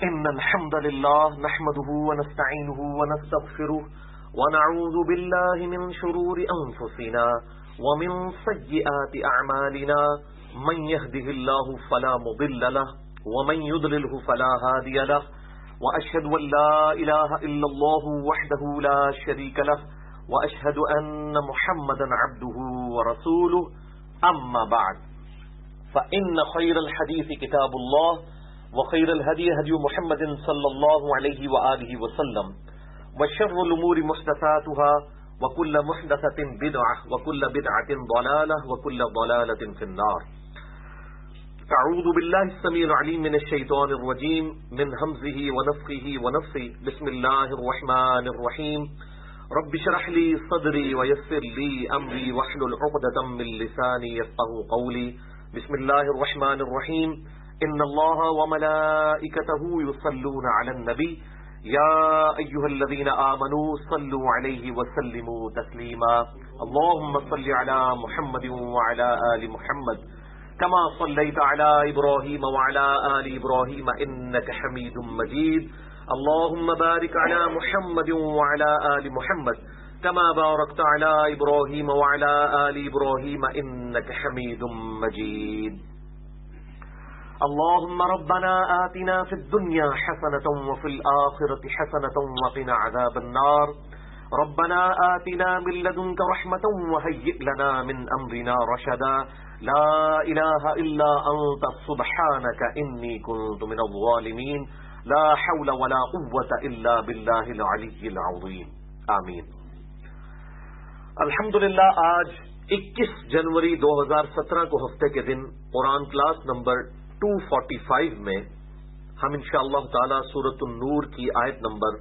إن الحمد لله نحمده ونستعينه ونستغفره ونعوذ بالله من شرور أنفسنا ومن سيئات أعمالنا من يهده الله فلا مضل له ومن يضلله فلا هادي له وأشهد أن لا إله إلا الله وحده لا شريك له وأشهد أن محمدا عبده ورسوله أما بعد فإن خير الحديث كتاب الله وخير الهدي هدي محمد صلى الله عليه وآله وسلم وشر الأمور محدثاتها وكل محدثة بدعة وكل بدعة ضلالة وكل ضلالة في النار. أعوذ بالله السميع العليم من الشيطان الرجيم من همزه ونفخه ونفثه. بسم الله الرحمن الرحيم. رب اشرح لي صدري ويسر لي أمري واحلل عقدة من لساني يفقهوا قولي. بسم الله الرحمن الرحيم. إن الله وملائكته يصلون على النبي يا أيها الذين آمنوا صلوا عليه وسلموا تسليما. اللهم صل على محمد وعلى آل محمد كما صليت على إبراهيم وعلى آل إبراهيم إنك حميد مجيد. اللهم بارك على محمد وعلى آل محمد كما باركت على إبراهيم وعلى آل إبراهيم إنك حميد مجيد. اللهم ربنا آتنا في الدنيا حسنة وفي الآخرة حسنة وقنا عذاب النار. ربنا آتنا من لدنك رحمة وهيئ لنا من أمرنا رشدا. لا إله إلا أنت سبحانك إني كنت من الظالمين. لا حول ولا قوة إلا بالله العلي العظيم. آمین. الحمدللہ آج 21 جنوری 2017 کو ہفتے کے دن قرآن کلاس نمبر 245 میں ہم انشاءاللہ تعالی سورۃ النور کی آیت نمبر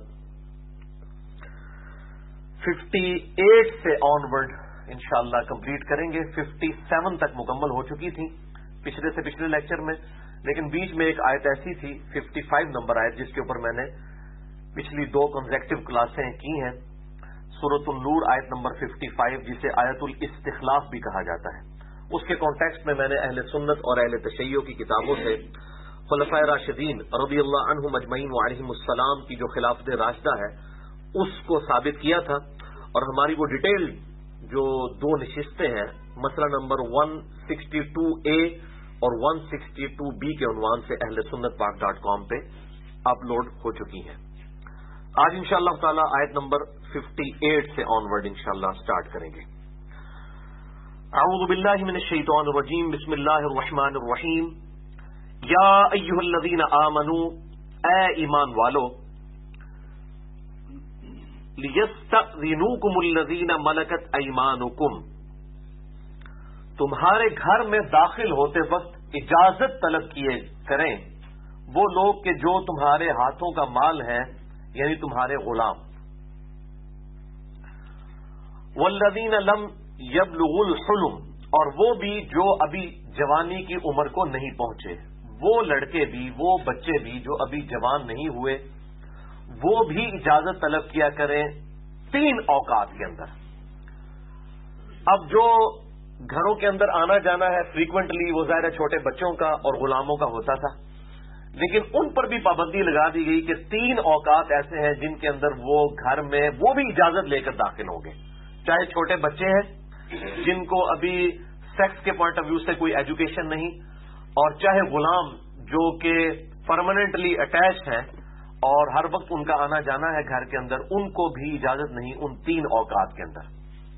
58 سے آن ورڈ انشاءاللہ کمپلیٹ کریں گے. 57 تک مکمل ہو چکی تھی پچھلے سے پچھلے لیکچر میں، لیکن بیچ میں ایک آیت ایسی تھی 55 نمبر آیت جس کے اوپر میں نے پچھلی 2 کنزیکٹو کلاسیں کی ہیں. سورۃ النور آیت نمبر 55 جسے آیت الاستخلاف بھی کہا جاتا ہے. اس کے کانٹیکسٹ میں نے اہل سنت اور اہل تشیع کی کتابوں سے خلفائے راشدین رضی اللہ عنہم اجمعین وعلیہم السلام کی جو خلافت راشدہ ہے اس کو ثابت کیا تھا، اور ہماری وہ ڈیٹیل جو 2 نشستیں ہیں مسئلہ نمبر 162A اور 162B کے عنوان سے اہل سنت پاک.com پہ اپلوڈ ہو چکی ہیں. آج انشاءاللہ تعالی آیت نمبر 58 سے آن ورڈ انشاءاللہ سٹارٹ کریں گے. اعوذ باللہ من الشیطان الرجیم. بسم اللہ الرحمن الرحیم. یا ایھا الذین آمنوا، اے ایمان والو، لیستأذنوکم الذین ملکت ایمانکم، تمہارے گھر میں داخل ہوتے وقت اجازت طلب کیے کریں وہ لوگ کہ جو تمہارے ہاتھوں کا مال ہے، یعنی تمہارے غلام. والذین لم یبلغوا الحلم، اور وہ بھی جو ابھی جوانی کی عمر کو نہیں پہنچے، وہ لڑکے بھی وہ بچے بھی جو ابھی جوان نہیں ہوئے، وہ بھی اجازت طلب کیا کریں 3 اوقات کے اندر. اب جو گھروں کے اندر آنا جانا ہے فریکوینٹلی وہ ظاہر چھوٹے بچوں کا اور غلاموں کا ہوتا تھا، لیکن ان پر بھی پابندی لگا دی گئی کہ 3 اوقات ایسے ہیں جن کے اندر وہ گھر میں وہ بھی اجازت لے کر داخل ہوں گے. چاہے چھوٹے بچے ہیں جن کو ابھی سیکس کے پوائنٹ آف ویو سے کوئی ایجوکیشن نہیں، اور چاہے غلام جو کہ پرماننٹلی اٹیچ ہیں اور ہر وقت ان کا آنا جانا ہے گھر کے اندر، ان کو بھی اجازت نہیں ان 3 اوقات کے اندر.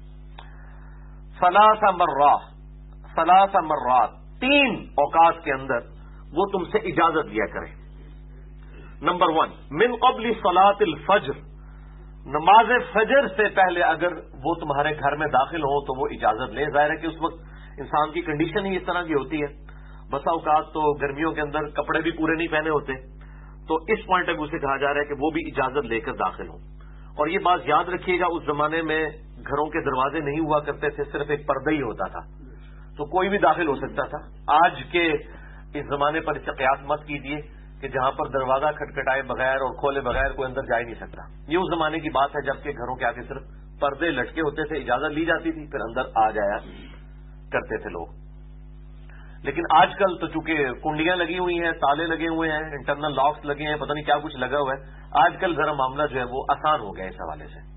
ثلاث مرات 3 اوقات کے اندر وہ تم سے اجازت لیا کریں. نمبر 1 من قبل صلاۃ الفجر، نماز فجر سے پہلے اگر وہ تمہارے گھر میں داخل ہوں تو وہ اجازت لیں. ظاہر ہے کہ اس وقت انسان کی کنڈیشن ہی اس طرح کی ہوتی ہے، بسا اوقات تو گرمیوں کے اندر کپڑے بھی پورے نہیں پہنے ہوتے، تو اس پوائنٹ آف ویو سے کہا جا رہا ہے کہ وہ بھی اجازت لے کر داخل ہوں. اور یہ بات یاد رکھیے گا، اس زمانے میں گھروں کے دروازے نہیں ہوا کرتے تھے، صرف ایک پردہ ہی ہوتا تھا تو کوئی بھی داخل ہو سکتا تھا. آج کے اس زمانے پر اس سے قیاس مت کیجیے کہ جہاں پر دروازہ کھٹکھٹائے بغیر اور کھولے بغیر کوئی اندر جا ہی نہیں سکتا. یہ اس زمانے کی بات ہے جبکہ گھروں کے آگے صرف پردے لٹکے ہوتے تھے، اجازت لی جاتی تھی، پھر اندر آ جایا کرتے تھے لوگ. لیکن آج کل تو چونکہ کنڈیاں لگی ہوئی ہیں، تالے لگے ہوئے ہیں، انٹرنل لاکس لگے ہیں، پتہ نہیں کیا کچھ لگا ہوا ہے، آج کل ذرا معاملہ جو ہے وہ آسان ہو گیا اس حوالے سے.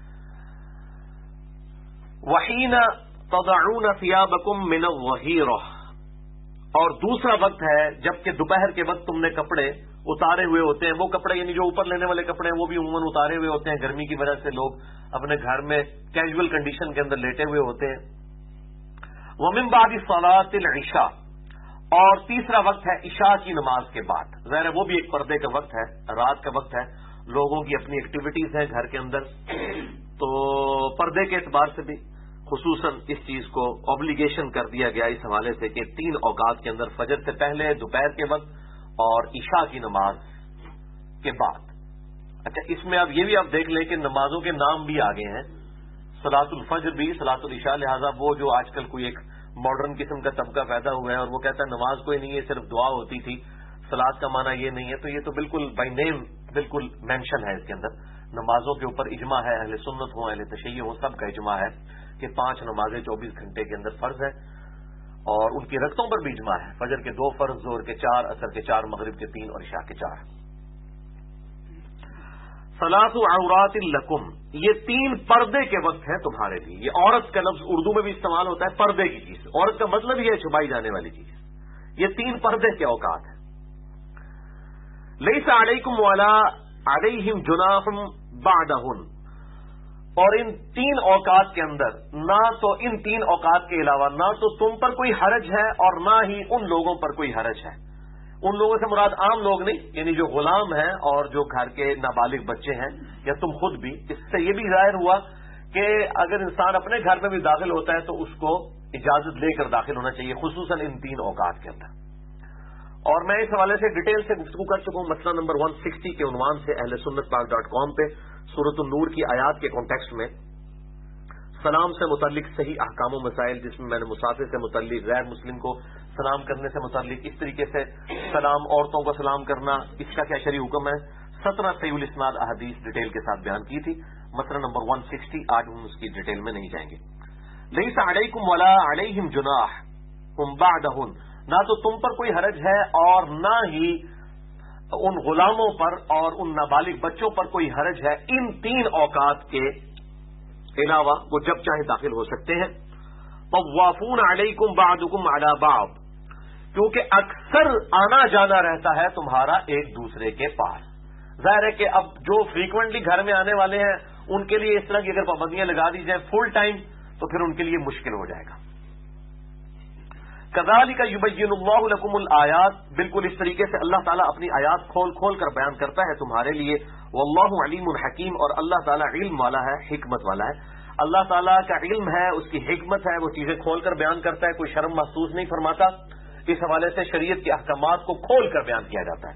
وحین تضعون ثیابکم من الظہیرہ، اور دوسرا وقت ہے جبکہ دوپہر کے وقت تم نے کپڑے اتارے ہوئے ہوتے ہیں. وہ کپڑے یعنی جو اوپر لینے والے کپڑے ہیں وہ بھی عموماً اتارے ہوئے ہوتے ہیں، گرمی کی وجہ سے لوگ اپنے گھر میں کیجول کنڈیشن کے اندر لیٹے ہوئے ہوتے ہیں. ومن بعد صلاۃ العشاء، اور تیسرا وقت ہے عشاء کی نماز کے بعد. ظاہر ہے وہ بھی ایک پردے کا وقت ہے، رات کا وقت ہے، لوگوں کی اپنی ایکٹیویٹیز ہیں گھر کے اندر، تو پردے کے اعتبار سے بھی خصوصاً اس چیز کو آبلیگیشن کر دیا گیا اس حوالے سے کہ 3 اوقات کے اندر، فجر سے پہلے، دوپہر کے وقت اور عشاء کی نماز کے بعد. اچھا، اس میں اب یہ بھی آپ دیکھ لیں کہ نمازوں کے نام بھی آگے ہیں، صلاۃ الفجر بھی، صلاۃ العشاء. لہذا وہ جو آج کل کوئی ایک ماڈرن قسم کا طبقہ پیدا ہوا ہے اور وہ کہتا ہے نماز کوئی نہیں ہے، صرف دعا ہوتی تھی، صلاۃ کا معنی یہ نہیں ہے، تو یہ تو بالکل بائی نیم بالکل مینشن ہے اس کے اندر. نمازوں کے اوپر اجماع ہے، اہل سنت ہوں، اہل تشیع ہوں، سب کا اجماع ہے کہ 5 نمازیں 24 گھنٹے کے اندر فرض ہے، اور ان کی رکعتوں پر بھی اجماع ہے. فجر کے 2 فرض، ظہر کے 4، عصر کے 4، مغرب کے 3 اور عشاء کے 4. ثلاث عورات لکم، یہ 3 پردے کے وقت ہیں تمہارے لیے. یہ عورت کا لفظ اردو میں بھی استعمال ہوتا ہے، پردے کی چیز. عورت کا مطلب یہ ہے چھپائی جانے والی چیز. یہ 3 پردے کے اوقات ہیں. لیس علیکم ولا علیہم جناح بعدہن، اور ان 3 اوقات کے اندر نہ تو ان 3 اوقات کے علاوہ نہ تو تم پر کوئی حرج ہے اور نہ ہی ان لوگوں پر کوئی حرج ہے. ان لوگوں سے مراد عام لوگ نہیں، یعنی جو غلام ہیں اور جو گھر کے نابالغ بچے ہیں، یا تم خود بھی. اس سے یہ بھی ظاہر ہوا کہ اگر انسان اپنے گھر میں بھی داخل ہوتا ہے تو اس کو اجازت لے کر داخل ہونا چاہیے، خصوصاً ان 3 اوقات کے اندر. اور میں اس حوالے سے ڈیٹیل سے گفتگو کر چکا ہوں مسئلہ نمبر 160 کے عنوان سے اہل سنت پاک .com پہ، سورۃ النور کی آیات کے کانٹیکسٹ میں سلام سے متعلق صحیح احکام و مسائل، جس میں میں نے مسافر سے متعلق، غیر مسلم کو سلام کرنے سے متعلق، اس طریقے سے سلام، عورتوں کو سلام کرنا، اس کا کیا شرعی حکم ہے، 17 صحیح الاسناد احادیث ڈیٹیل کے ساتھ بیان کی تھی. مسئلہ نمبر 160 آج ہم اس کی ڈیٹیل میں نہیں جائیں گے. لیس علیکم ولا علیہم جناح بعدہن، نہ تو تم پر کوئی حرج ہے اور نہ ہی ان غلاموں پر اور ان نابالغ بچوں پر کوئی حرج ہے. ان 3 اوقات کے علاوہ وہ جب چاہے داخل ہو سکتے ہیں. طوافون علیکم بعضکم علی بعض، کیونکہ اکثر آنا جانا رہتا ہے تمہارا ایک دوسرے کے پاس. ظاہر ہے کہ اب جو فریکوینٹلی گھر میں آنے والے ہیں ان کے لیے اس طرح کی اگر پابندیاں لگا دی جائیں فل ٹائم تو پھر ان کے لیے مشکل ہو جائے گا. کذالک یبین اللہ لکم الآیات، بالکل اس طریقے سے اللہ تعالیٰ اپنی آیات کھول کھول کر بیان کرتا ہے تمہارے لیے. واللہ علیم حکیم، اور اللہ تعالیٰ علم والا ہے، حکمت والا ہے. اللہ تعالیٰ کا علم ہے، اس کی حکمت ہے، وہ چیزیں کھول کر بیان کرتا ہے، کوئی شرم محسوس نہیں فرماتا. اس حوالے سے شریعت کے احکامات کو کھول کر بیان کیا جاتا ہے.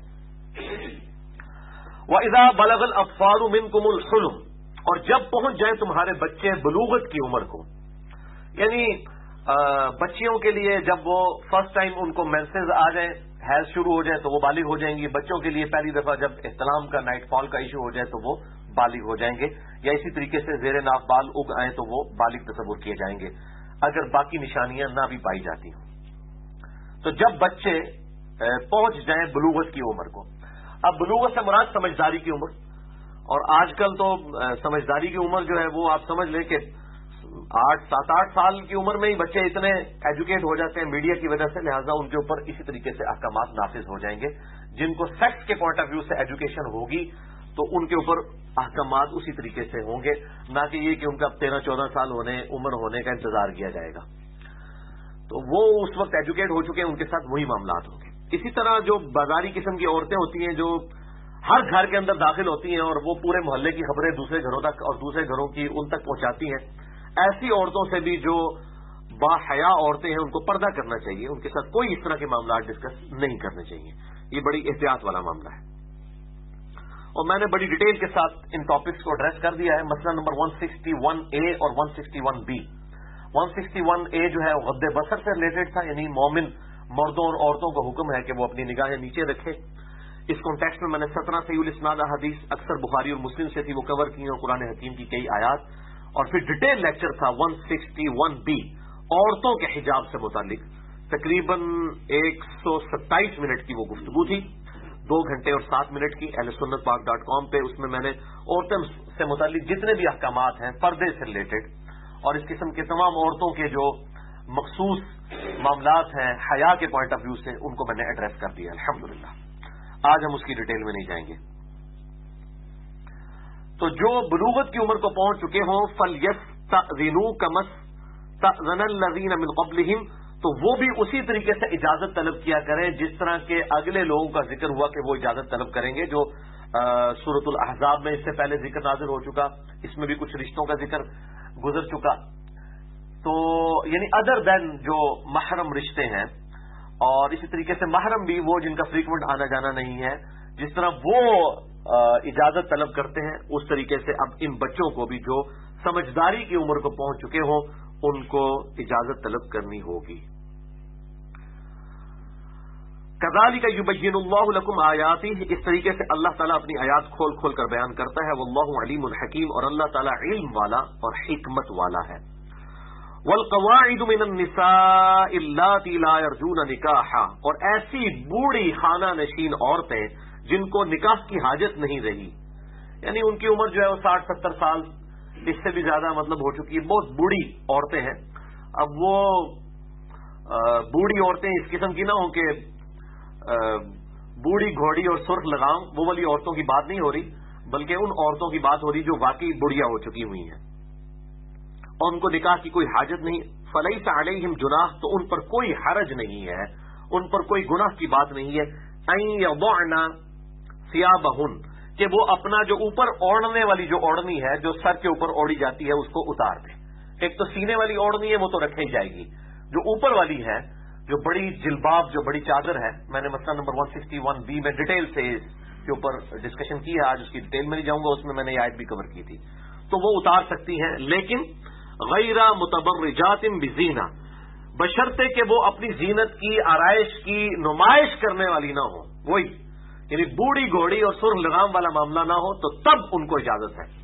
وَإِذَا بَلَغَ الْأَطْفَالُ مِنْكُمُ الْحُلُمَ، اور جب پہنچ جائیں تمہارے بچے بلوغت کی عمر کو، یعنی بچیوں کے لیے جب وہ فرسٹ ٹائم ان کو مینسز آ جائیں، حیض شروع ہو جائے تو وہ بالغ ہو جائیں گی. بچوں کے لیے پہلی دفعہ جب احتلام کا نائٹ فال کا ایشو ہو جائے تو وہ بالغ ہو جائیں گے، یا اسی طریقے سے زیر ناف بال اگ آئیں تو وہ بالغ تصور کیے جائیں گے اگر باقی نشانیاں نہ بھی پائی جاتی ہوں. تو جب بچے پہنچ جائیں بلوغت کی عمر کو، اب بلوغت سے مراد سمجھداری کی عمر، اور آج کل تو سمجھداری کی عمر جو ہے وہ آپ سمجھ لیں کہ 7-8 سال کی عمر میں ہی بچے اتنے ایجوکیٹ ہو جاتے ہیں میڈیا کی وجہ سے. لہٰذا ان کے اوپر اسی طریقے سے احکامات نافذ ہو جائیں گے. جن کو سیکس کے پوائنٹ آف ویو سے ایجوکیشن ہوگی تو ان کے اوپر احکامات اسی طریقے سے ہوں گے، نہ کہ یہ کہ ان کا 13-14 سال عمر ہونے کا انتظار کیا جائے گا. تو وہ اس وقت ایجوکیٹ ہو چکے ہیں، ان کے ساتھ وہی معاملات ہوں گے. اسی طرح جو بازاری قسم کی عورتیں ہوتی ہیں جو ہر گھر کے اندر داخل ہوتی ہیں اور وہ پورے محلے کی خبریں دوسرے گھروں تک اور دوسرے گھروں کی ان تک پہنچاتی ہیں، ایسی عورتوں سے بھی جو باحیا عورتیں ہیں ان کو پردہ کرنا چاہیے. ان کے ساتھ کوئی اس طرح کے معاملات ڈسکس نہیں کرنے چاہیے. یہ بڑی احتیاط والا معاملہ ہے، اور میں نے بڑی ڈیٹیل کے ساتھ ان ٹاپکس کو ایڈریس کر دیا ہے. مسئلہ نمبر 161A اور 161B. 161A جو ہے غض بصر سے ریلیٹڈ تھا، یعنی مومن مردوں اور عورتوں کو حکم ہے کہ وہ اپنی نگاہیں نیچے رکھیں. اس کانٹیکسٹ میں نے 17 صحیح الاسناد احادیث اکثر بخاری اور مسلم سے تھی وہ کور کی، اور قرآن حکیم کی کئی آیات، اور پھر ڈیٹیل لیکچر تھا 161B عورتوں کے حجاب سے متعلق، تقریباً 127 منٹ کی وہ گفتگو تھی، 2 گھنٹے اور 7 منٹ کی ahlsunnatpak.com پہ. اس میں میں نے عورتوں سے متعلق جتنے بھی احکامات ہیں پردے سے ریلیٹڈ اور اس قسم کے تمام عورتوں کے جو مخصوص معاملات ہیں حیا کے پوائنٹ آف ویو سے ان کو میں نے ایڈریس کر دیا الحمدللہ. آج ہم اس کی ڈیٹیل میں نہیں جائیں گے. تو جو بلوغت کی عمر کو پہنچ چکے ہوں فَلْيَسْتَأْذِنُوا كَمَا اسْتَأْذَنَ الَّذِينَ مِنْ قَبْلِهِمْ، تو وہ بھی اسی طریقے سے اجازت طلب کیا کریں جس طرح کے اگلے لوگوں کا ذکر ہوا کہ وہ اجازت طلب کریں گے، جو سورۃ الاحزاب میں اس سے پہلے ذکر نازل ہو چکا. اس میں بھی کچھ رشتوں کا ذکر گزر چکا. تو یعنی ادر دین جو محرم رشتے ہیں، اور اسی طریقے سے محرم بھی وہ جن کا فریکوینٹ آنا جانا نہیں ہے، جس طرح وہ اجازت طلب کرتے ہیں اس طریقے سے اب ان بچوں کو بھی جو سمجھداری کی عمر کو پہنچ چکے ہوں ان کو اجازت طلب کرنی ہوگی. کذالک یبین اللہ لکم آیاتہ، اس طریقے سے اللہ تعالیٰ اپنی آیات کھول کھول کر بیان کرتا ہے. واللہ علیم حکیم، اور اللہ تعالیٰ علم والا اور حکمت والا ہے. والقواعد من النساء اللاتی لا یرجون نکاحا، اور ایسی بوڑھی خانہ نشین عورتیں جن کو نکاح کی حاجت نہیں رہی، یعنی ان کی عمر جو ہے وہ 60-70 سال اس سے بھی زیادہ مطلب ہو چکی ہے، بہت بوڑھی عورتیں ہیں. اب وہ بوڑھی عورتیں اس قسم کی نہ ہوں کہ بوڑھی گھوڑی اور سرخ لگام، وہ والی عورتوں کی بات نہیں ہو رہی، بلکہ ان عورتوں کی بات ہو رہی جو واقعی بڑھیا ہو چکی ہوئی ہیں اور ان کو نکاح کی کوئی حاجت نہیں. فلیس علیہم جناح، تو ان پر کوئی حرج نہیں ہے، ان پر کوئی گناہ کی بات نہیں ہے. ان یضعن ثیابہن، کہ وہ اپنا جو اوپر اوڑھنے والی جو اوڑھنی ہے جو سر کے اوپر اوڑھی جاتی ہے اس کو اتار دیں. ایک تو سینے والی اوڑھنی ہے وہ تو رکھی جائے گی، جو اوپر والی ہے جو بڑی جلباب جو بڑی چادر ہے، میں نے مسئلہ نمبر 161B میں ڈیٹیل سے اس کے اوپر ڈسکشن کی ہے، آج اس کی ڈیٹیل میں نہیں جاؤں گا، اس میں نے یہ آیت بھی کور کی تھی. تو وہ اتار سکتی ہیں، لیکن غیر متبرجات بزینہ، بشرطے کہ وہ اپنی زینت کی آرائش کی نمائش کرنے والی نہ ہو. وہی یعنی بوڑھی گھوڑی اور سرخ لگام والا معاملہ نہ ہو، تو تب ان کو اجازت ہے.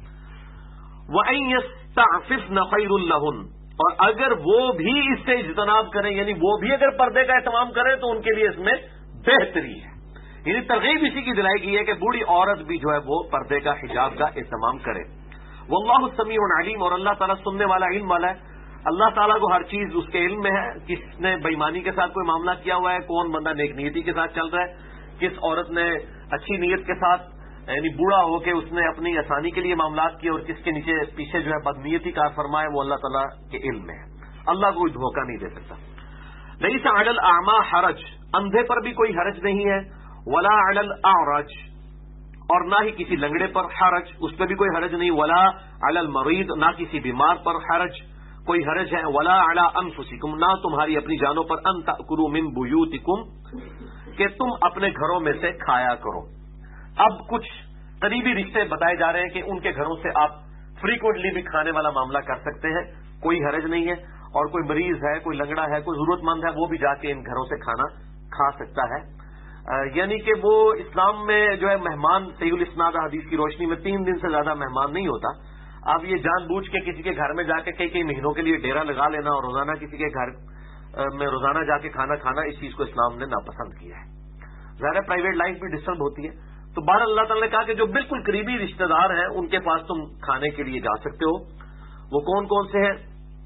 وَأَن يَسْتَعْفِفْنَ خَيْرٌ لَهُنَّ، اور اگر وہ بھی اس سے اجتناب کریں، یعنی وہ بھی اگر پردے کا اہتمام کریں تو ان کے لیے اس میں بہتری ہے. یعنی ترغیب اسی کی دلائی گئی ہے کہ بوڑھی عورت بھی جو ہے وہ پردے کا حجاب کا اہتمام کرے. واللہ سمیع علیم، اور اللہ تعالیٰ سننے والا علم والا ہے. اللہ تعالیٰ کو ہر چیز اس کے علم میں ہے. کس نے بےایمانی کے ساتھ کوئی معاملہ کیا ہوا ہے، کون بندہ نیک نیتی کے ساتھ چل رہا ہے، کس عورت نے اچھی نیت کے ساتھ یعنی بوڑھا ہو کے اس نے اپنی آسانی کے لیے معاملات کیے، اور کس کے نیچے پیچھے جو ہے بدنیتی کار فرمائے، وہ اللہ تعالیٰ کے علم میں ہے. اللہ کو کوئی دھوکہ نہیں دے سکتا. لیس علی الاعمى حرج، اندھے پر بھی کوئی حرج نہیں ہے. ولا علی الاعرج، اور نہ ہی کسی لنگڑے پر حرج، اس پہ بھی کوئی حرج نہیں. ولا علی المریض، نہ کسی بیمار پر حرج کوئی حرج ہے. ولا علی انفسکم، نہ تمہاری اپنی جانوں پر. ان تأکلوا من بیوتکم، کہ تم اپنے گھروں میں سے کھایا کرو. اب کچھ قریبی رشتے بتائے جا رہے ہیں کہ ان کے گھروں سے آپ فریکوینٹلی بھی کھانے والا معاملہ کر سکتے ہیں، کوئی حرج نہیں ہے. اور کوئی مریض ہے، کوئی لنگڑا ہے، کوئی ضرورت مند ہے، وہ بھی جا کے ان گھروں سے کھانا کھا سکتا ہے. یعنی کہ وہ اسلام میں جو ہے مہمان صحیح الاسناد حدیث کی روشنی میں 3 دن سے زیادہ مہمان نہیں ہوتا. اب یہ جان بوجھ کے کسی کے گھر میں جا کے کئی مہینوں کے لیے ڈیرا لگا لینا اور روزانہ کسی کے گھر میں روزانہ جا کے کھانا کھانا، اس چیز کو اسلام نے ناپسند کیا ہے. ظاہر پرائیویٹ لائف بھی ڈسٹرب ہوتی ہے. تو بہر اللہ تعالیٰ نے کہا کہ جو بالکل قریبی رشتہ دار ہیں ان کے پاس تم کھانے کے لیے جا سکتے ہو. وہ کون کون سے ہیں؟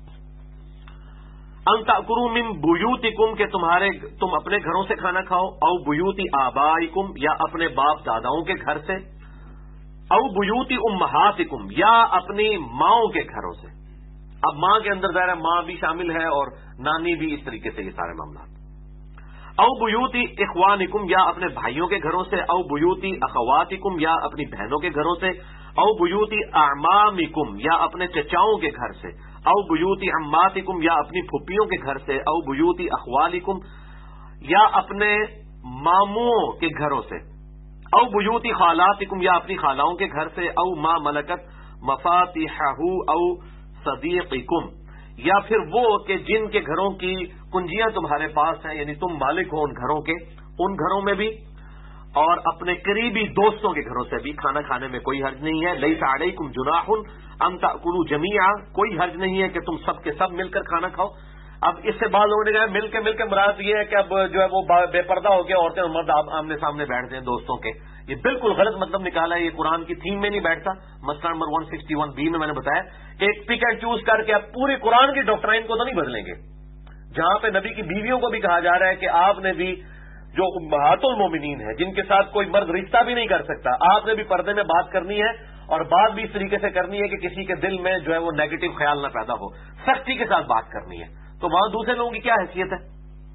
ان تأکلوا من بیوتکم، کہ تم اپنے گھروں سے کھانا کھاؤ. او بیوت آبائکم، یا اپنے باپ داداؤں کے گھر سے. او بیوت امہاتکم، یا اپنی ماؤں کے گھروں سے. اب ماں کے اندر ظاہر ماں بھی شامل ہے اور نانی بھی، اس طریقے سے یہ سارے معاملات. او بیوت اخوانکم، یا اپنے بھائیوں کے گھروں سے. او بیوت اخواتکم، یا اپنی بہنوں کے گھروں سے. او بیوت اعمامکم، یا اپنے چچاؤں کے گھر سے. او بیوت عماتکم، یا اپنی پھپھیوں کے گھر سے. او بیوت اخوالکم، یا اپنے ماموں کے گھروں سے. او بیوت خالاتکم، یا اپنی خالاؤں کے گھر سے. او ما ملکت مفاتیحہ او صدیقکم، یا پھر وہ کہ جن کے گھروں کی کنجیاں تمہارے پاس ہیں، یعنی تم مالک ہو ان گھروں کے، ان گھروں میں بھی. اور اپنے قریبی دوستوں کے گھروں سے بھی کھانا کھانے میں کوئی حرج نہیں ہے. لیس علیکم جناح ان تأکلوا جمیعا، کوئی حرج نہیں ہے کہ تم سب کے سب مل کر کھانا کھاؤ. اب اس سے بعض لوگوں نے کہا مل کے مراد یہ ہے کہ اب جو ہے وہ بے پردہ ہو کے عورتیں اور مرد آمنے سامنے بیٹھتے ہیں دوستوں کے. یہ بالکل غلط مطلب نکالا ہے, یہ قرآن کی تھیم میں نہیں بیٹھتا. مسئلہ نمبر 161B میں نے بتایا کہ ایک پک اینڈ چوز کر کے آپ پوری قرآن کی ڈاکٹرائن کو تو نہیں بدلیں گے. جہاں پہ نبی کی بیویوں کو بھی کہا جا رہا ہے کہ آپ نے بھی جو امہات المومنین ہیں جن کے ساتھ کوئی مرد رشتہ بھی نہیں کر سکتا, آپ نے بھی پردے میں بات کرنی ہے, اور بات بھی اس طریقے سے کرنی ہے کہ کسی کے دل میں جو ہے وہ نیگیٹو خیال نہ پیدا ہو, سختی کے ساتھ بات کرنی ہے. تو وہاں دوسرے لوگوں کی کیا حیثیت ہے؟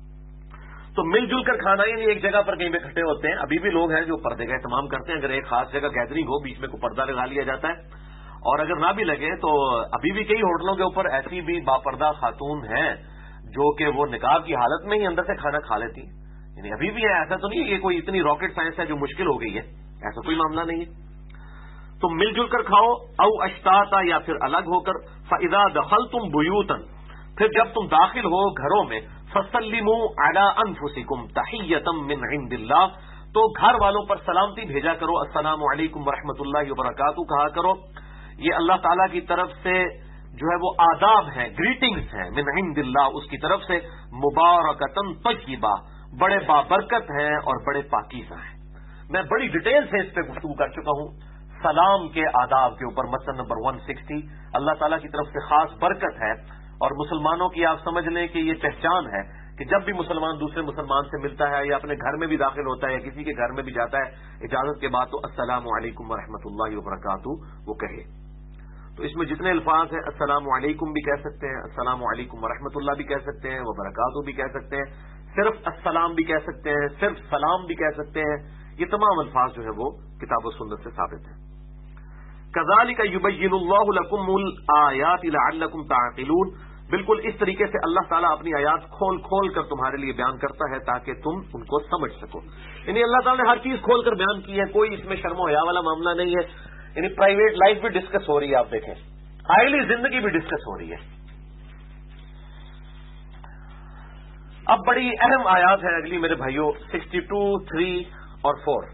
تو مل جل کر کھانا, یعنی ایک جگہ پر کہیں پہ اکٹھے ہوتے ہیں. ابھی بھی لوگ ہیں جو پردے کا اہتمام کرتے ہیں, اگر ایک خاص جگہ گیدرنگ ہو بیچ میں کوئی پردہ لگا لیا جاتا ہے, اور اگر نہ بھی لگے تو ابھی بھی کئی ہوٹلوں کے اوپر ایسی بھی باپردہ خاتون ہیں جو کہ وہ نقاب کی حالت میں ہی اندر سے کھانا کھا لیتی ہیں. یعنی ابھی بھی ہے, ایسا تو نہیں یہ کوئی اتنی راکٹ سائنس ہے جو مشکل ہو گئی ہے, ایسا کوئی معاملہ نہیں ہے. تو مل جل کر کھاؤ, او اشتاتا یا پھر الگ ہو کر. فاذا دخلتم بیوتا, پھر جب تم داخل ہو گھروں میں, فسلموا علی انفسکم تحیۃ من عند اللہ, تو گھر والوں پر سلامتی بھیجا کرو, السلام علیکم ورحمۃ اللہ وبرکاتہ کہا کرو. یہ اللہ تعالیٰ کی طرف سے جو ہے وہ آداب ہیں, گریٹنگز ہیں, من عند اللہ اس کی طرف سے, مبارکۃ طیبہ, بڑے بابرکت ہیں اور بڑے پاکیزہ ہیں. میں بڑی ڈیٹیل سے اس پہ گفتگو کر چکا ہوں سلام کے آداب کے اوپر. مسئلہ نمبر 160, اللہ تعالیٰ کی طرف سے خاص برکت ہے, اور مسلمانوں کی آپ سمجھ لیں کہ یہ پہچان ہے کہ جب بھی مسلمان دوسرے مسلمان سے ملتا ہے یا اپنے گھر میں بھی داخل ہوتا ہے یا کسی کے گھر میں بھی جاتا ہے اجازت کے بعد, تو السلام علیکم ورحمۃ اللہ وبرکاتہ وہ کہے. تو اس میں جتنے الفاظ ہیں, السلام علیکم بھی کہہ سکتے ہیں, السلام علیکم ورحمۃ اللہ بھی کہہ سکتے ہیں, وبرکاتہ بھی کہہ سکتے ہیں, صرف السلام بھی کہہ سکتے ہیں, صرف سلام بھی کہہ سکتے ہیں. یہ تمام الفاظ جو ہے وہ کتاب و سنت سے ثابت ہیں. کذالک یبین اللہ لکم الآیات لعلکم تعقلون, بالکل اس طریقے سے اللہ تعالیٰ اپنی آیات کھول کھول کر تمہارے لیے بیان کرتا ہے تاکہ تم ان کو سمجھ سکو. یعنی اللہ تعالیٰ نے ہر چیز کھول کر بیان کی ہے, کوئی اس میں شرم و حیا والا معاملہ نہیں ہے. یعنی پرائیویٹ لائف بھی ڈسکس ہو رہی ہے, آپ دیکھیں آئلی زندگی بھی ڈسکس ہو رہی ہے. اب بڑی اہم آیات ہیں اگلی میرے بھائیوں, 62, 3 اور 4,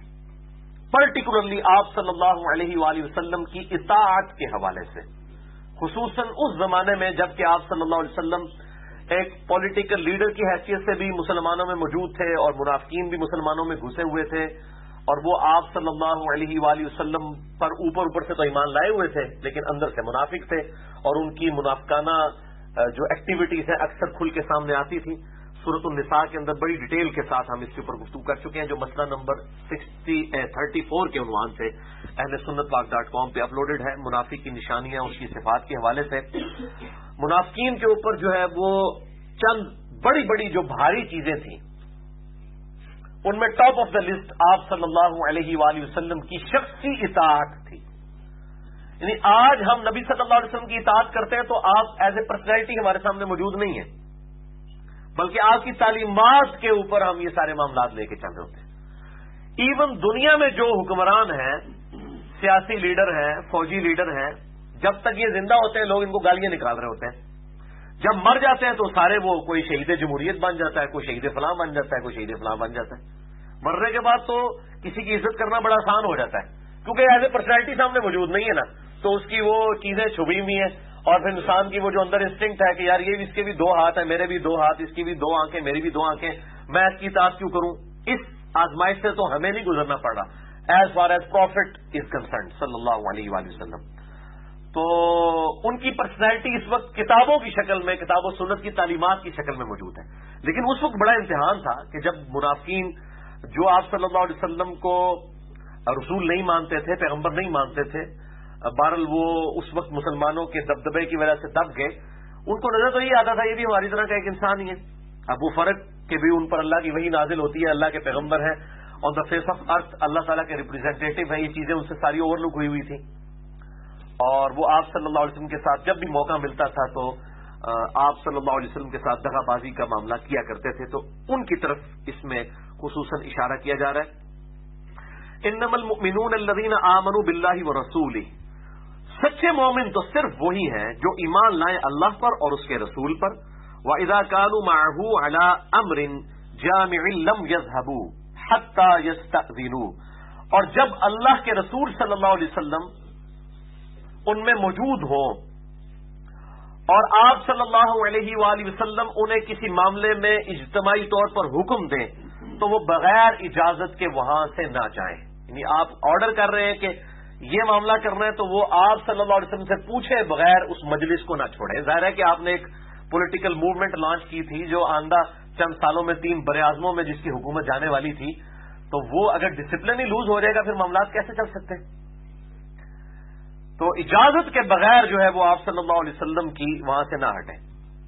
پرٹیکولرلی آپ صلی اللہ علیہ وآلہ وسلم کی اطاعت کے حوالے سے, خصوصاً اس زمانے میں جب کہ آپ صلی اللہ علیہ وسلم ایک پولیٹیکل لیڈر کی حیثیت سے بھی مسلمانوں میں موجود تھے اور منافقین بھی مسلمانوں میں گھسے ہوئے تھے, اور وہ آپ صلی اللہ علیہ وآلہ وسلم پر اوپر سے تو ایمان لائے ہوئے تھے لیکن اندر سے منافق تھے, اور ان کی منافقانہ جو ایکٹیویٹیز ہیں اکثر کھل کے سامنے آتی تھیں. سورۃ النساء کے اندر بڑی ڈیٹیل کے ساتھ ہم اس کے اوپر گفتگو کر چکے ہیں, جو مسئلہ نمبر 34 کے عنوان سے اہل سنت پاک.com پہ اپلوڈڈ ہے. منافق کی نشانیاں, اس کی صفات کے حوالے سے منافقین کے اوپر جو ہے وہ چند بڑی بڑی جو بھاری چیزیں تھیں, ان میں ٹاپ آف دا لسٹ آپ صلی اللہ علیہ وآلہ وسلم کی شخصی اطاعت تھی. یعنی آج ہم نبی صلی اللہ علیہ وسلم کی اطاعت کرتے ہیں تو آپ ایز اے پرسنالٹی ہمارے سامنے موجود نہیں ہیں, بلکہ آپ کی تعلیمات کے اوپر ہم یہ سارے معاملات لے کے چل رہے ہوتے ہیں. ایون دنیا میں جو حکمران ہیں, سیاسی لیڈر ہیں, فوجی لیڈر ہیں, جب تک یہ زندہ ہوتے ہیں لوگ ان کو گالیاں نکال رہے ہوتے ہیں. جب مر جاتے ہیں تو سارے وہ کوئی شہید جمہوریت بن جاتا ہے, کوئی شہید فلاں بن جاتا ہے, کوئی شہید فلاں بن جاتا ہے. مرنے کے بعد تو کسی کی عزت کرنا بڑا آسان ہو جاتا ہے, کیونکہ ایز اے پرسنالٹی سامنے موجود نہیں ہے نا, تو اس کی وہ چیزیں چھپی ہوئی ہیں. اور پھر انسان کی وہ جو اندر انسٹنکٹ ہے کہ یار یہ اس کے بھی 2 ہاتھ ہیں, میرے بھی 2 ہاتھ, اس کی بھی 2 آنکھیں, میری بھی 2 آنکھیں, میں اس کی اطاعت کیوں کروں. اس آزمائش سے تو ہمیں نہیں گزرنا پڑ رہا as far as profit is concerned صلی اللہ علیہ وآلہ وسلم. تو ان کی پرسنالٹی اس وقت کتابوں کی شکل میں, کتاب و سنت کی تعلیمات کی شکل میں موجود ہے. لیکن اس وقت بڑا امتحان تھا کہ جب منافقین جو آپ صلی اللہ علیہ وسلم کو رسول نہیں مانتے تھے, پیغمبر نہیں مانتے تھے, بہرحال وہ اس وقت مسلمانوں کے دبدبے کی وجہ سے دب گئے. ان کو نظر تو یہ آتا تھا یہ بھی ہماری طرح کا ایک انسان ہی ہے. اب وہ فرق کہ بھی ان پر اللہ کی وحی نازل ہوتی ہے, اللہ کے پیغمبر ہیں, آن دا فیس آف ارتھ اللہ تعالیٰ کے ریپرزینٹیٹو ہیں, یہ چیزیں ان سے ساری اوور لک ہوئی ہوئی تھیں. اور وہ آپ صلی اللہ علیہ وسلم کے ساتھ جب بھی موقع ملتا تھا تو آپ صلی اللہ علیہ وسلم کے ساتھ دغا بازی کا معاملہ کیا کرتے تھے. تو ان کی طرف اس میں خصوصاً اشارہ کیا جا رہا ہے. انما المؤمنون الذین آمنوا باللہ ورسولہ, سچے مومن تو صرف وہی ہیں جو ایمان لائیں اللہ پر اور اس کے رسول پر. وَإِذَا كَانُوا مَعَهُ عَلَىٰ أَمْرٍ جَامِعٍ لَمْ يَذْهَبُوا حَتَّىٰ يَسْتَأْذِنُوا, اور جب اللہ کے رسول صلی اللہ علیہ وسلم ان میں موجود ہوں اور آپ صلی اللہ علیہ وآلہ وسلم انہیں کسی معاملے میں اجتماعی طور پر حکم دیں تو وہ بغیر اجازت کے وہاں سے نہ جائیں. یعنی آپ آرڈر کر رہے ہیں کہ یہ معاملہ کرنا ہے تو وہ آپ صلی اللہ علیہ وسلم سے پوچھے بغیر اس مجلس کو نہ چھوڑیں. ظاہر ہے کہ آپ نے ایک پولیٹیکل موومنٹ لانچ کی تھی جو آئندہ چند سالوں میں 3 براعظموں میں جس کی حکومت جانے والی تھی, تو وہ اگر ڈسپلن ہی لوز ہو جائے گا پھر معاملات کیسے چل سکتے ہیں؟ تو اجازت کے بغیر جو ہے وہ آپ صلی اللہ علیہ وسلم کی وہاں سے نہ ہٹیں.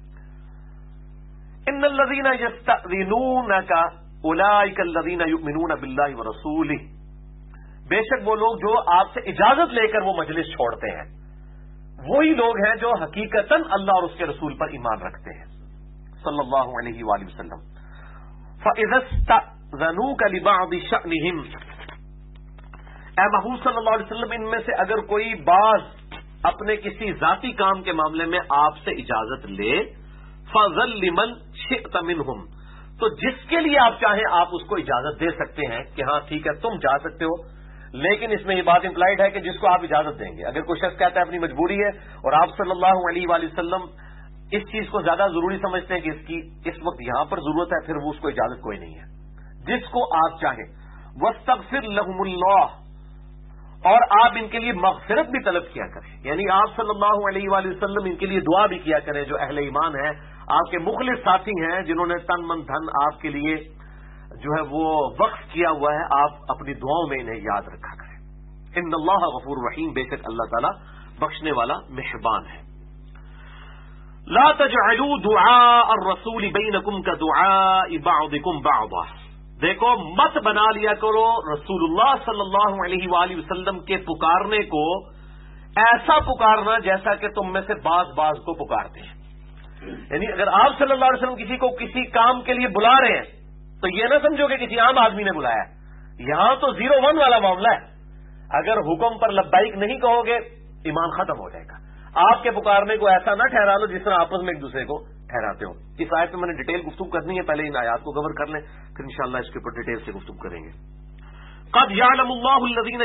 ان الذین یستأذنونک اولئک الذین یؤمنون باللہ ورسولہ, بے شک وہ لوگ جو آپ سے اجازت لے کر وہ مجلس چھوڑتے ہیں وہی لوگ ہیں جو حقیقتاً اللہ اور اس کے رسول پر ایمان رکھتے ہیں صلی اللہ علیہ وآلہ وسلم. فَإِذَا اسْتَأْذَنُوكَ لِبَعْضِ شَأْنِهِمْ, اے محبوب صلی اللہ علیہ وسلم ان میں سے اگر کوئی بعض اپنے کسی ذاتی کام کے معاملے میں آپ سے اجازت لے, فَذَلْ لِمَنْ شِئْتَ مِنْهُمْ, تو جس کے لیے آپ چاہیں آپ اس کو اجازت دے سکتے ہیں کہ ہاں ٹھیک ہے تم جا سکتے ہو, لیکن اس میں یہ بات امپلائڈ ہے کہ جس کو آپ اجازت دیں گے. اگر کوئی شخص کہتا ہے اپنی مجبوری ہے اور آپ صلی اللہ علیہ وآلہ وسلم اس چیز کو زیادہ ضروری سمجھتے ہیں کہ اس کی اس وقت یہاں پر ضرورت ہے, پھر وہ اس کو اجازت کوئی نہیں ہے. جس کو آپ چاہیں. وَاسْتَغْفِرْ لَهُمُ اللَّهُ, اور آپ ان کے لیے مغفرت بھی طلب کیا کریں, یعنی آپ صلی اللہ علیہ وآلہ وسلم ان کے لیے دعا بھی کیا کریں جو اہل ایمان ہیں, آپ کے مخلص ساتھی ہیں جنہوں نے تن من دھن آپ کے لیے جو ہے وہ وقف کیا ہوا ہے, آپ اپنی دعاؤں میں انہیں یاد رکھا کریں. ان اللہ غفور رحیم, بے شک اللہ تعالیٰ بخشنے والا مہربان ہے. لا تجعلوا دعاء الرسول بینکم کدعاء بعضکم بعضا, دیکھو مت بنا لیا کرو رسول اللہ صلی اللہ علیہ وآلہ وسلم کے پکارنے کو ایسا پکارنا جیسا کہ تم میں سے بعض کو پکارتے ہیں. یعنی اگر آپ صلی اللہ علیہ وسلم کسی کو کسی کام کے لیے بلا رہے ہیں تو یہ نہ سمجھو کہ کسی عام آدمی نے بلایا. یہاں تو 0-1 والا معاملہ ہے. اگر حکم پر لبیک نہیں کہو گے ایمان ختم ہو جائے گا. آپ کے پکارنے کو ایسا نہ ٹھہرا لو جس طرح آپس میں ایک دوسرے کو ٹھہراتے ہو. اس آیت میں میں نے ڈیٹیل گفتگو کرنی ہے, پہلے ان آیات کو کور کر لیں پھر انشاءاللہ اس کے اوپر ڈیٹیل سے گفتگو کریں گے. قد یعلم اللہ الذین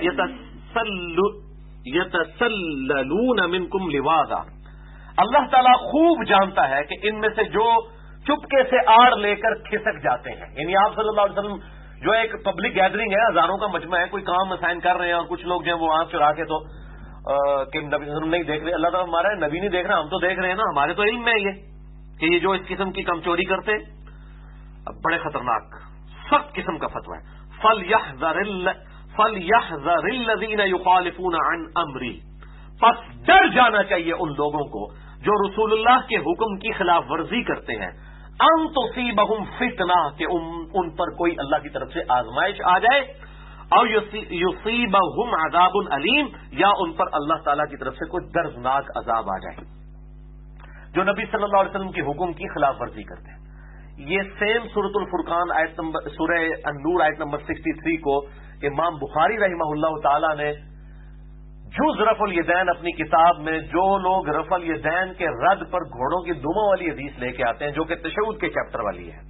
یتسللون منکم لواذا, اللہ تعالیٰ خوب جانتا ہے کہ ان میں سے جو چپکے سے آڑ لے کر کھسک جاتے ہیں. یعنی آپ صلی اللہ علیہ وسلم جو ایک پبلک گیدرنگ ہے, ہزاروں کا مجمع ہے, کوئی کام اسائن کر رہے ہیں اور کچھ لوگ جو ہیں وہ آنکھ چرا کے تو کہ نبی صلی اللہ علیہ وسلم نہیں دیکھ رہے, اللہ تعالیٰ ہمارا نبی نہیں دیکھ رہا, ہم تو دیکھ رہے ہیں نا, ہمارے تو علم میں یہ کہ یہ جو اس قسم کی کم چوری کرتے بڑے خطرناک سخت قسم کا فتویٰ ہے. فَلْيَحْذَرِ الَّذِينَ يُخَالِفُونَ عَنْ أَمْرِهِ, پس ڈر جانا چاہیے ان لوگوں کو جو رسول اللہ کے حکم کی خلاف ورزی کرتے ہیں, ان تصیبہم فتنہ, کہ ان پر کوئی اللہ کی طرف سے آزمائش آ جائے, اور یصیبہم عذاب علیم, یا ان پر اللہ تعالیٰ کی طرف سے کوئی دردناک عذاب آ جائے جو نبی صلی اللہ علیہ وسلم کے حکم کی خلاف ورزی کرتے ہیں. یہ سیم سورۃ الفرقان آیت نمبر سورہ النور آیت نمبر 63 کو امام بخاری رحمہ اللہ تعالی نے جز رفع الیدین اپنی کتاب میں, جو لوگ رفع الیدین کے رد پر گھوڑوں کی دموں والی حدیث لے کے آتے ہیں جو کہ تشہد کے چیپٹر والی ہے,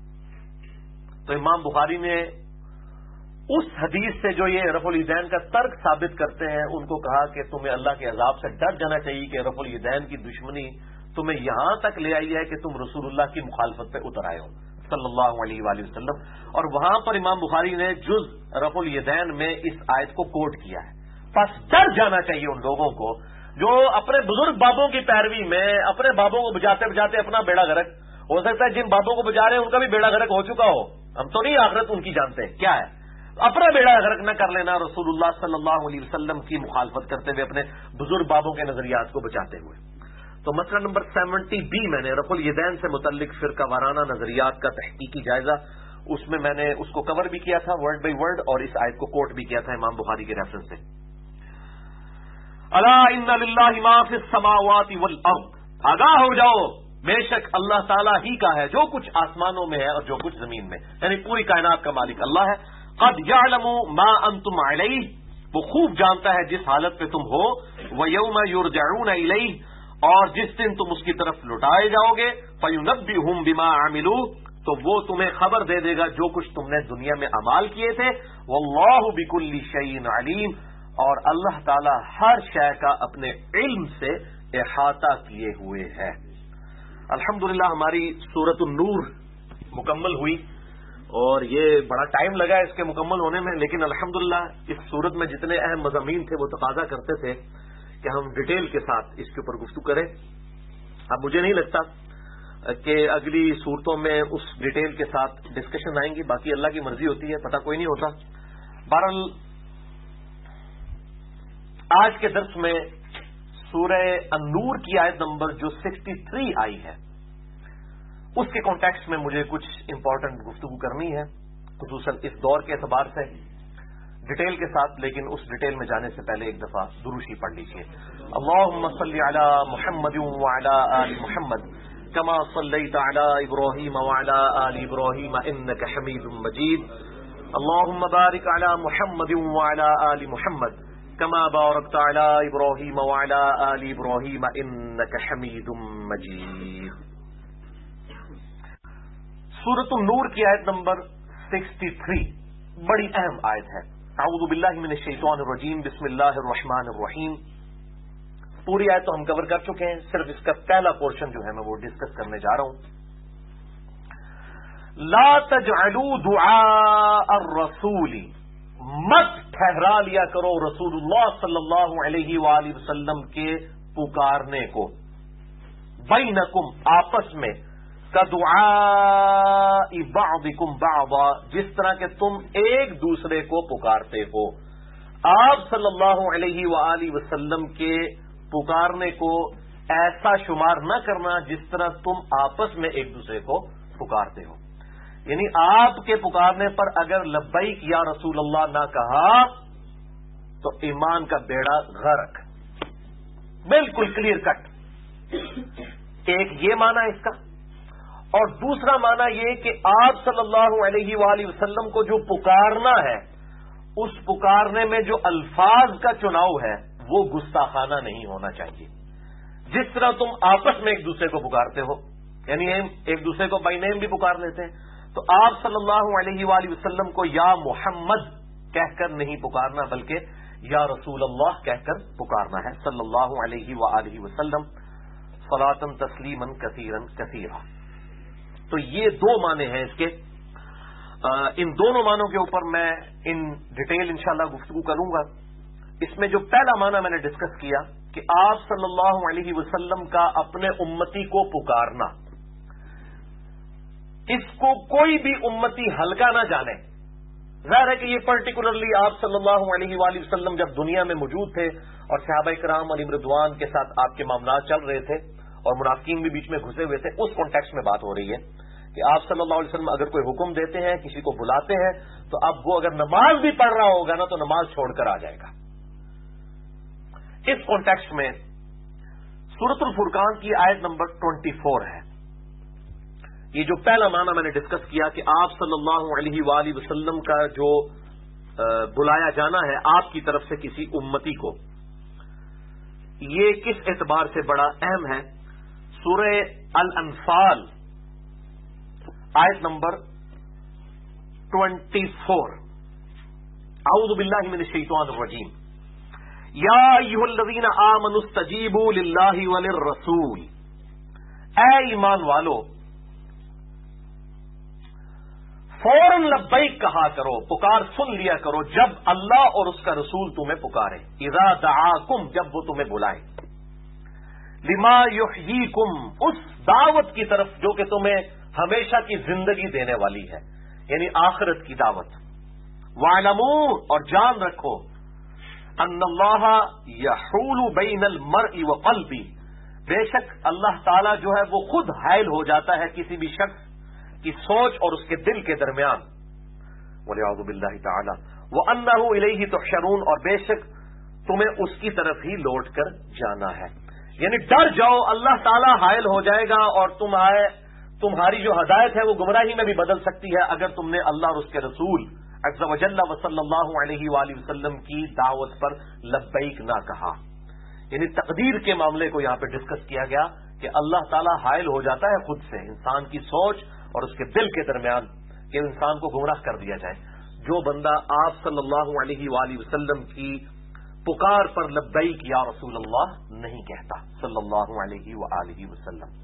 تو امام بخاری نے اس حدیث سے جو یہ رفع الیدین کا ترک ثابت کرتے ہیں ان کو کہا کہ تمہیں اللہ کے عذاب سے ڈر جانا چاہیے کہ رفع الیدین کی دشمنی تمہیں یہاں تک لے آئی ہے کہ تم رسول اللہ کی مخالفت پہ اتر آئے ہو صلی اللہ علیہ وآلہ وسلم. اور وہاں پر امام بخاری نے جز رفع الیدین میں اس آیت کو کوٹ کیا ہے. پس ڈر جانا چاہیے ان لوگوں کو جو اپنے بزرگ بابوں کی پیروی میں اپنے بابوں کو بجاتے بجاتے اپنا بیڑا غرق, ہو سکتا ہے جن بابوں کو بجا رہے ہیں ان کا بھی بیڑا غرق ہو چکا ہو, ہم تو نہیں آخرت ان کی جانتے کیا ہے, اپنا بیڑا غرق نہ کر لینا رسول اللہ صلی اللہ علیہ وسلم کی مخالفت کرتے ہوئے اپنے بزرگ بابوں کے نظریات کو بچاتے ہوئے. تو مسئلہ نمبر 70B میں نے رفع الیدین سے متعلق فرقہ وارانہ نظریات کا تحقیقی جائزہ, اس میں میں نے اس کو کور بھی کیا تھا ورڈ بائی ورڈ, اور اس آیت کو کوٹ بھی کیا تھا امام بخاری کے ریفرنس سے. الا ان للہ ما فی السماوات والارض, آگاہ ہو جاؤ بے شک اللہ تعالیٰ ہی کا ہے جو کچھ آسمانوں میں ہے اور جو کچھ زمین میں, یعنی پوری کائنات کا مالک اللہ ہے. قد یعلم ما انتم علیہ, وہ خوب جانتا ہے جس حالت پہ تم ہو. ویوم یرجعون الیہ, اور جس دن تم اس کی طرف لوٹائے جاؤ گے. فینبئہم بما عملوا, تو وہ تمہیں خبر دے دے گا جو کچھ تم نے دنیا میں اعمال کیے تھے. واللہ بکل شیء علیم, اور اللہ تعالی ہر شے کا اپنے علم سے احاطہ کیے ہوئے ہے۔ الحمدللہ ہماری سورۃ النور مکمل ہوئی، اور یہ بڑا ٹائم لگا اس کے مکمل ہونے میں، لیکن الحمدللہ اس سورت میں جتنے اہم مضامین تھے وہ تقاضا کرتے تھے کہ ہم ڈیٹیل کے ساتھ اس کے اوپر گفتگو کریں۔ اب مجھے نہیں لگتا کہ اگلی صورتوں میں اس ڈیٹیل کے ساتھ ڈسکشن آئیں گی، باقی اللہ کی مرضی ہوتی ہے، پتہ کوئی نہیں ہوتا۔ بہرحال آج کے درس میں سورہ النور کی آیت نمبر جو 63 آئی ہے اس کے کانٹیکسٹ میں مجھے کچھ امپورٹنٹ گفتگو کرنی ہے، خصوصاً اس دور کے اعتبار سے ڈیٹیل کے ساتھ، لیکن اس ڈیٹیل میں جانے سے پہلے ایک دفعہ دروشی پڑھ لیجیے۔ اللہم صلی علی محمد وعلی آل محمد کما صلیت علی ابراہیم وعلی آل ابراہیم انک حمید مجید، اللہم بارک علی محمد وعلی آل محمد کما بارکت علی ابراہیم وعلی آل ابراہیم انک حمید مجید۔ سورۃ النور کی آیت نمبر 63 بڑی اہم آیت ہے۔ اعوذ باللہ من الشیطان الرجیم، بسم اللہ الرحمن الرحیم۔ پوری آیت تو ہم کور کر چکے ہیں، صرف اس کا پہلا پورشن جو ہے میں وہ ڈسکس کرنے جا رہا ہوں۔ لا تجعلوا دعاء الرسول، مت ٹھہرا لیا کرو رسول اللہ صلی اللہ علیہ وآلہ وسلم کے پکارنے کو، بینکم آپس میں، کدعاء بعضکم بعضا، جس طرح کہ تم ایک دوسرے کو پکارتے ہو۔ آپ صلی اللہ علیہ وآلہ وسلم کے پکارنے کو ایسا شمار نہ کرنا جس طرح تم آپس میں ایک دوسرے کو پکارتے ہو، یعنی آپ کے پکارنے پر اگر لبیک یا رسول اللہ نہ کہا تو ایمان کا بیڑا غرق، بالکل کلیئر کٹ۔ ایک یہ معنی اس کا، اور دوسرا معنی یہ کہ آپ صلی اللہ علیہ وآلہ وسلم کو جو پکارنا ہے اس پکارنے میں جو الفاظ کا چناؤ ہے وہ گستاخانہ نہیں ہونا چاہیے۔ جس طرح تم آپس میں ایک دوسرے کو پکارتے ہو، یعنی ایک دوسرے کو بائی نیم بھی پکار لیتے ہیں، تو آپ صلی اللہ علیہ وآلہ وسلم کو یا محمد کہہ کر نہیں پکارنا بلکہ یا رسول اللہ کہہ کر پکارنا ہے، صلی اللہ علیہ وآلہ وسلم، صلاۃ تسلیما کثیرا کثیرا۔ تو یہ دو معنی ہیں اس کے، ان دونوں معنوں کے اوپر میں ان ڈیٹیل انشاءاللہ گفتگو کروں گا۔ اس میں جو پہلا معنی میں نے ڈسکس کیا کہ آپ صلی اللہ علیہ وسلم کا اپنے امتی کو پکارنا، اس کو کوئی بھی امتی ہلکا نہ جانے۔ ظاہر ہے کہ یہ پرٹیکولرلی آپ صلی اللہ علیہ وآلہ وسلم جب دنیا میں موجود تھے اور صحابہ کرام علیہم رضوان کے ساتھ آپ کے معاملات چل رہے تھے اور منافقین بھی بیچ میں گھسے ہوئے تھے، اس کانٹیکسٹ میں بات ہو رہی ہے کہ آپ صلی اللہ علیہ وسلم اگر کوئی حکم دیتے ہیں، کسی کو بلاتے ہیں، تو اب وہ اگر نماز بھی پڑھ رہا ہوگا نا تو نماز چھوڑ کر آ جائے گا۔ اس کانٹیکسٹ میں سورۃ الفرقان کی آیت نمبر 24 ہے۔ یہ جو پہلا معنی میں نے ڈسکس کیا کہ آپ صلی اللہ علیہ وآلہ وسلم کا جو بلایا جانا ہے آپ کی طرف سے کسی امتی کو، یہ کس اعتبار سے بڑا اہم ہے۔ سورہ الانفال آیت نمبر 24، اعوذ باللہ من الشیطان الرجیم، یا ایھا الذین آمنوا استجیبوا للہ وللرسول، اے ایمان والو فوراً لبیک کہا کرو، پکار سن لیا کرو جب اللہ اور اس کا رسول تمہیں پکارے، اذا دعاکم، جب وہ تمہیں بلائے، لما یحییکم، اس دعوت کی طرف جو کہ تمہیں ہمیشہ کی زندگی دینے والی ہے، یعنی آخرت کی دعوت۔ وَاعْلَمُوا، اور جان رکھو، ان اللہ یحول بین المرء وقلبہ، بے شک اللہ تعالیٰ جو ہے وہ خود حائل ہو جاتا ہے کسی بھی شخص کی سوچ اور اس کے دل کے درمیان، وَلِعَوْذُ بِاللَّهِ تَعَالَى وَأَنَّهُ إِلَيْهِ تُحْشَرُونَ، اور بے شک تمہیں اس کی طرف ہی لوٹ کر جانا ہے، یعنی ڈر جاؤ اللہ تعالیٰ حائل ہو جائے گا اور تمہاری جو ہدایت ہے وہ گمراہی میں بھی بدل سکتی ہے اگر تم نے اللہ اور اس کے رسول عز و جل و صلی اللہ علیہ وآلہ وسلم کی دعوت پر لبیک نہ کہا۔ یعنی تقدیر کے معاملے کو یہاں پہ ڈسکس کیا گیا کہ اللہ تعالیٰ حائل ہو جاتا ہے خود سے انسان کی سوچ اور اس کے دل کے درمیان کہ انسان کو گمراہ کر دیا جائے۔ جو بندہ آپ صلی اللہ علیہ وآلہ وسلم کی پکار پر لبیک یا رسول اللہ نہیں کہتا صلی اللہ علیہ وآلہ وسلم۔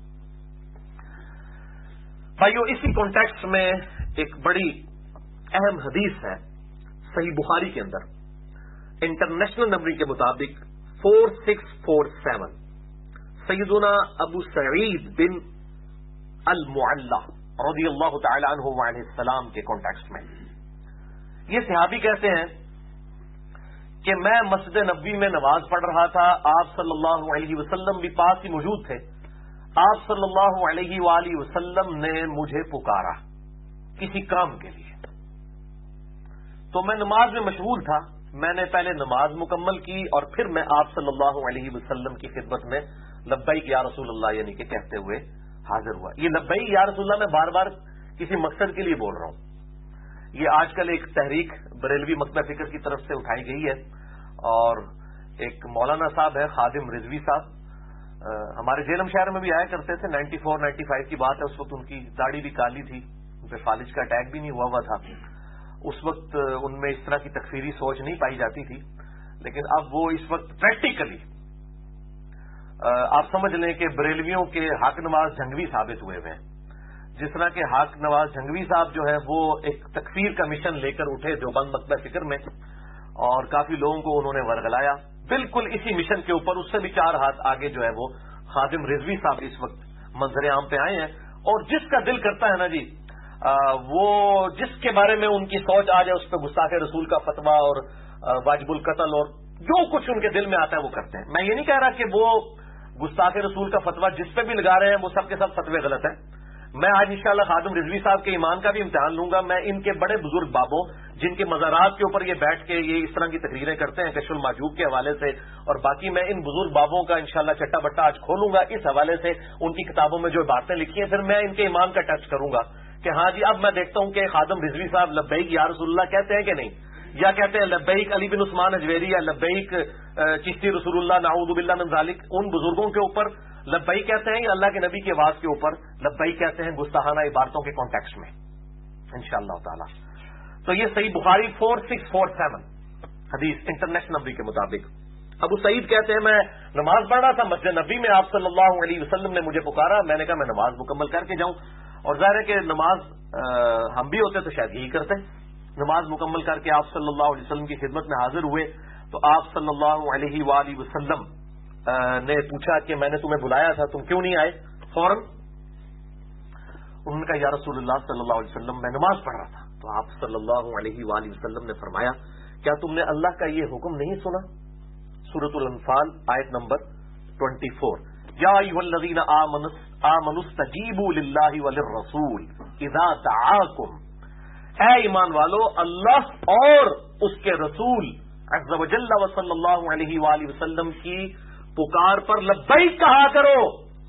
بھائیو، اسی کانٹیکسٹ میں ایک بڑی اہم حدیث ہے صحیح بخاری کے اندر، انٹرنیشنل نمبر کے مطابق 4647، سیدنا ابو سعید بن المعلّہ رضی اللہ تعالی عنہ وعلیہ السلام کے کانٹیکسٹ میں یہ صحابی کہتے ہیں کہ میں مسجد نبوی میں نماز پڑھ رہا تھا، آپ صلی اللہ علیہ وسلم بھی پاس ہی موجود تھے۔ آپ صلی اللہ علیہ وآلہ وسلم نے مجھے پکارا کسی کام کے لیے، تو میں نماز میں مشغول تھا۔ میں نے پہلے نماز مکمل کی اور پھر میں آپ صلی اللہ علیہ وسلم کی خدمت میں لبیک یا رسول اللہ یعنی کہ کہتے ہوئے حاضر ہوا۔ یہ لبیک یا رسول اللہ میں بار بار کسی مقصد کے لیے بول رہا ہوں۔ یہ آج کل ایک تحریک بریلوی مکتبہ فکر کی طرف سے اٹھائی گئی ہے، اور ایک مولانا صاحب ہے خادم رضوی صاحب، ہمارے جیلم شہر میں بھی آیا کرتے تھے، 94-95 کی بات ہے، اس وقت ان کی داڑھی بھی کالی تھی، ان پہ فالج کا اٹیک بھی نہیں ہوا تھا۔ اس وقت ان میں اس طرح کی تکفیری سوچ نہیں پائی جاتی تھی، لیکن اب وہ اس وقت پریکٹیکلی آپ سمجھ لیں کہ بریلویوں کے حق نواز جھنگوی ثابت ہوئے ہوئے ہیں۔ جس طرح کہ حق نواز جھنگوی صاحب جو ہے وہ ایک تکفیر کا مشن لے کر اٹھے دیوبند مکتبہ فکر میں، اور کافی لوگوں کو انہوں نے ورگلایا، بالکل اسی مشن کے اوپر اس سے بھی 4 ہاتھ آگے جو ہے وہ خادم رضوی صاحب اس وقت منظر عام پہ آئے ہیں، اور جس کا دل کرتا ہے نا جی وہ جس کے بارے میں ان کی سوچ آ جائے اس پہ گستاخ رسول کا فتویٰ اور واجب القتل اور جو کچھ ان کے دل میں آتا ہے وہ کرتے ہیں۔ میں یہ نہیں کہہ رہا کہ وہ گستاخ رسول کا فتویٰ جس پہ بھی لگا رہے ہیں وہ سب کے سب فتوے غلط ہیں۔ میں آج انشاءاللہ خادم رضوی صاحب کے ایمان کا بھی امتحان لوں گا۔ میں ان کے بڑے بزرگ بابوں جن کے مزارات کے اوپر یہ بیٹھ کے یہ اس طرح کی تقریریں کرتے ہیں کشف المحجوب کے حوالے سے، اور باقی میں ان بزرگ بابوں کا انشاءاللہ چٹا بٹا آج کھولوں گا اس حوالے سے، ان کی کتابوں میں جو باتیں لکھی ہیں، پھر میں ان کے ایمان کا ٹچ کروں گا کہ ہاں جی اب میں دیکھتا ہوں کہ خادم رضوی صاحب لبیک یا رسول اللہ کہتے ہیں کہ نہیں، یا کہتے ہیں لبیک علی بن عثمان اجویری یا لبیک چشتی رسول اللہ نعوذ باللہ من ذالک۔ ان بزرگوں کے اوپر لبیک کہتے ہیں یا اللہ کے نبی کی آواز کے اوپر لبیک کہتے ہیں گستاخانہ عبارتوں کے کانٹیکسٹ میں انشاءاللہ تعالی۔ تو یہ صحیح بخاری 4647 حدیث انٹرنیشنل نبی کے مطابق ابو سعید کہتے ہیں میں نماز پڑھ رہا تھا مسجد نبی میں، آپ صلی اللہ علیہ وسلم نے مجھے پکارا، میں نے کہا میں نماز مکمل کر کے جاؤں، اور ظاہر ہے کہ نماز ہم بھی ہوتے تو شاید یہی کرتے۔ نماز مکمل کر کے آپ صلی اللہ علیہ وسلم کی خدمت میں حاضر ہوئے تو آپ صلی اللہ علیہ وآلہ وسلم نے پوچھا کہ میں نے تمہیں بلایا تھا، تم کیوں نہیں آئے؟ فوراً انہوں نے کہا یا رسول اللہ صلی اللہ علیہ وسلم میں نماز پڑھ رہا تھا۔ تو آپ صلی اللہ علیہ وآلہ وسلم نے فرمایا کیا تم نے اللہ کا یہ حکم نہیں سنا؟ سورۃ الانفال آیت نمبر 24، یا ایھا الذین آمنوا استجیبوا للہ وللرسول اذا دعاکم، اے ایمان والو اللہ اور اس کے رسول عز وجل و صلی اللہ علیہ وآلہ وسلم کی پکار پر لبیک کہا کرو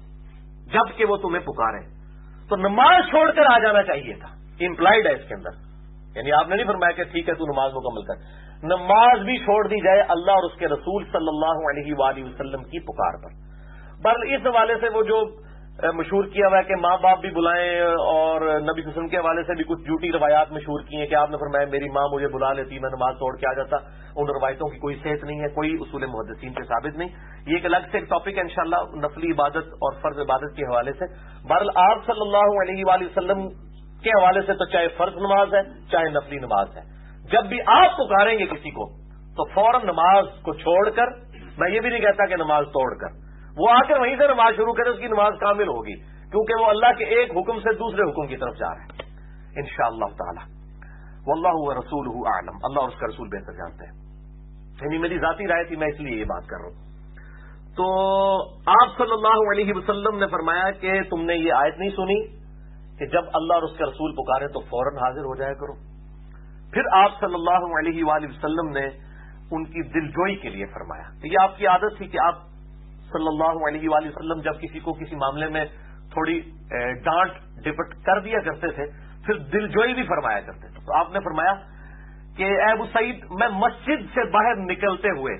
جب کہ وہ تمہیں پکارے۔ تو نماز چھوڑ کر آ جانا چاہیے تھا، امپلائڈ ہے اس کے اندر، یعنی آپ نے نہیں فرمایا کہ ٹھیک ہے تو نماز مکمل کر، نماز بھی چھوڑ دی جائے اللہ اور اس کے رسول صلی اللہ علیہ وآلہ وسلم کی پکار پر۔ بہرحال اس حوالے سے وہ جو مشہور کیا ہوا ہے کہ ماں باپ بھی بلائیں، اور نبی صلی اللہ علیہ وسلم کے حوالے سے بھی کچھ جھوٹی روایات مشہور کی ہیں کہ آپ نے فرمایا میری ماں مجھے بلا لیتی میں نماز توڑ کے آ جاتا، ان روایتوں کی کوئی صحت نہیں ہے، کوئی اصول محدثین سے ثابت نہیں۔ یہ ایک الگ سے ایک ٹاپک ہے انشاءاللہ نفلی عبادت اور فرض عبادت کے حوالے سے۔ بہرحال آپ صلی اللہ علیہ وآلہ وسلم کے حوالے سے تو چاہے فرض نماز ہے چاہے نفلی نماز ہے، جب بھی آپ پکاریں گے کسی کو تو فوراً نماز کو چھوڑ کر، میں یہ بھی نہیں کہتا کہ نماز توڑ کر، وہ آ کر وہیں سے نماز شروع کرے، اس کی نماز کامل ہوگی، کیونکہ وہ اللہ کے ایک حکم سے دوسرے حکم کی طرف جا رہا ہے انشاءاللہ تعالی۔ واللہ ورسولہ اعلم، اللہ اور اس کا رسول بہتر جانتے ہیں۔ یعنی میری ذاتی رائے تھی، میں اس لیے یہ بات کر رہا ہوں۔ تو آپ صلی اللہ علیہ وسلم نے فرمایا کہ تم نے یہ آیت نہیں سنی کہ جب اللہ اور اس کے رسول پکارے تو فوراً حاضر ہو جایا کرو۔ پھر آپ صلی اللہ علیہ وآلہ وسلم نے ان کی دلجوئی کے لیے فرمایا، یہ آپ کی عادت تھی کہ آپ صلی اللہ علیہ وآلہ وسلم جب کسی کو کسی معاملے میں تھوڑی ڈانٹ ڈپٹ کر دیا کرتے تھے پھر دلجوئی بھی فرمایا کرتے تھے۔ تو آپ نے فرمایا کہ اے ابو سعید میں مسجد سے باہر نکلتے ہوئے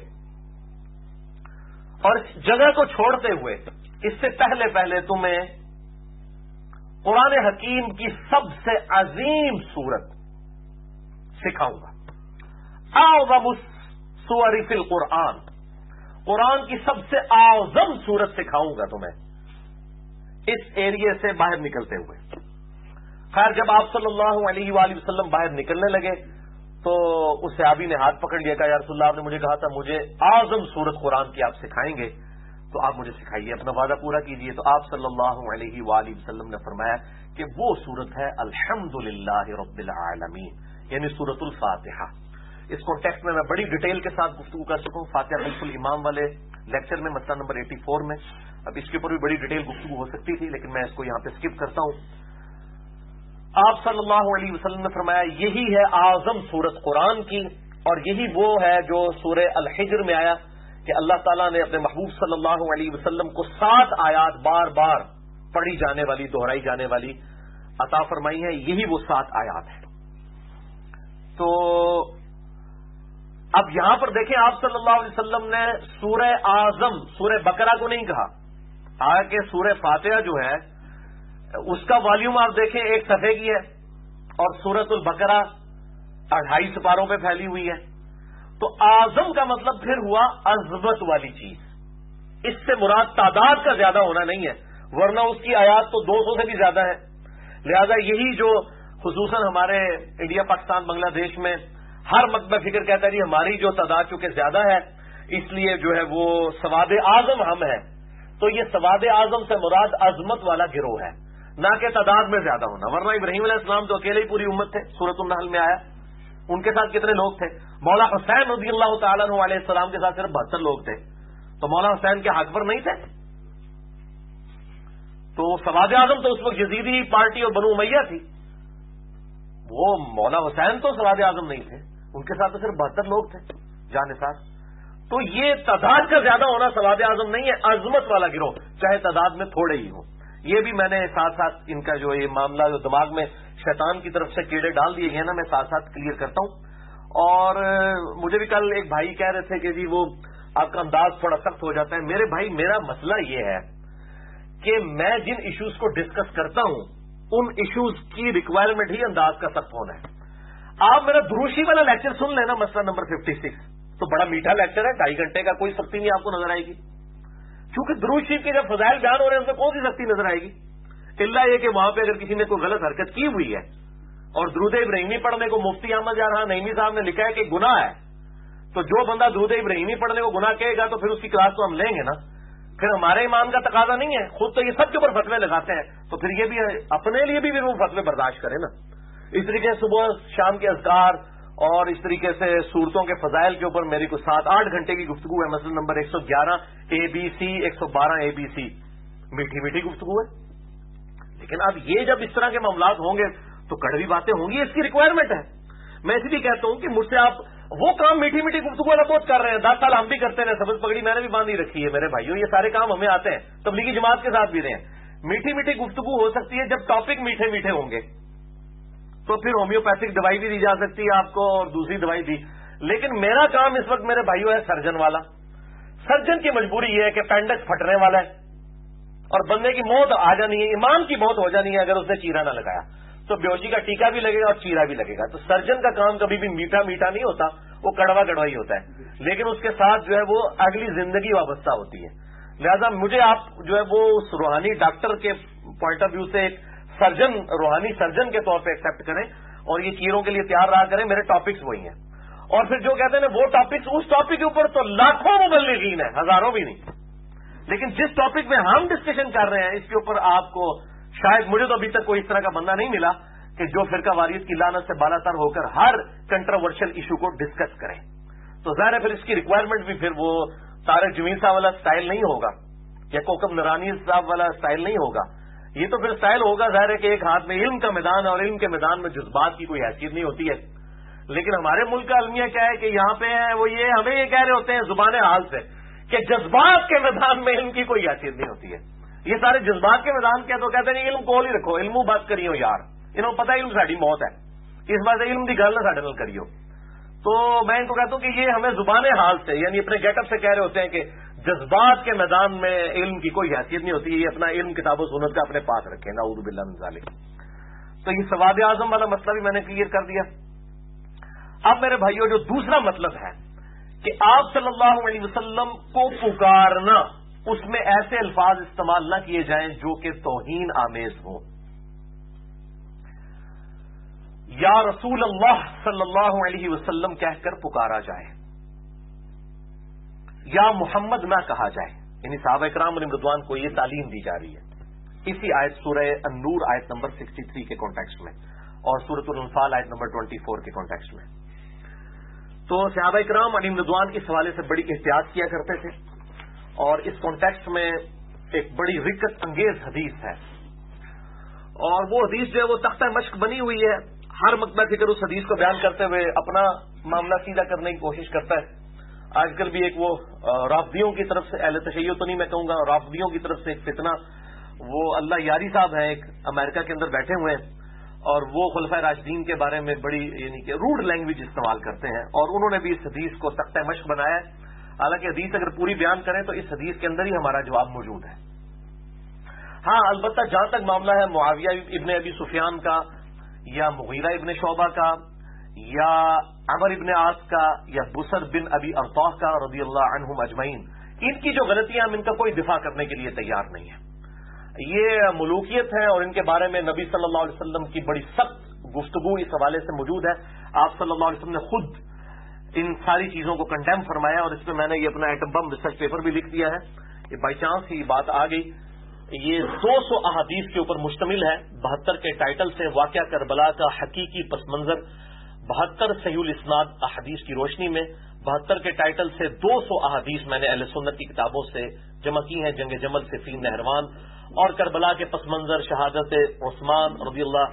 اور اس جگہ کو چھوڑتے ہوئے اس سے پہلے تمہیں قرآن حکیم کی سب سے عظیم سورت سکھاؤں گا، اعظم السور فی القرآن، قرآن کی سب سے اعظم سورت سکھاؤں گا تمہیں اس ایریے سے باہر نکلتے ہوئے۔ خیر جب آپ صلی اللہ علیہ وآلہ وسلم باہر نکلنے لگے تو اس صحابی نے ہاتھ پکڑ لیا، کہا یا رسول اللہ، آپ نے مجھے کہا تھا مجھے اعظم سورت قرآن کی آپ سکھائیں گے، تو آپ مجھے سکھائیے، اپنا وعدہ پورا کیجیے۔ تو آپ صلی اللہ علیہ وآلہ وسلم نے فرمایا کہ وہ سورت ہے الحمدللہ رب العالمین، یعنی سورت الفاتحہ۔ اس کانٹیکسٹ میں بڑی ڈیٹیل کے ساتھ گفتگو کر سکوں، فاتحہ خلف الامام والے لیکچر میں مسئلہ نمبر 84 میں، اب اس کے اوپر بھی بڑی ڈیٹیل گفتگو ہو سکتی تھی، لیکن میں اس کو یہاں پہ اسکپ کرتا ہوں۔ آپ صلی اللہ علیہ وسلم نے فرمایا یہی ہے اعظم سورت قرآن کی، اور یہی وہ ہے جو سورہ الحجر میں آیا کہ اللہ تعالیٰ نے اپنے محبوب صلی اللہ علیہ وسلم کو 7 آیات بار بار پڑھی جانے والی، دہرائی جانے والی عطا فرمائی ہے، یہی وہ 7 آیات ہیں۔ تو اب یہاں پر دیکھیں آپ صلی اللہ علیہ وسلم نے سورہ اعظم سورہ بقرہ کو نہیں کہا، آگے سورہ فاتحہ جو ہے اس کا والیوم آپ دیکھیں 1 صفحے کی ہے، اور سورۃ البقرہ 2.5 سپاروں پہ پھیلی ہوئی ہے۔ تو اعظم کا مطلب پھر ہوا عظمت والی چیز، اس سے مراد تعداد کا زیادہ ہونا نہیں ہے، ورنہ اس کی آیات تو 200 سے بھی زیادہ ہے۔ لہذا یہی جو خصوصاً ہمارے انڈیا پاکستان بنگلہ دیش میں ہر مکتبہ فکر کہتا ہے جی ہماری جو تعداد چونکہ زیادہ ہے اس لیے جو ہے وہ سواد اعظم ہم ہے، تو یہ سواد اعظم سے مراد عظمت والا گروہ ہے، نہ کہ تعداد میں زیادہ ہونا، ورنہ ابراہیم علیہ السلام تو اکیلے ہی پوری امت تھے، سورۃ النحل میں آیا، ان کے ساتھ کتنے لوگ تھے؟ مولا حسین رضی اللہ تعالیٰ عنہ علیہ السلام کے ساتھ صرف 72 لوگ تھے، تو مولا حسین کے حق پر نہیں تھے؟ تو سواد اعظم تو اس وقت یزیدی پارٹی اور بنو امیہ تھی، وہ مولا حسین تو سواد اعظم نہیں تھے، ان کے ساتھ تو صرف 72 لوگ تھے جانثار۔ تو یہ تعداد کا زیادہ ہونا سواد اعظم نہیں ہے، عظمت والا گروہ، چاہے تعداد میں تھوڑے ہی ہوں۔ یہ بھی میں نے ساتھ ساتھ ان کا جو یہ معاملہ جو دماغ میں شیطان کی طرف سے کیڑے ڈال دیے گئے نا، میں ساتھ ساتھ کلیئر کرتا ہوں۔ اور مجھے بھی کل ایک بھائی کہہ رہے تھے کہ جی وہ آپ کا انداز تھوڑا سخت ہو جاتا ہے۔ میرے بھائی میرا مسئلہ یہ ہے کہ میں جن ایشوز کو ڈسکس کرتا ہوں ان ایشوز کی ریکوائرمنٹ ہی انداز کا سخت ہونا ہے۔ آپ میرا دروشی والا لیکچر سن لینا، مسئلہ نمبر 56، تو بڑا میٹھا لیکچر ہے، 2.5 گھنٹے کا، کوئی سختی نہیں آپ کو نظر آئے گی، کیونکہ دروشی شریف کے جب فضائل بیان ہو رہے ہیں ان میں کون سی سختی نظر آئے گی؟ الا یہ کہ وہاں پہ اگر کسی نے کوئی غلط حرکت کی ہوئی ہے اور درود ابراہیمی پڑھنے کو مفتی احمد جہاں نعیمی صاحب نے لکھا ہے کہ گناہ ہے، تو جو بندہ درود ابراہیمی پڑھنے کو گناہ کہے گا تو پھر اس کی کلاس تو ہم لیں گے نا، پھر ہمارے امام کا تقاضا نہیں ہے، خود تو یہ سب کے اوپر فتوے لگاتے ہیں، تو پھر یہ بھی اپنے لیے بھی وہ فتوے برداشت کرے نا۔ اس طریقے سے صبح شام کے اذکار اور اس طریقے سے صورتوں کے فضائل کے اوپر میری کو 7-8 گھنٹے کی گفتگو ہے، مثلا نمبر 111 ABC 112 ABC، میٹھی میٹھی گفتگو ہے۔ لیکن اب یہ جب اس طرح کے معاملات ہوں گے تو کڑوی باتیں ہوں گی، اس کی ریکوائرمنٹ ہے۔ میں اس لیے کہتا ہوں کہ مجھ سے آپ وہ کام میٹھی میٹھی گفتگو والا بہت کر رہے ہیں، 10 سال ہم بھی کرتے ہیں، سبز پگڑی میں نے بھی باندھی رکھی ہے، میرے بھائیوں یہ سارے کام ہمیں آتے ہیں، تبلیغی جماعت کے ساتھ بھی رہے ہیں۔ میٹھی میٹھی گفتگو ہو سکتی ہے جب ٹاپک میٹھے میٹھے ہوں گے، تو پھر ہومیوپیتھک دوائی بھی دی جا سکتی ہے آپ کو اور دوسری دوائی بھی، لیکن میرا کام اس وقت میرے بھائیوں ہے سرجن والا۔ سرجن کی مجبوری یہ ہے کہ پینڈکس پھٹنے والا ہے اور بندے کی موت آ جانی ہے، امام کی موت ہو جانی ہے اگر اس نے چیرا نہ لگایا، تو بیوشی کا ٹیکا بھی لگے گا اور چیرا بھی لگے گا۔ تو سرجن کا کام کبھی بھی میٹھا میٹھا نہیں ہوتا، وہ کڑوا کڑوا ہی ہوتا ہے، لیکن اس کے ساتھ جو ہے وہ اگلی زندگی وابستہ ہوتی ہے۔ لہذا مجھے آپ جو ہے وہ اس روحانی ڈاکٹر کے پوائنٹ آف ویو سے ایک سرجن، روحانی سرجن کے طور پہ ایکسپٹ کریں اور یہ چیروں کے لیے تیار رہا کریں، میرے ٹاپکس وہی ہیں۔ اور پھر جو کہتے ہیں نا وہ ٹاپکس، اس ٹاپک کے اوپر تو لاکھوں مبلغین ہیں، ہزاروں بھی نہیں، لیکن جس ٹاپک میں ہم ڈسکشن کر رہے ہیں اس کے اوپر آپ کو شاید، مجھے تو ابھی تک کوئی اس طرح کا بندہ نہیں ملا کہ جو فرقہ واریت کی لعنت سے بالا تر ہو کر ہر کنٹروورشل ایشو کو ڈسکس کرے۔ تو ظاہر ہے پھر اس کی ریکوائرمنٹ بھی پھر وہ طارق جمیل صاحب والا سٹائل نہیں ہوگا یا کوکب نورانی صاحب والا سٹائل نہیں ہوگا، یہ تو پھر سٹائل ہوگا ظاہر ہے کہ ایک ہاتھ میں علم کا میدان ہے اور علم کے میدان میں جذبات کی کوئی حیثیت نہیں ہوتی ہے۔ لیکن ہمارے ملک کا المیہ کیا ہے کہ یہاں پہ وہ یہ ہمیں یہ کہہ رہے ہوتے ہیں زبان حال سے کہ جذبات کے میدان میں علم کی کوئی حیثیت نہیں ہوتی ہے۔ یہ سارے جذبات کے میدان کیا تو کہتے ہیں علم کول ہی رکھو، علم بات کریو یار، انہوں پتہ علم ساڑی موت ہے، اس بات سے علم کی گل نہ ساڈے نال کریو۔ تو میں ان کو کہتا ہوں کہ یہ ہمیں زبان حال سے یعنی اپنے گیٹ اپ سے کہہ رہے ہوتے ہیں کہ جذبات کے میدان میں علم کی کوئی حیثیت نہیں ہوتی، یہ اپنا علم کتاب و سنت کا اپنے پاس رکھیں، نعوذ باللہ من ذالک۔ تو یہ سواد اعظم والا مسئلہ بھی میں نے کلیئر کر دیا۔ اب میرے بھائیوں جو دوسرا مطلب ہے کہ آپ صلی اللہ علیہ وسلم کو پکارنا، اس میں ایسے الفاظ استعمال نہ کیے جائیں جو کہ توہین آمیز ہوں. یا رسول اللہ صلی اللہ علیہ وسلم کہہ کر پکارا جائے، یا محمد نہ کہا جائے. یعنی صحابہ کرام علیہم رضوان کو یہ تعلیم دی جا رہی ہے اسی آیت سورہ النور آیت نمبر 63 کے کانٹیکسٹ میں اور سورۃ الانفال آیت نمبر 24 کے کانٹیکسٹ میں. تو صحابہ کرام علیہم رضوان اس حوالے سے بڑی احتیاط کیا کرتے تھے، اور اس کانٹیکسٹ میں ایک بڑی رکت انگیز حدیث ہے، اور وہ حدیث جو ہے وہ تختہ مشق بنی ہوئی ہے. ہر مقبہ فکر اس حدیث کو بیان کرتے ہوئے اپنا معاملہ سیدھا کرنے کی کوشش کرتا ہے. آج کل بھی ایک وہ رافضیوں کی طرف سے، اہل تشیع تو نہیں میں کہوں گا، رافضیوں کی طرف سے ایک فتنہ، وہ اللہ یاری صاحب ہیں، ایک امریکہ کے اندر بیٹھے ہوئے ہیں، اور وہ خلفائے راشدین کے بارے میں بڑی یعنی کہ روڈ لینگویج استعمال کرتے ہیں، اور انہوں نے بھی اس حدیث کو تختہ مشق بنایا ہے. حالانکہ حدیث اگر پوری بیان کریں تو اس حدیث کے اندر ہی ہمارا جواب موجود ہے. ہاں البتہ جہاں تک معاملہ ہے معاویہ ابن ابی سفیان کا، یا مغیرہ ابن شعبہ کا، یا عمر ابن عاص کا، یا بصر بن ابی ارطاح کا رضی اللہ عنہم اجمعین، ان کی جو غلطیاں ہم ان کا کوئی دفاع کرنے کے لیے تیار نہیں ہیں. یہ ملوکیت ہے، اور ان کے بارے میں نبی صلی اللہ علیہ وسلم کی بڑی سخت گفتگو اس حوالے سے موجود ہے. آپ صلی اللہ علیہ وسلم نے خود ان ساری چیزوں کو کنڈیم فرمایا، اور اس میں میں نے یہ اپنا ایٹم بم ریسرچ پیپر بھی لکھ دیا ہے. یہ بائی چانس ہی بات آ گئی. یہ 200 احادیث کے اوپر مشتمل ہے، 72 کے ٹائٹل سے واقعہ کربلا کا حقیقی پس منظر، 72 صحیح الاسناد احادیث کی روشنی میں، 72 کے ٹائٹل سے 200 احادیث میں نے اہل سنت کی کتابوں سے جمع کی ہیں، جنگ جمل، صفین، نہروان، اور کربلا کے پس منظر، شہادت عثمان رضی اللہ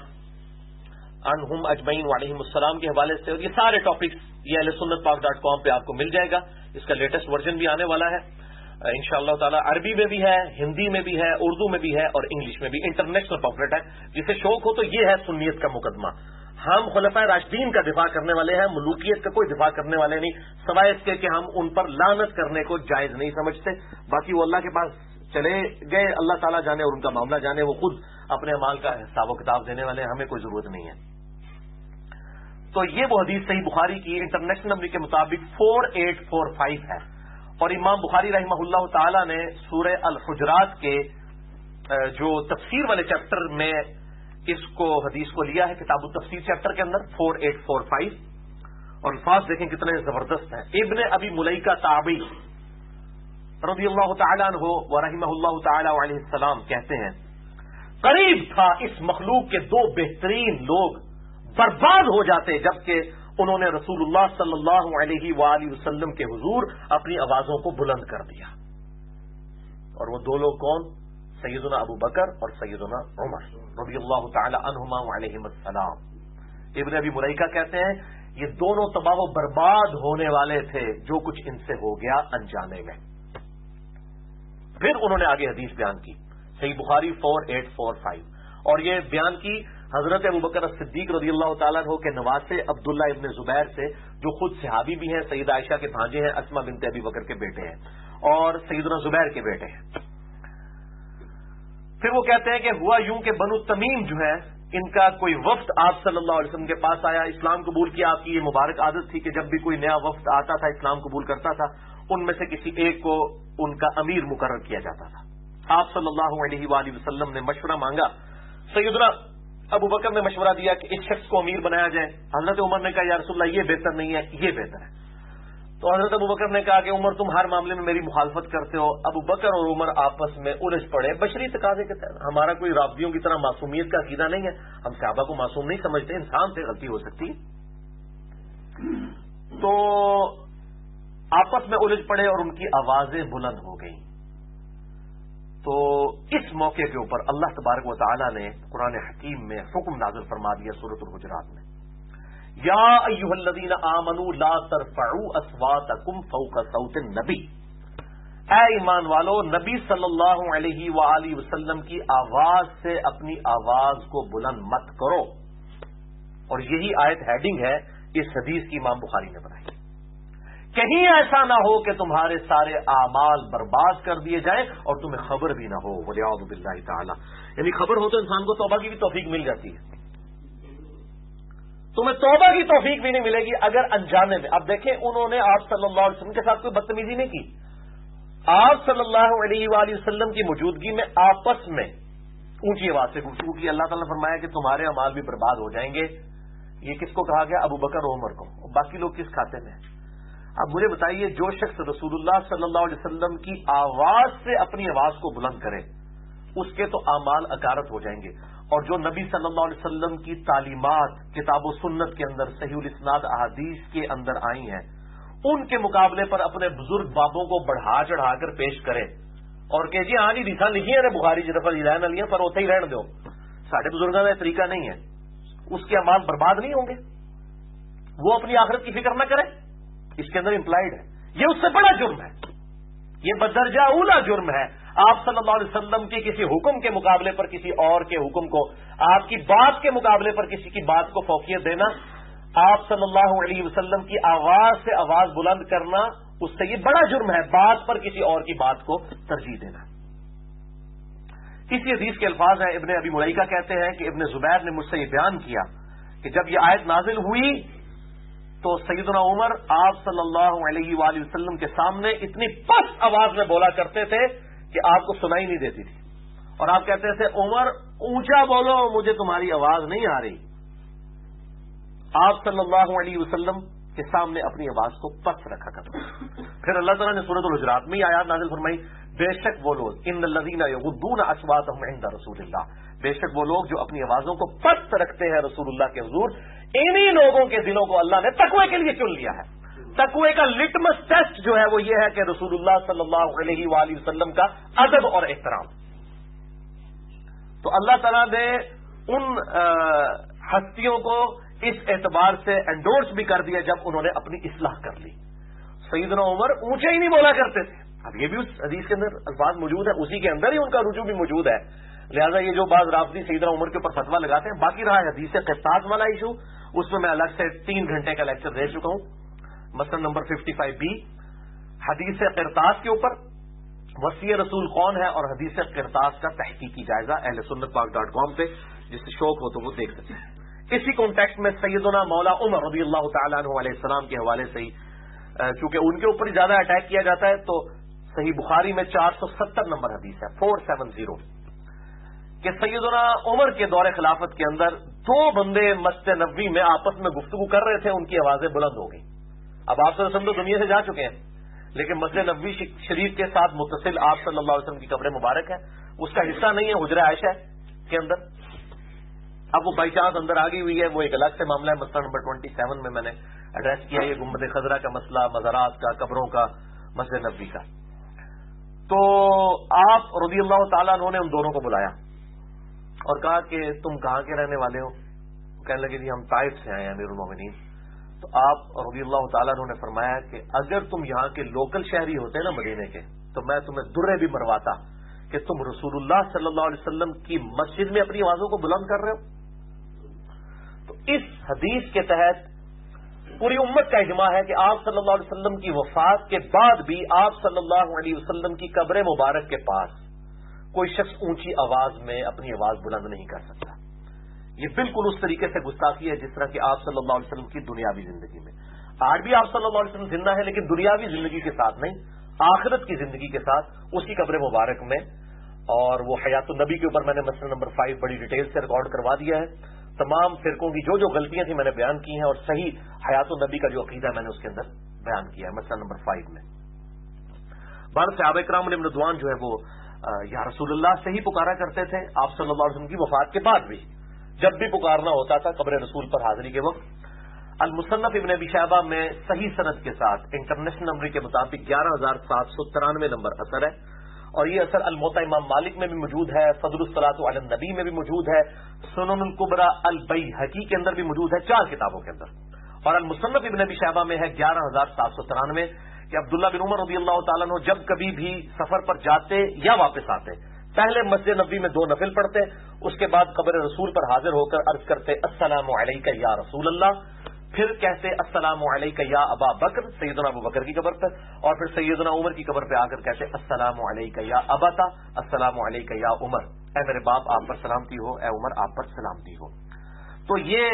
عنہم اجمعین وعلیہم السلام کے حوالے سے. اور یہ سارے ٹاپکس یہ اہل سنت پاک.com پہ آپ کو مل جائے گا. اس کا لیٹسٹ ورژن بھی آنے والا ہے انشاءاللہ تعالی. عربی میں بھی ہے، ہندی میں بھی ہے، اردو میں بھی ہے، اور انگلش میں بھی. انٹرنیشنل پاپلیٹ ہے. جسے شوق ہو تو یہ ہے سنیت کا مقدمہ. ہم خلفائے راشدین کا دفاع کرنے والے ہیں، ملوکیت کا کوئی دفاع کرنے والے نہیں، سوائے اس کے کہ ہم ان پر لعنت کرنے کو جائز نہیں سمجھتے. باقی وہ اللہ کے پاس چلے گئے، اللہ تعالیٰ جانے اور ان کا معاملہ جانے، وہ خود اپنے اعمال کا حساب و کتاب دینے والے ہیں، ہمیں کوئی ضرورت نہیں ہے. تو یہ وہ حدیث صحیح بخاری کی انٹرنیشنل نمبر کے مطابق 4845 ہے. اور امام بخاری رحمہ اللہ تعالی نے سورہ الحجرات کے جو تفسیر والے چیپٹر میں اس کو حدیث کو لیا ہے، کتاب التفسیر چیپٹر کے اندر 4845. اور الفاظ دیکھیں کتنے زبردست ہیں. ابن ابی ملیکہ تابعی رضی اللہ تعالی عنہ ورحمہ اللہ تعالی علیہ السلام کہتے ہیں، قریب تھا اس مخلوق کے 2 بہترین لوگ برباد ہو جاتے جبکہ انہوں نے رسول اللہ صلی اللہ علیہ وآلہ وسلم کے حضور اپنی آوازوں کو بلند کر دیا. اور وہ 2 لوگ کون؟ سیدنا ابو بکر اور سیدنا عمر رضی اللہ تعالی عنہما وعلیہم السلام. ابن ابی ملیکہ کہتے ہیں یہ دونوں تباہ و برباد ہونے والے تھے جو کچھ ان سے ہو گیا انجانے میں. پھر انہوں نے آگے حدیث بیان کی، صحیح بخاری 4845. اور یہ بیان کی حضرت ابو بکر الصدیق رضی اللہ تعالیٰ عنہ کے نواسے عبداللہ ابن زبیر سے، جو خود صحابی بھی ہیں، سیدہ عائشہ کے بھانجے ہیں، اسما بنت ابی بکر کے بیٹے ہیں اور سیدنا زبیر کے بیٹے ہیں. پھر وہ کہتے ہیں کہ ہوا یوں کہ بنو تمیم جو ہے ان کا کوئی وفد آپ صلی اللہ علیہ وسلم کے پاس آیا، اسلام قبول کیا. آپ کی یہ مبارک عادت تھی کہ جب بھی کوئی نیا وفد آتا تھا، اسلام قبول کرتا تھا، ان میں سے کسی ایک کو ان کا امیر مقرر کیا جاتا تھا. آپ صلی اللہ علیہ وآلہ وسلم نے مشورہ مانگا. سیدنا ابو بکر نے مشورہ دیا کہ اس شخص کو امیر بنایا جائے. حضرت عمر نے کہا یا رسول اللہ یہ بہتر نہیں ہے، یہ بہتر ہے. تو حضرت ابو بکر نے کہا کہ عمر تم ہر معاملے میں میری مخالفت کرتے ہو. ابو بکر اور عمر آپس میں الجھ پڑے بشری تقاضے کے تحت. ہمارا کوئی رافضیوں کی طرح معصومیت کا عقیدہ نہیں ہے، ہم صحابہ کو معصوم نہیں سمجھتے، انسان سے غلطی ہو سکتی. تو آپس میں الجھ پڑے اور ان کی آوازیں بلند ہو گئیں. تو اس موقع کے اوپر اللہ تبارک و تعالی نے قرآن حکیم میں حکم نازل فرما دیا سورۃ الحجرات میں، یا ایھا الذین آمنوا لا ترفعوا اصواتکم فوق صوت النبی. اے ایمان والو، نبی صلی اللہ علیہ وآلہ وسلم کی آواز سے اپنی آواز کو بلند مت کرو. اور یہی آیت ہیڈنگ ہے اس حدیث کی امام بخاری نے بنائی. کہیں ایسا نہ ہو کہ تمہارے سارے اعمال برباد کر دیے جائیں اور تمہیں خبر بھی نہ ہو. والعیاذ باللہ تعالی. یعنی خبر ہو تو انسان کو توبہ کی بھی توفیق مل جاتی ہے. تمہیں توبہ کی توفیق بھی نہیں ملے گی اگر انجانے میں. اب دیکھیں انہوں نے آپ صلی اللہ علیہ وسلم کے ساتھ کوئی بدتمیزی نہیں کی. آپ صلی اللہ علیہ وآلہ وسلم کی موجودگی میں آپس میں اونچی آواز سے گفتگو کی. اللہ تعالیٰ نے فرمایا کہ تمہارے اعمال بھی برباد ہو جائیں گے. یہ کس کو کہا گیا؟ ابو بکر اور عمر کو. باقی لوگ کس کھاتے میں؟ اب مجھے بتائیے، جو شخص رسول اللہ صلی اللہ علیہ وسلم کی آواز سے اپنی آواز کو بلند کرے اس کے تو اعمال اکارت ہو جائیں گے، اور جو نبی صلی اللہ علیہ وسلم کی تعلیمات کتاب و سنت کے اندر صحیح الاسناد احادیث کے اندر آئی ہیں ان کے مقابلے پر اپنے بزرگ بابوں کو بڑھا چڑھا کر پیش کرے اور کہ جی ہاں جی ریسا لکھی ہے بخاری جرف لیا نہ لیا پر ہوتے ہی رہن دو، ساڑھے بزرگوں کا طریقہ نہیں ہے، اس کے اعمال برباد نہیں ہوں گے. وہ اپنی آخرت کی فکر نہ کرے، اس کے اندر امپلائڈ ہے. یہ اس سے بڑا جرم ہے، یہ بدرجہ اولا جرم ہے. آپ صلی اللہ علیہ وسلم کی کسی حکم کے مقابلے پر کسی اور کے حکم کو، آپ کی بات کے مقابلے پر کسی کی بات کو فوقیت دینا، آپ صلی اللہ علیہ وسلم کی آواز سے آواز بلند کرنا، اس سے یہ بڑا جرم ہے، بات پر کسی اور کی بات کو ترجیح دینا. اسی حدیث کے الفاظ ہیں، ابن ابی ملیکہ کہتے ہیں کہ ابن زبیر نے مجھ سے یہ بیان کیا کہ جب یہ آیت نازل ہوئی تو سیدنا عمر آپ صلی اللہ علیہ وآلہ وسلم کے سامنے اتنی پست آواز میں بولا کرتے تھے کہ آپ کو سنائی نہیں دیتی تھی، اور آپ کہتے تھے عمر اونچا بولو مجھے تمہاری آواز نہیں آ رہی. آپ صلی اللہ علیہ وسلم کے سامنے اپنی آواز کو پست رکھا کرتے. پھر اللہ تعالیٰ نے سورۃ الحجرات میں آیات نازل فرمائی، بے شک وہ لوگ ان الذین یغضون اصواتهم عند رسول اللہ، بے شک وہ لوگ جو اپنی آوازوں کو پست رکھتے ہیں رسول اللہ کے حضور، انہی لوگوں کے دلوں کو اللہ نے تقوی کے لیے چن لیا ہے. تقوی کا لٹمس ٹیسٹ جو ہے وہ یہ ہے کہ رسول اللہ صلی اللہ علیہ وآلہ وسلم کا ادب اور احترام. تو اللہ تعالیٰ نے ان ہستیوں کو اس اعتبار سے انڈورس بھی کر دیا جب انہوں نے اپنی اصلاح کر لی. سیدنا عمر اونچے ہی نہیں بولا کرتے تھے. اب یہ بھی اس حدیث کے اندر الفاظ موجود ہے، اسی کے اندر ہی ان کا رجوع بھی موجود ہے. لہذا یہ جو بعض رافضی سیدنا عمر کے اوپر فتویٰ لگاتے ہیں. باقی رہا حدیث قرطاس والا ایشو، اس میں الگ سے 3 گھنٹے کا لیکچر دے چکا ہوں. مسئلہ نمبر 55B حدیث قرطاس کے اوپر وصی رسول کون ہے اور حدیث قرطاس کا تحقیقی جائزہ اہل سنت پاک.com پہ جس سے شوق ہو تو وہ دیکھ سکتے ہیں. اسی کانٹیکسٹ میں سیدنا مولا عمر رضی اللہ تعالیٰ عنہ علیہ السلام کے حوالے سے ہی، چونکہ ان کے اوپر زیادہ اٹیک کیا جاتا ہے، تو صحیح بخاری میں 470 نمبر حدیث ہے 470 کہ سیدنا عمر کے دور خلافت کے اندر 2 بندے مسجد نبوی میں آپس میں گفتگو کر رہے تھے، ان کی آوازیں بلند ہو گئی. اب آپ صلی اللہ علیہ وسلم تو دنیا سے جا چکے ہیں، لیکن مسجد نبوی شریف کے ساتھ متصل آپ صلی اللہ علیہ وسلم کی قبر مبارک ہے، اس کا حصہ نہیں ہے حجرہ عائشہ کے اندر. اب وہ بائی چانس اندر آ گئی ہوئی ہے، وہ ایک الگ سے معاملہ ہے. مسئلہ نمبر 27 میں نے ایڈریس کیا یہ گنبد خضرا کا مسئلہ، مزارات کا، قبروں کا، مسجد نبوی کا. تو آپ رضی اللہ تعالیٰ عنہ نے ان دونوں کو بلایا اور کہا کہ تم کہاں کے رہنے والے ہو؟ کہنے لگے جی ہم طائف سے آئے ہیں امیر المومنین. تو آپ رضی اللہ تعالیٰ عنہ نے فرمایا کہ اگر تم یہاں کے لوکل شہری ہوتے نا مدینے کے تو میں تمہیں درے بھی مرواتا کہ تم رسول اللہ صلی اللہ علیہ وسلم کی مسجد میں اپنی آوازوں کو بلند کر رہے ہو. تو اس حدیث کے تحت پوری امت کا اجماع ہے کہ آپ صلی اللہ علیہ وسلم کی وفات کے بعد بھی آپ صلی اللہ علیہ وسلم کی قبر مبارک کے پاس کوئی شخص اونچی آواز میں اپنی آواز بلند نہیں کر سکتا. یہ بالکل اس طریقے سے گستاخی ہے جس طرح کہ آپ صلی اللہ علیہ وسلم کی دنیاوی زندگی میں. آج بھی آپ صلی اللہ علیہ وسلم زندہ ہے لیکن دنیاوی زندگی کے ساتھ نہیں، آخرت کی زندگی کے ساتھ اسی قبر مبارک میں. اور وہ حیات النبی کے اوپر میں نے مسئلہ نمبر 5 بڑی ڈیٹیل سے ریکارڈ کروا دیا ہے. تمام فرقوں کی جو غلطیاں تھیں میں نے بیان کی ہیں، اور صحیح حیات النبی کا جو عقیدہ میں نے اس کے اندر بیان کیا ہے مسئلہ نمبر 5 میں. بعض صحابہ کرام نے ابن جو ہے وہ یا رسول اللہ سے ہی پکارا کرتے تھے. آپ صلی اللہ علیہ وسلم کی وفات کے بعد بھی جب بھی پکارنا ہوتا تھا قبر رسول پر حاضری کے وقت. المصنف ابن ابی شیبہ میں صحیح سند کے ساتھ انٹرنیشنل نمبر کے مطابق 11793 نمبر اثر ہے، اور یہ اثر الموطا امام مالک میں بھی موجود ہے، فضل الصلاۃ علی النبی میں بھی موجود ہے، سنن الکبری البیہقی کے اندر بھی موجود ہے، 4 کتابوں کے اندر. اور المصنف ابن ابی شیبہ میں ہے 11793 کہ عبداللہ بن عمر رضی اللہ تعالیٰ عنہ جب کبھی بھی سفر پر جاتے یا واپس آتے پہلے مسجد نبوی میں 2 نفل پڑھتے، اس کے بعد قبر رسول پر حاضر ہو کر عرض کرتے السلام علیک یا رسول اللہ، پھر کہتے السلام علیک یا ابا بکر، سیدنا ابو بکر کی قبر پر، اور پھر سیدنا عمر کی قبر پہ آ کر کہتے السلام علیک یا ابتا، السلام علیک یا عمر، اے میرے باپ آپ پر سلامتی ہو، اے عمر آپ پر سلامتی ہو. تو یہ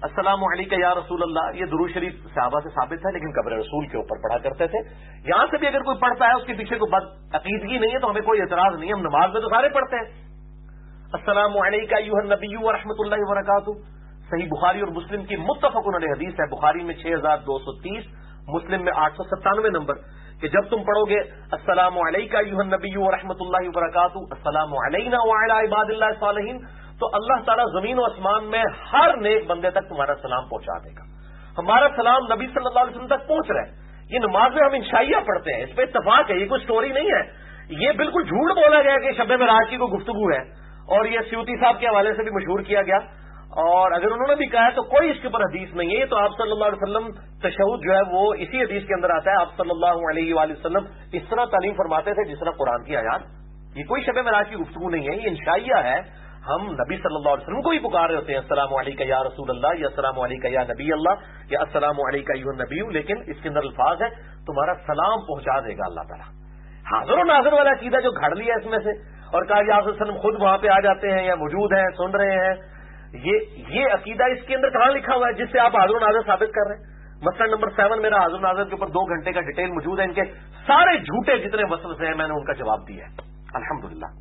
السلام علیکم یا رسول اللہ، یہ درود شریف صحابہ سے ثابت ہے لیکن قبر رسول کے اوپر پڑھا کرتے تھے. یہاں سے بھی اگر کوئی پڑھتا ہے اس کے پیچھے کوئی بد عقیدگی نہیں ہے تو ہمیں کوئی اعتراض نہیں ہے، ہم نماز میں تو سارے پڑھتے ہیں. السلام علیکم ایھا النبی ورحمۃ اللہ وبرکاتہ، صحیح بخاری اور مسلم کی متفق علیہ حدیث ہے، بخاری میں 6230، مسلم میں 897 نمبر، کہ جب تم پڑھو گے السلام علیکم ایھا النبی ورحمۃ اللہ وبرکاتہ، السلام علینا وعلی عباد اللہ الصالحین، تو اللہ تعالیٰ زمین و آسمان میں ہر نیک بندے تک تمہارا سلام پہنچا دے گا. ہمارا سلام نبی صلی اللہ علیہ وسلم تک پہنچ رہا ہے. یہ نماز میں ہم انشائیہ پڑھتے ہیں، اس پہ اتفاق ہے، یہ کوئی سٹوری نہیں ہے. یہ بالکل جھوٹ بولا گیا کہ شب معراج کی کوئی گفتگو ہے، اور یہ سیوطی صاحب کے حوالے سے بھی مشہور کیا گیا، اور اگر انہوں نے بھی کہا ہے تو کوئی اس کے اوپر حدیث نہیں ہے. تو آپ صلی اللہ علیہ وسلم تشہد جو ہے وہ اسی حدیث کے اندر آتا ہے. آپ صلی اللہ علیہ وآلہ وسلم اس طرح تعلیم فرماتے تھے جس طرح قرآن کی آیات. یہ کوئی شب معراج کی گفتگو نہیں ہے، یہ انشائیہ ہے. ہم نبی صلی اللہ علیہ وسلم کو ہی پکار رہے ہوتے ہیں السلام علیکم یا رسول اللہ، یا السلام علیکم یا نبی اللہ، یا السلام علیکم ایھا النبی، لیکن اس کے اندر الفاظ ہے تمہارا سلام پہنچا دے گا اللہ تعالیٰ. حاضر و ناظر والا عقیدہ جو گھڑ لیا اس میں سے، اور کہا یا آپ وسلم خود وہاں پہ آ جاتے ہیں یا موجود ہیں سن رہے ہیں، یہ عقیدہ اس کے اندر کہاں لکھا ہوا ہے جس سے آپ حاضر و ناظر ثابت کر رہے ہیں؟ مسئلہ نمبر 7 میرا حاضر و ناظر کے اوپر 2 گھنٹے کا ڈیٹیل موجود ہے. ان کے سارے جھوٹے جتنے وسوسے ہیں میں نے ان کا جواب دیا ہے الحمدللہ.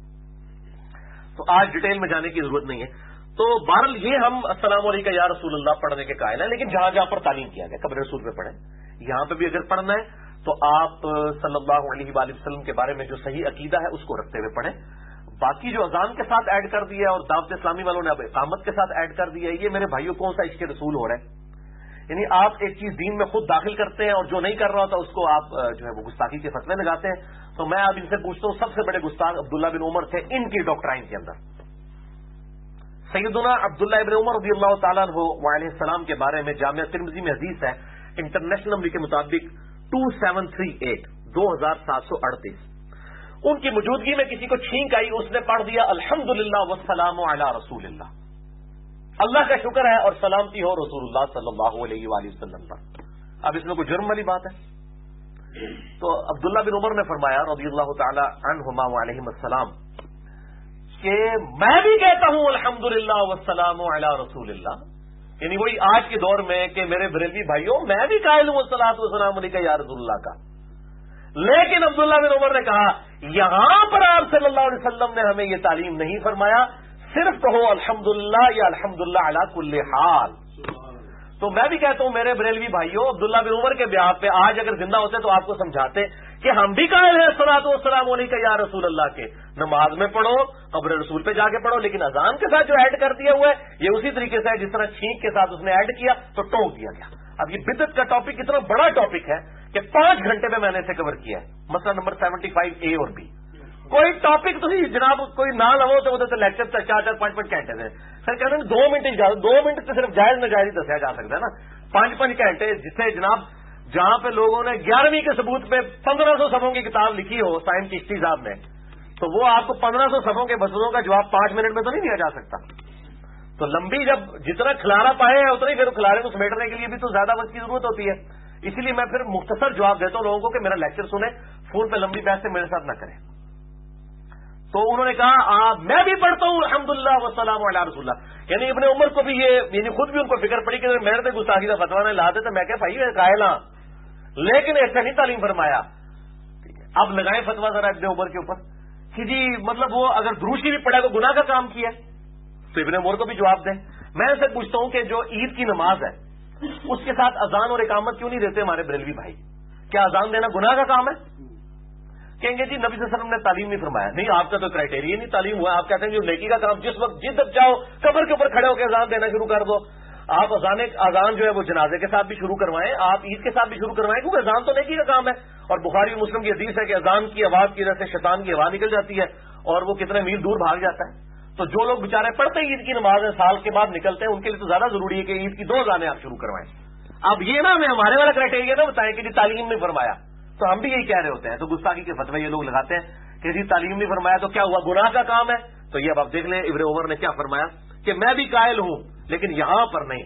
تو آج ڈیٹیل میں جانے کی ضرورت نہیں ہے. تو بہرحال یہ ہم السلام علیکم یا رسول اللہ پڑھنے کے قائل ہیں، لیکن جہاں جہاں پر تعلیم کیا گیا قبر رسول پہ پڑھیں. یہاں پہ بھی اگر پڑھنا ہے تو آپ صلی اللہ علیہ وآلہ وسلم کے بارے میں جو صحیح عقیدہ ہے اس کو رکھتے ہوئے پڑھیں. باقی جو اذان کے ساتھ ایڈ کر دیا ہے اور دعوت اسلامی والوں نے اب اقامت کے ساتھ ایڈ کر دیا ہے، یہ میرے بھائیوں کون سا عشق رسول ہو رہا ہے؟ یعنی آپ ایک چیز دین میں خود داخل کرتے ہیں اور جو نہیں کر رہا ہوتا اس کو آپ جو ہے وہ گستاخی کے فتوے لگاتے ہیں. تو میں اب ان سے پوچھتا ہوں، سب سے بڑے گستاخ عبداللہ بن عمر تھے ان کی ڈاکٹرائن کے اندر. سیدنا عبداللہ ابن عمر رضی اللہ تعالیٰ عنہ علیہ السلام کے بارے میں جامعہ ترمذی میں حدیث ہے انٹرنیشنل نمبر کے مطابق 2738 2738. ان کی موجودگی میں کسی کو چھینک آئی، اس نے پڑھ دیا الحمدللہ والسلام علی رسول اللہ، اللہ کا شکر ہے اور سلامتی ہو رسول اللہ صلی اللہ علیہ وآلہ وسلم پر. اب اس میں کوئی جرم والی بات ہے؟ تو عبداللہ بن عمر نے فرمایا رضی اللہ تعالی عنہما وعلیہم السلام کہ میں بھی کہتا ہوں الحمدللہ والسلام علی رسول اللہ. یعنی وہی آج کے دور میں کہ میرے بریلوی بھائیوں میں بھی قائل ہوں الصلاۃ والسلام علیکم یا رسول اللہ کا. لیکن عبداللہ بن عمر نے کہا یہاں پر آپ صلی اللہ علیہ وسلم نے ہمیں یہ تعلیم نہیں فرمایا، صرف کہو الحمدللہ یا الحمدللہ علی کل حال. تو میں بھی کہتا ہوں میرے بریلوی بھائیوں، عبداللہ بن عمر کے بیان پہ آج اگر زندہ ہوتے تو آپ کو سمجھاتے کہ ہم بھی قائل ہیں الصلاۃ والسلام علیکم یا رسول اللہ کے. نماز میں پڑھو، قبر رسول پہ جا کے پڑھو، لیکن اذان کے ساتھ جو ایڈ کر دیا ہوا ہے یہ اسی طریقے سے ہے جس طرح چھینک کے ساتھ اس نے ایڈ کیا تو ٹوک دیا گیا. اب یہ بدعت کا ٹاپک اتنا بڑا ٹاپک ہے کہ 5 گھنٹے میں نے اسے کور کیا ہے. مسئلہ نمبر 75A اور B. کوئی ٹاپک تو جناب کوئی نہ لو تو ادھر لیکچر 4-5 گھنٹے سے سر کہتے ہیں 2 منٹ اجازت، 2 منٹ تو صرف جائز ناجائز ہی دسیا جا سکتا ہے نا. 5 گھنٹے جسے جناب جہاں پہ لوگوں نے 11ویں کے ثبوت پہ 1500 صفحوں کی کتاب لکھی ہو سائم چشتی صاحب نے، تو وہ آپ کو 1500 صفحوں کے مسئلوں کا جواب 5 منٹ میں تو نہیں دیا جا سکتا. تو لمبی جب جتنا کھلارا پائے ہیں اتنا ہی پھر کھلارے کو سمیٹنے کے لیے بھی تو زیادہ وقت کی ضرورت ہوتی ہے. اسی لیے میں پھر مختصر جواب دیتا ہوں لوگوں کو کہ میرا لیکچر سنیں، فون پہ لمبی بحث سے میرے ساتھ نہ کریں. تو انہوں نے کہا میں بھی پڑھتا ہوں الحمدللہ والسلام علی رسول اللہ. یعنی ابن عمر کو بھی یہ یعنی خود بھی ان کو فکر پڑی کہ میرے سے گستاخی کا فتویٰ نے لا دے تو میں کہ بھائی قائل ہاں، لیکن ایسا نہیں تعلیم فرمایا. اب لگائیں فتویٰ ذرا ابن عمر کے اوپر کہ جی مطلب وہ اگر دروشی بھی پڑھا تو گناہ کا کام کیا تو ابن عمر کو بھی جواب دیں. میں ان سے پوچھتا ہوں کہ جو عید کی نماز ہے اس کے ساتھ اذان اور اقامت کیوں نہیں دیتے ہمارے بریلوی بھائی؟ کیا اذان دینا گناہ کا کام ہے؟ کہیں گے جی نبی صلی اللہ علیہ وسلم نے تعلیم نہیں فرمایا. نہیں، آپ کا تو کرائٹیریا نہیں تعلیم ہوا. آپ کہتے ہیں جو نیکی کا کام جس وقت جب چاہو قبر کے اوپر کھڑے ہو کے اذان دینا شروع کر دو. آپ اذان جو ہے وہ جنازے کے ساتھ بھی شروع کروائیں، آپ عید کے ساتھ بھی شروع کروائیں، کیونکہ اذان تو نیکی کا کام ہے. اور بخاری اور مسلم کی حدیث ہے کہ اذان کی آواز کی وجہ سے شیطان کی آواز نکل جاتی ہے اور وہ کتنے میل دور بھاگ جاتا ہے. تو جو لوگ بےچارے پڑھتے عید کی نماز ہیں سال کے بعد نکلتے ہیں ان کے لیے تو زیادہ ضروری ہے کہ عید کی 2 اذانیں آپ شروع کروائیں. اب یہ نا ہمیں ہمارے والا کرائٹیریا نہ بتائیں کہ جی تعلیم نہیں فرمایا، تو ہم بھی یہی کہہ رہے ہوتے ہیں. تو گستاخی کے فتوے یہ لوگ لگاتے ہیں کہ جی تعلیم نہیں فرمایا تو کیا ہوا، گناہ کا کام ہے. تو یہ اب آپ دیکھ لیں ابن عمر نے کیا فرمایا کہ میں بھی قائل ہوں لیکن یہاں پر نہیں.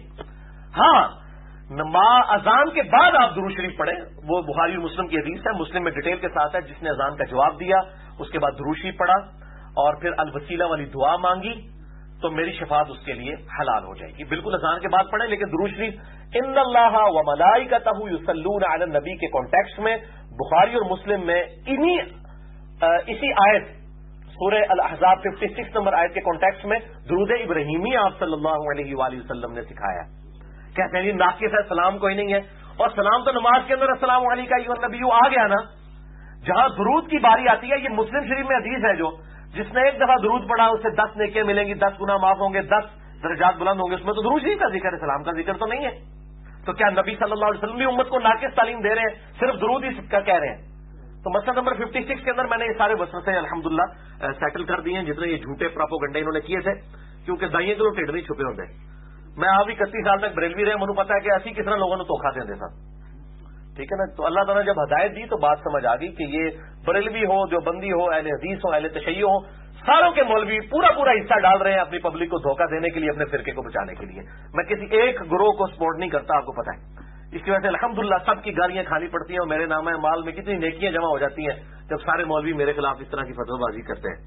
ہاں اذان کے بعد آپ درود شریف پڑھیں، وہ بخاری اور مسلم کی حدیث ہے، مسلم میں ڈیٹیل کے ساتھ ہے. جس نے اذان کا جواب دیا اس کے بعد درود شریف پڑھا اور پھر الوسیلہ والی دعا مانگی تو میری شفاعت اس کے لیے حلال ہو جائے گی. بالکل اذان کے بعد پڑھیں, لیکن درود شریف ان اللہ و ملائکتہ یصلون علی النبی کے کانٹیکسٹ میں بخاری اور مسلم میں اسی آیت سورہ الاحزاب 56 نمبر آیت کے کانٹیکسٹ میں درود ابراہیمی آپ صلی اللہ علیہ وآلہ وسلم نے سکھایا. کہتے ہیں ناقص ہے, سلام کوئی نہیں ہے, اور سلام تو نماز کے اندر السلام علیکم ایھا النبی آ گیا نا. جہاں درود کی باری آتی ہے, یہ مسلم شریف میں حدیث ہے, جو جس نے ایک دفعہ درود پڑھا اسے 10 نیکیاں ملیں گی, 10 گناہ معاف ہوں گے, 10 درجات بلند ہوں گے. اس میں تو درود شریف کا ذکر ہے, سلام کا ذکر تو نہیں ہے. تو کیا نبی صلی اللہ علیہ وسلم بھی امت کو ناقص تعلیم دے رہے ہیں, صرف درود ہی کا کہہ رہے ہیں؟ تو مسئلہ نمبر 56 کے اندر میں نے یہ سارے وسوسے الحمدللہ سیٹل کر دیے ہیں, جتنے یہ جھوٹے پراپوگنڈے انہوں نے کیے تھے, کیونکہ دائیں کے لوگ ٹھیک نہیں چھپے ہوتے. میں آپ بھی 31 سال تک بریلوی رہے, مجھے پتا ہے کہ ایسی کس طرح لوگوں نے دھوکہ دے دیتا. ٹھیک ہے نا. تو اللہ تعالیٰ نے جب ہدایت دی تو بات سمجھ آ گئی کہ یہ بریلوی ہو, دیوبندی ہو, اہل حدیث ہو, اہل تشیع ہو, ساروں کے مولوی پورا حصہ ڈال رہے ہیں اپنی پبلک کو دھوکہ دینے کے لیے, اپنے فرقے کو بچانے کے لیے. میں کسی ایک گروہ کو سپورٹ نہیں کرتا, آپ کو پتا ہے. اس کی وجہ سے الحمدللہ سب کی گالیاں کھانی پڑتی ہیں, اور میرے نام مال میں کتنی نیکیاں جمع ہو جاتی ہیں جب سارے مولوی میرے خلاف اس طرح کی فتوی بازی کرتے ہیں.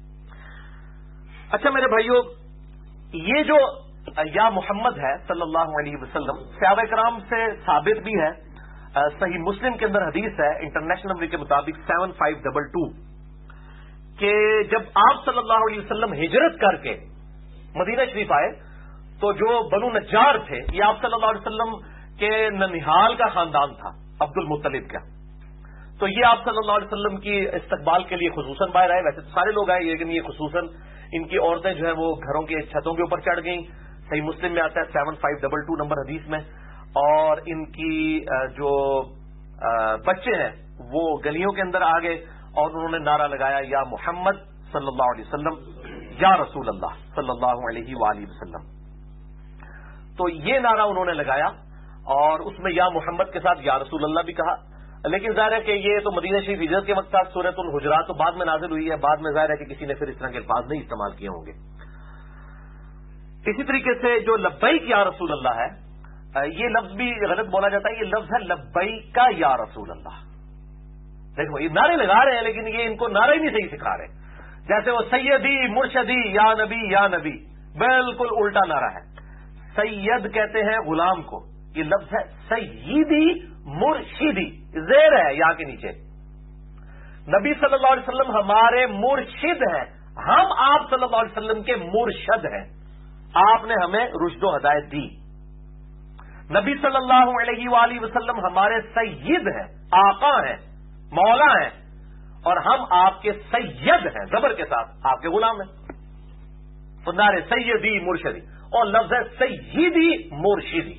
اچھا میرے بھائیوں, یہ جو یا محمد ہے صلی اللہ علیہ وسلم, صحابہ کرام سے ثابت بھی ہے. صحیح مسلم کے اندر حدیث ہے انٹرنیشنل نمبر کے مطابق 7522 کہ جب آپ صلی اللہ علیہ وسلم ہجرت کر کے مدینہ شریف آئے تو جو بنو نجار تھے, یہ آپ صلی اللہ علیہ وسلم کے ننہال کا خاندان تھا, عبد المطلب کا. تو یہ آپ صلی اللہ علیہ وسلم کی استقبال کے لیے خصوصاً باہر آئے. ویسے تو سارے لوگ آئے, لیکن یہ خصوصاً ان کی عورتیں جو ہیں وہ گھروں کے چھتوں کے اوپر چڑھ گئیں. صحیح مسلم میں آتا ہے 7522 نمبر حدیث میں. اور ان کی جو بچے ہیں وہ گلیوں کے اندر آ گئے اور انہوں نے نعرہ لگایا, یا محمد صلی اللہ علیہ وسلم, یا رسول اللہ صلی اللہ علیہ وآلہ وسلم. تو یہ نعرہ انہوں نے لگایا, اور اس میں یا محمد کے ساتھ یا رسول اللہ بھی کہا. لیکن ظاہر ہے کہ یہ تو مدینہ شریف ہجرت کے وقت تھا, سورۃ الحجرات تو بعد میں نازل ہوئی ہے, بعد میں ظاہر ہے کہ کسی نے پھر اس طرح کے الفاظ نہیں استعمال کیے ہوں گے. اسی طریقے سے جو لبیک یا رسول اللہ ہے, یہ لفظ بھی غلط بولا جاتا ہے. یہ لفظ ہے لبیک یا رسول اللہ. دیکھو یہ نعرے لگا رہے ہیں, لیکن یہ ان کو نعرے ہی نہیں صحیح سکھا رہے. جیسے وہ سیدی مرشدی یا نبی یا نبی, بالکل الٹا نعرہ ہے. سید کہتے ہیں غلام کو, یہ لفظ ہے سیدی مرشدی, زیر ہے یا کے نیچے. نبی صلی اللہ علیہ وسلم ہمارے مرشد ہیں, ہم آپ صلی اللہ علیہ وسلم کے مرشد ہیں. آپ نے ہمیں رشد و ہدایت دی. نبی صلی اللہ علیہ وآلہ وسلم ہمارے سید ہیں, آقا ہیں, مولا ہیں, اور ہم آپ کے سید ہیں, زبر کے ساتھ, آپ کے غلام ہیں. تو نعرے سیدی مرشدی, اور لفظ ہے سیدی مرشدی.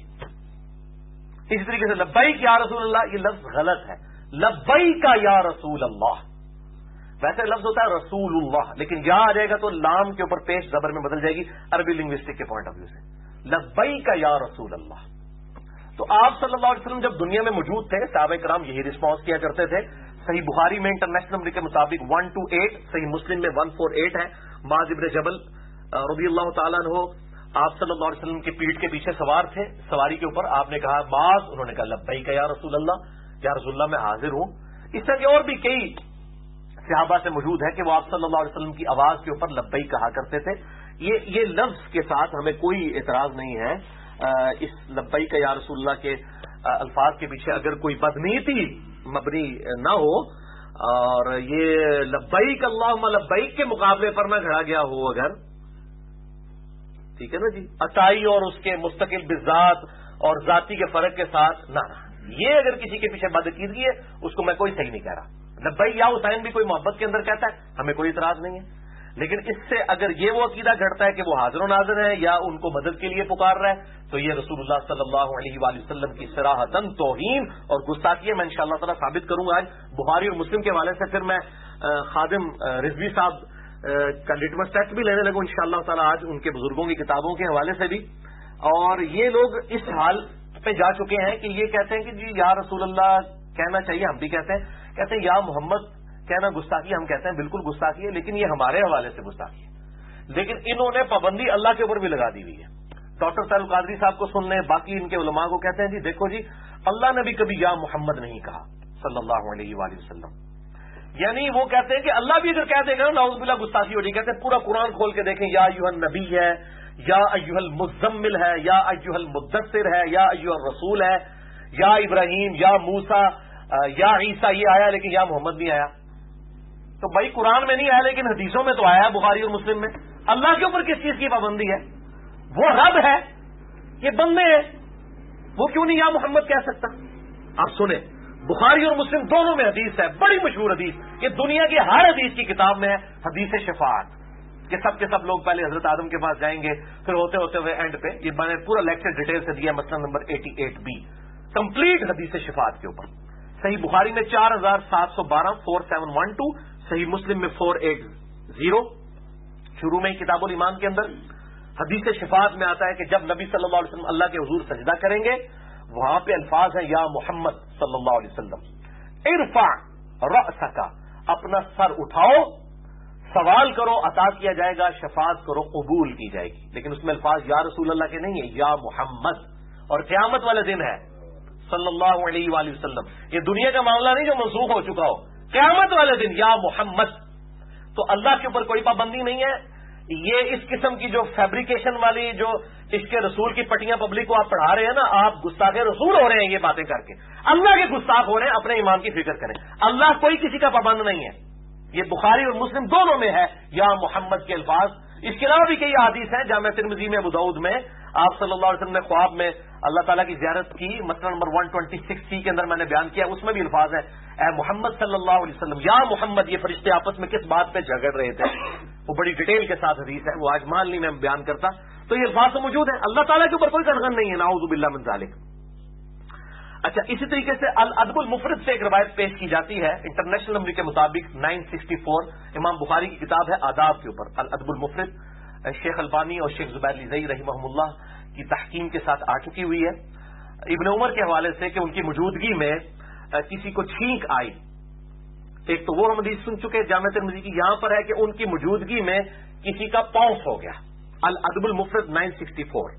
اسی طریقے سے لبیک یا رسول اللہ, یہ لفظ غلط ہے. لبیک یا رسول اللہ, ویسے لفظ ہوتا ہے رسول اللہ, لیکن یہاں آ جائے گا تو لام کے اوپر پیش زبر میں بدل جائے گی عربی لنگوسٹک کے پوائنٹ آف ویو سے. لبیک یا رسول اللہ. تو آپ صلی اللہ علیہ وسلم جب دنیا میں موجود تھے, صحابہ کرام یہی رسپانس کیا کرتے تھے. صحیح بخاری میں انٹرنیشنل نمبر کے مطابق 128, صحیح مسلم میں 148 ہے. معاذ ابن جبل رضی اللہ تعالیٰ عنہ آپ صلی اللہ علیہ وسلم کی پیٹھ کے پیچھے سوار تھے, سواری کے اوپر. آپ نے کہا معاذ, انہوں نے کہا لبیک یا رسول اللہ, یا رسول اللہ میں حاضر ہوں. اس طرح کے اور بھی کئی صحابہ سے موجود ہے کہ وہ آپ صلی اللہ علیہ وسلم کی آواز کے اوپر لبیک کہا کرتے تھے. یہ لفظ کے ساتھ ہمیں کوئی اعتراض نہیں ہے. اس لبیک یا رسول اللہ کے الفاظ کے پیچھے اگر کوئی بدنیتی مبنی نہ ہو, اور یہ لبیک اللہم لبیک کے مقابلے پر نہ کھڑا گیا ہو اگر, ٹھیک ہے نا جی, عطائی اور اس کے مستقل بذات اور ذاتی کے فرق کے ساتھ نہ, یہ اگر کسی کے پیچھے بدعقیدگی ہے اس کو میں کوئی صحیح نہیں کہہ رہا. لبیک یا حسین بھی کوئی محبت کے اندر کہتا ہے, ہمیں کوئی اعتراض نہیں ہے. لیکن اس سے اگر یہ وہ عقیدہ گھڑتا ہے کہ وہ حاضر و ناظر ہے یا ان کو مدد کے لیے پکار رہا ہے, تو یہ رسول اللہ صلی اللہ علیہ وآلہ وسلم کی صراحتاً توہین اور گستاخی ہے. میں انشاءاللہ تعالیٰ ثابت کروں گا آج بخاری اور مسلم کے حوالے سے. پھر میں خادم رضوی صاحب کا لٹمس ٹیسٹ بھی لینے لگوں انشاءاللہ تعالیٰ آج, ان کے بزرگوں کی کتابوں کے حوالے سے بھی. اور یہ لوگ اس حال پہ جا چکے ہیں کہ یہ کہتے ہیں کہ جی یا رسول اللہ کہنا چاہیے, ہم بھی کہتے ہیں یا محمد کہنا گستاخی, ہم کہتے ہیں بالکل گستاخی ہے, لیکن یہ ہمارے حوالے سے گستاخی ہے. لیکن انہوں نے پابندی اللہ کے اوپر بھی لگا دی ہوئی ہے. ڈاکٹر سہیل قادری صاحب کو سن لیں, باقی ان کے علماء کو کہتے ہیں جی دیکھو جی اللہ نے بھی کبھی یا محمد نہیں کہا صلی اللہ علیہ وآلہ وسلم. یعنی وہ کہتے ہیں کہ اللہ بھی اگر کہہ دے گا نا نعوذ باللہ گستاخی ہو رہی، کہتے ہیں پورا قرآن کھول کے دیکھیں، یا ایھا النبی ہے، یا ایھا المزمل ہے، یا ایھا المدثر ہے، یا ایھا الرسول ہے، یا ابراہیم، یا موسیٰ، یا عیسیٰ، یہ آیا لیکن یا محمد نہیں آیا۔ تو بھائی قرآن میں نہیں آیا لیکن حدیثوں میں تو آیا ہے، بخاری اور مسلم میں۔ اللہ کے اوپر کس چیز کی پابندی ہے؟ وہ رب ہے، یہ بندے ہیں، وہ کیوں نہیں یا محمد کہہ سکتا؟ آپ سنیں، بخاری اور مسلم دونوں میں حدیث ہے، بڑی مشہور حدیث، یہ دنیا کی ہر حدیث کی کتاب میں ہے، حدیث شفاعت، کہ سب کے سب لوگ پہلے حضرت آدم کے پاس جائیں گے، پھر ہوتے ہوتے ہوئے اینڈ پہ، یہ میں نے پورا لیکچر ڈیٹیل سے دیا، مسئلہ نمبر 88B، کمپلیٹ حدیث شفاعت کے اوپر۔ صحیح بخاری میں 4712 4712، صحیح مسلم میں 480، شروع میں ہی کتاب الایمان کے اندر حدیث شفاعت میں آتا ہے کہ جب نبی صلی اللہ علیہ وسلم اللہ کے حضور سجدہ کریں گے، وہاں پہ الفاظ ہیں یا محمد صلی اللہ علیہ وسلم ارفع رأسک، اپنا سر اٹھاؤ، سوال کرو عطا کیا جائے گا، شفاعت کرو قبول کی جائے گی، لیکن اس میں الفاظ یا رسول اللہ کے نہیں ہے، یا محمد، اور قیامت والے دن ہے صلی اللہ علیہ وآلہ وسلم، یہ دنیا کا معاملہ نہیں جو منسوخ ہو چکا ہو، قیامت والے دن یا محمد۔ تو اللہ کے اوپر کوئی پابندی نہیں ہے۔ یہ اس قسم کی جو فیبریکیشن والی جو عشق رسول کی پٹیاں پبلک کو آپ پڑھا رہے ہیں نا، آپ گستاخ رسول ہو رہے ہیں یہ باتیں کر کے، اللہ کے گستاخ ہو رہے ہیں، اپنے ایمان کی فکر کریں، اللہ کوئی کسی کا پابند نہیں ہے۔ یہ بخاری اور مسلم دونوں میں ہے یا محمد کے الفاظ۔ اس کے علاوہ بھی کئی احادیث ہیں، جامع ترمذی میں، ابو داؤد میں، آپ صلی اللہ علیہ وسلم نے خواب میں اللہ تعالیٰ کی زیارت کی، مسئلہ نمبر 126C کے اندر میں نے بیان کیا، اس میں بھی الفاظ ہیں، اے محمد صلی اللہ علیہ وسلم، یا محمد، یہ فرشتے آپس میں کس بات پہ جھگڑ رہے تھے، وہ بڑی ڈیٹیل کے ساتھ حدیث ہے، وہ آج مال نہیں میں بیان کرتا، تو یہ الفاظ تو موجود ہیں، اللہ تعالیٰ کے اوپر کوئی کنغن نہیں ہے، نعوذ باللہ من ذالک۔ اچھا، اسی طریقے سے الادب المفرد سے ایک روایت پیش کی جاتی ہے، انٹرنیشنل نمبر کے مطابق 964، امام بخاری کی کتاب ہے آداب کے اوپر، الادب المفرد، شیخ البانی اور شیخ زبیر لیزئی رحمہم اللہ کی تحکیم کے ساتھ آ چکی ہوئی ہے، ابن عمر کے حوالے سے کہ ان کی موجودگی میں کسی کو چھینک آئی، ایک تو وہ ہم حدیث سن چکے جامع ترمذی کی، یہاں پر ہے کہ ان کی موجودگی میں کسی کا پاؤں ہو گیا، الادب المفرد 964۔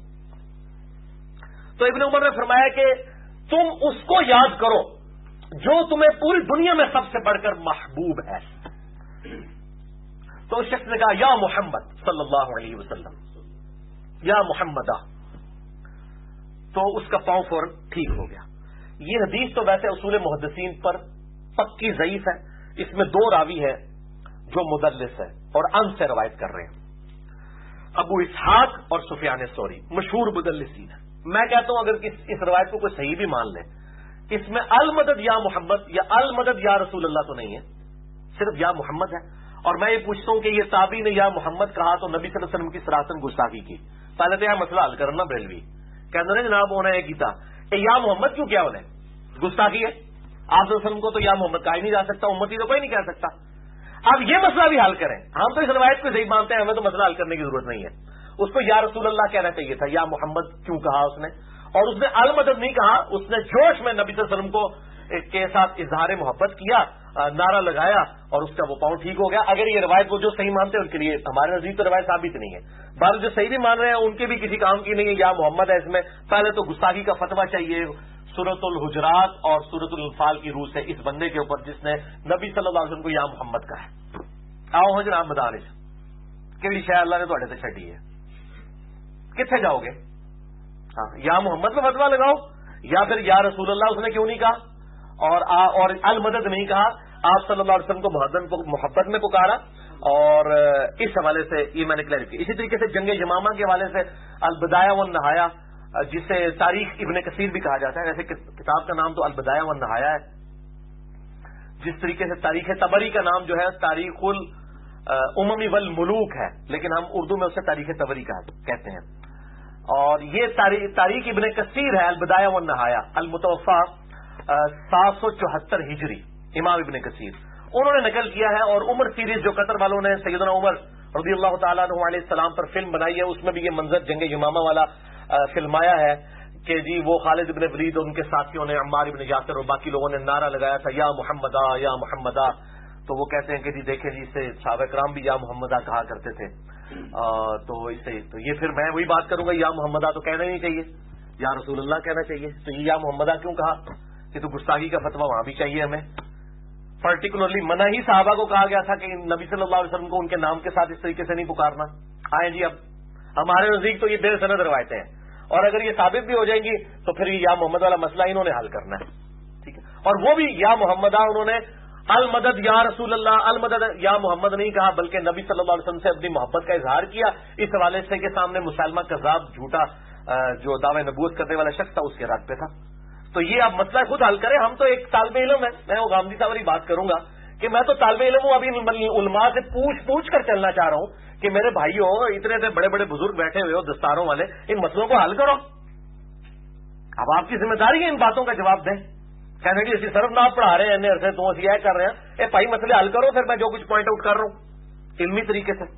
تو ابن عمر نے فرمایا کہ تم اس کو یاد کرو جو تمہیں پوری دنیا میں سب سے بڑھ کر محبوب ہے۔ تو اس شخص نے کہا یا محمد صلی اللہ علیہ وسلم، یا محمدہ، تو اس کا پاؤں فوراً ٹھیک ہو گیا۔ یہ حدیث تو ویسے اصول محدثین پر پکی ضعیف ہے، اس میں دو راوی ہیں جو مدلس ہے اور ان سے روایت کر رہے ہیں، ابو اسحاق اور سفیان ثوری، مشہور مدلسین ہیں۔ میں کہتا ہوں اگر اس روایت کو کوئی صحیح بھی مان لے، اس میں المدد یا محمد یا المدد یا رسول اللہ تو نہیں ہے، صرف یا محمد ہے۔ اور میں یہ پوچھتا ہوں کہ یہ تابعی نے یا محمد کہا تو نبی صلی اللہ علیہ وسلم کی سراحتاً گستاخی کی، پہلے تو یہ مسئلہ حل کرنا بریلوی کہتے ہیں جناب ہونا ہے کیتا یا محمد کیوں کیا انہیں گستاخی ہے؟ آپ صلی اللہ علیہ وسلم کو تو یا محمد کہا ہی نہیں جا سکتا، امتی تو کوئی نہیں کہہ سکتا۔ اب یہ مسئلہ بھی حل کریں، ہم تو اس روایت کو صحیح مانتے ہیں، ہمیں تو مسئلہ حل کرنے کی ضرورت نہیں ہے۔ اس کو یا رسول اللہ کہنا چاہیے تھا، یا محمد کیوں کہا اس نے؟ اور اس نے المدد نہیں کہا، اس نے جوش میں نبی صلی اللہ علیہ وسلم کو کے ساتھ اظہار محبت کیا، نعرہ لگایا اور اس کا وہ پاؤں ٹھیک ہو گیا۔ اگر یہ روایت وہ جو صحیح مانتے ہیں ان کے لیے، ہمارے نزدیک تو روایت ثابت نہیں ہے، بعض جو صحیح بھی مان رہے ہیں ان کے بھی کسی کام کی نہیں ہے، یا محمد ہے اس میں، پہلے تو گستاخی کا فتویٰ چاہیے سورۃ الحجرات اور سورۃ الانفال کی روح سے اس بندے کے اوپر جس نے نبی صلی اللہ علیہ وسلم کو یا محمد کہا ہے۔ آؤ ہو جناب مدارس کیڑی شاید اللہ نے تھوڑے سے چھڈی ہے، کتنے جاؤ گے؟ ہاں، یا محمد میں فتویٰ لگاؤ، یا پھر یا رسول اللہ اس نے کیوں نہیں کہا اور المدد نہیں کہا، آپ صلی اللہ علیہ وسلم کو محبت میں پکارا، اور اس حوالے سے یہ میں نے کلیئر کیا۔ اسی طریقے سے جنگ یمامہ کے حوالے سے البدایہ والنہایہ، جسے تاریخ ابن کثیر بھی کہا جاتا ہے، ویسے کتاب کا نام تو البدایہ والنہایہ ہے، جس طریقے سے تاریخ طبری کا نام جو ہے تاریخ الامم والملوک ہے، لیکن ہم اردو میں اسے تاریخ طبری کہتے ہیں۔ اور یہ تاریخ ابن کثیر ہے، البدایہ والنہایہ، المتوفا 774 ہجری، امام ابن کثیر انہوں نے نقل کیا ہے۔ اور عمر سیریز جو قطر والوں نے سیدنا عمر رضی اللہ تعالیٰ عنہ علیہ السلام پر فلم بنائی ہے، اس میں بھی یہ منظر جنگ یمامہ والا فلمایا ہے کہ جی وہ خالد ابن ولید اور ان کے ساتھیوں نے، عمار ابن یاسر اور باقی لوگوں نے نعرہ لگایا تھا یا محمدہ یا محمدہ، تو وہ کہتے ہیں کہ جی دیکھیں جی اسے صحابہ کرام بھی یا محمدہ کہا کرتے تھے، تو اس سے تو یہ پھر میں وہی بات کروں گا، یا محمدہ تو کہنا ہی نہیں چاہیے، یا رسول اللہ کہنا چاہیے، تو یہ یا محمدہ کیوں کہا؟ یہ تو گستاخی کا فتویٰ وہاں بھی چاہیے ہمیں۔ پرٹیکولرلی منع ہی صحابہ کو کہا گیا تھا کہ نبی صلی اللہ علیہ وسلم کو ان کے نام کے ساتھ اس طریقے سے نہیں پکارنا. آئیں جی، اب ہمارے نزدیک تو یہ بے سند روایتیں ہیں، اور اگر یہ ثابت بھی ہو جائیں گی تو پھر یہ یا محمد والا مسئلہ انہوں نے حل کرنا ہے. ٹھیک ہے، اور وہ بھی یا محمد، انہوں نے المدد یا رسول اللہ، المدد یا محمد نہیں کہا، بلکہ نبی صلی اللہ علیہ وسلم سے اپنی محبت کا اظہار کیا اس حوالے سے کہ سامنے مسلمہ کذاب جھوٹا جو دعوی نبوت کرنے والا شخص تھا اس کے رد پہ تھا. تو یہ آپ مسئلہ خود حل کریں. ہم تو ایک طالب علم ہے، میں وہ غامدی صاحب والی بات کروں گا کہ میں تو طالب علم ہوں، ابھی علماء سے پوچھ کر چلنا چاہ رہا ہوں کہ میرے بھائیوں، اتنے بڑے بڑے بزرگ بیٹھے ہوئے ہو دستاروں والے، ان مسئلوں کو حل کرو. اب آپ کی ذمہ داری ہے ان باتوں کا جواب دیں. کہنے کی اسی صرف نہ پڑھا رہے ہیں عرصے تو اسی کر رہے ہیں، بھائی مسئلے حل کرو، پھر میں جو کچھ پوائنٹ آؤٹ کر رہا ہوں علمی طریقے سے.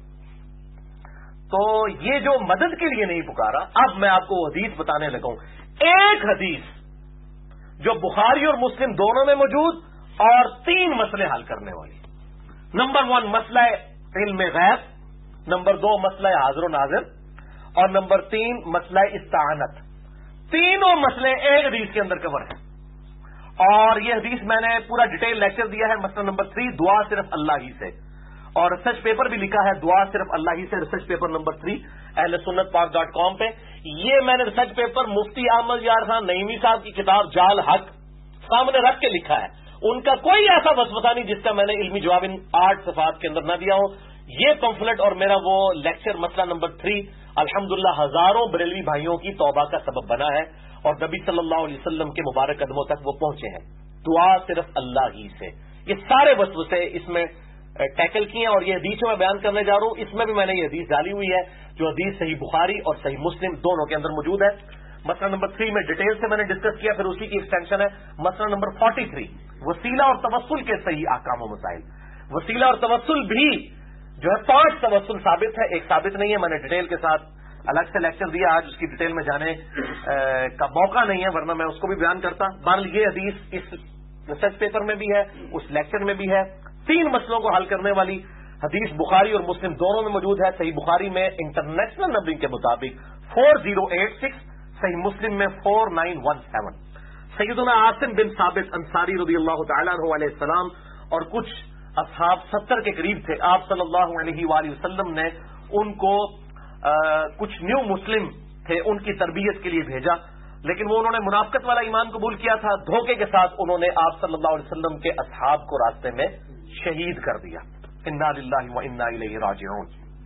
تو یہ جو مدد کے لیے نہیں پکارا، اب میں آپ کو وہ حدیث بتانے لگا ہوں. ایک حدیث جو بخاری اور مسلم دونوں میں موجود اور 3 مسئلے حل کرنے والی. نمبر 1 مسئلہ علم غیب، نمبر 2 مسئلہ حاضر و ناظر، اور نمبر 3 مسئلہ استعانت. تینوں مسئلے ایک حدیث کے اندر کور ہیں. اور یہ حدیث میں نے پورا ڈیٹیل لیکچر دیا ہے. مسئلہ نمبر 3 دعا صرف اللہ ہی سے، اور ریسرچ پیپر بھی لکھا ہے دعا صرف اللہ ہی سے، ریسرچ پیپر نمبر 3 اہل سنت پاک .com پہ. یہ میں نے ریسرچ پیپر مفتی احمد یار خان نعیمی صاحب کی کتاب جال حق سامنے رکھ کے لکھا ہے. ان کا کوئی ایسا وسوسہ نہیں جس کا میں نے علمی جواب ان 8 صفحات کے اندر نہ دیا ہوں. یہ پمفلٹ اور میرا وہ لیکچر مسئلہ نمبر 3 الحمدللہ ہزاروں بریلوی بھائیوں کی توبہ کا سبب بنا ہے، اور نبی صلی اللہ علیہ وسلم کے مبارک قدموں تک وہ پہنچے ہیں. دعا صرف اللہ ہی سے، یہ سارے وسوسے اس میں ٹیکل کیے ہیں. اور یہ حدیث میں بیان کرنے جا رہا ہوں، اس میں بھی میں نے یہ حدیث ڈالی ہوئی ہے جو حدیث صحیح بخاری اور صحیح مسلم دونوں کے اندر موجود ہے. مسئلہ نمبر 3 میں ڈیٹیل سے میں نے ڈسکس کیا، پھر اسی کی ایکسٹینشن ہے مسئلہ نمبر 43 وسیلہ اور توسل کے صحیح احکام و مسائل. وسیلہ اور توسل بھی جو ہے 5 توسل ثابت ہے، ایک ثابت نہیں ہے. میں نے ڈیٹیل کے ساتھ الگ سے لیکچر دیا، آج اس کی ڈیٹیل میں جانے کا موقع نہیں ہے، ورنہ میں اس کو بھی بیان کرتا. بہرحال یہ حدیث اس ریسرچ پیپر میں بھی ہے، اس لیکچر میں بھی ہے. 3 مسئلوں کو حل کرنے والی حدیث بخاری اور مسلم دونوں میں موجود ہے. صحیح بخاری میں انٹرنیشنل نمبرنگ کے مطابق 4086، صحیح مسلم میں 4917. سیدنا عاصم بن ثابت انصاری رضی اللہ تعالیٰ عنہ علیہ السلام اور کچھ اصحاب 70 کے قریب تھے. آپ صلی اللہ علیہ وآلہ وسلم نے ان کو کچھ نیو مسلم تھے ان کی تربیت کے لیے بھیجا، لیکن وہ انہوں نے منافقت والا ایمان قبول کیا تھا. دھوکے کے ساتھ انہوں نے آپ صلی اللہ علیہ وسلم کے اصحاب کو راستے میں شہید کر دیا. انا للہ و انا الیہ راجعون.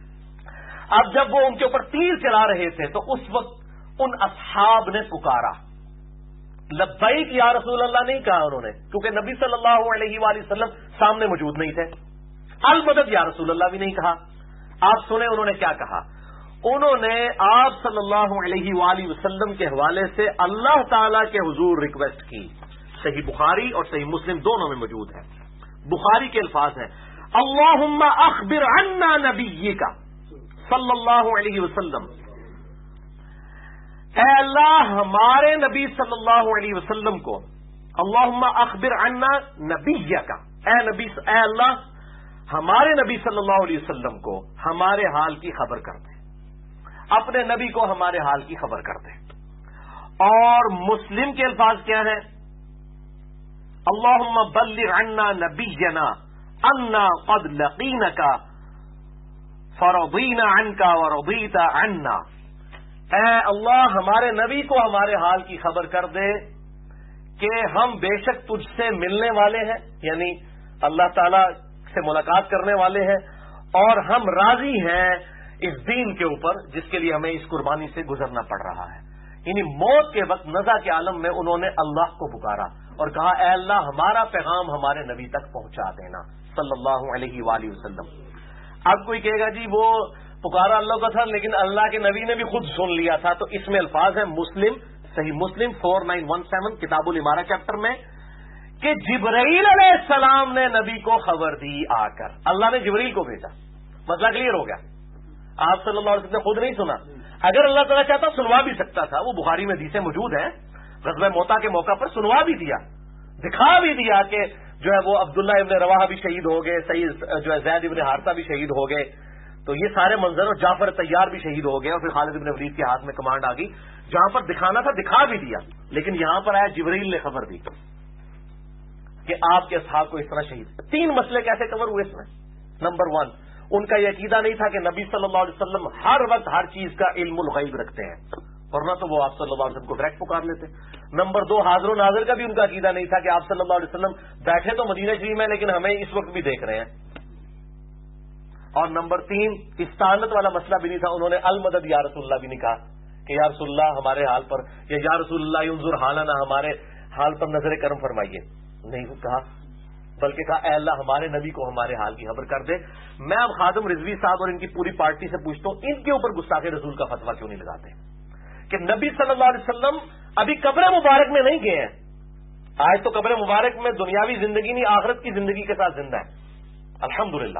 اب جب وہ ان کے اوپر تیر چلا رہے تھے تو اس وقت ان اصحاب نے پکارا، لبیک یا رسول اللہ نہیں کہا انہوں نے، کیونکہ نبی صلی اللہ علیہ وآلہ وسلم سامنے موجود نہیں تھے. المدد یا رسول اللہ بھی نہیں کہا. آپ سنیں انہوں نے کیا کہا. انہوں نے آپ صلی اللہ علیہ وآلہ وسلم کے حوالے سے اللہ تعالی کے حضور ریکویسٹ کی. صحیح بخاری اور صحیح مسلم دونوں میں موجود ہے. بخاری کے الفاظ ہیں اللہم اخبر عنا نبیک صلی اللہ علیہ وسلم، اے اللہ ہمارے نبی صلی اللہ علیہ وسلم کو، اللہم اخبر عنا نبیک، اے اللہ ہمارے نبی صلی اللہ علیہ وسلم کو ہمارے حال کی خبر کر دے، اپنے نبی کو ہمارے حال کی خبر کر دے. اور مسلم کے الفاظ کیا ہیں؟ اللہم بلغ عنا نبینا انا قد لقینک فرضینا عنک ورضیت عنا. اے اللہ ہمارے نبی کو ہمارے حال کی خبر کر دے کہ ہم بے شک تجھ سے ملنے والے ہیں، یعنی اللہ تعالی سے ملاقات کرنے والے ہیں، اور ہم راضی ہیں اس دین کے اوپر جس کے لیے ہمیں اس قربانی سے گزرنا پڑ رہا ہے. یعنی موت کے وقت نزع کے عالم میں انہوں نے اللہ کو پکارا اور کہا اے اللہ ہمارا پیغام ہمارے نبی تک پہنچا دینا صلی اللہ علیہ وآلہ وسلم. اب کوئی کہے گا جی وہ پکارا اللہ کا تھا لیکن اللہ کے نبی نے بھی خود سن لیا تھا. تو اس میں الفاظ ہیں مسلم، صحیح مسلم 4917 کتاب الامارہ چیپٹر میں کہ جبرائیل علیہ السلام نے نبی کو خبر دی آ کر. اللہ نے جبرائیل کو بھیجا. مسئلہ کلیئر ہو گیا. آپ صلی اللہ علیہ وسلم نے خود نہیں سنا. اگر اللہ تعالیٰ چاہتا سنوا بھی سکتا تھا. وہ بخاری میں حدیثیں موجود ہیں، غزوہ موتا کے موقع پر سنوا بھی دیا، دکھا بھی دیا کہ جو ہے وہ عبداللہ ابن رواحہ بھی شہید ہو گئے، سید جو ہے زید ابن حارثہ بھی شہید ہو گئے. تو یہ سارے منظر، اور جعفر طیار بھی شہید ہو گئے، اور پھر خالد ابن ولید کے ہاتھ میں کمانڈ آ گئی. جہاں پر دکھانا تھا دکھا بھی دیا، لیکن یہاں پر آیا جبرائیل نے خبر دی. کہ آپ کے اصحاب کو اس طرح شہید. 3 مسئلے کیسے کور ہوئے اس میں؟ نمبر 1، ان کا یہ عقیدہ نہیں تھا کہ نبی صلی اللہ علیہ وسلم ہر وقت ہر چیز کا علم الغیب رکھتے ہیں، ورنہ تو وہ آپ صلی اللہ علیہ وسلم کو ڈائریکٹ پکار لیتے. نمبر 2، حاضر و ناظر کا بھی ان کا عقیدہ نہیں تھا کہ آپ صلی اللہ علیہ وسلم بیٹھے تو مدینہ شریف میں لیکن ہمیں اس وقت بھی دیکھ رہے ہیں. اور نمبر 3، استعانت والا مسئلہ بھی نہیں تھا. انہوں نے المدد یا رسول اللہ بھی نہیں کہا کہ یا رسول اللہ ہمارے حال پر، یا رسول اللہ انظر حالنا، ہمارے حال پر نظر کرم فرمائیے، نہیں کہا، بلکہ کہا اے اللہ ہمارے نبی کو ہمارے حال کی خبر کر دے. میں اب خادم رضوی صاحب اور ان کی پوری پارٹی سے پوچھتا ہوں، ان کے اوپر گستاخ رسول کا فتویٰ کیوں نہیں لگاتے کہ نبی صلی اللہ علیہ وسلم ابھی قبر مبارک میں نہیں گئے ہیں. آج تو قبر مبارک میں دنیاوی زندگی نہیں، آخرت کی زندگی کے ساتھ زندہ ہے الحمدللہ.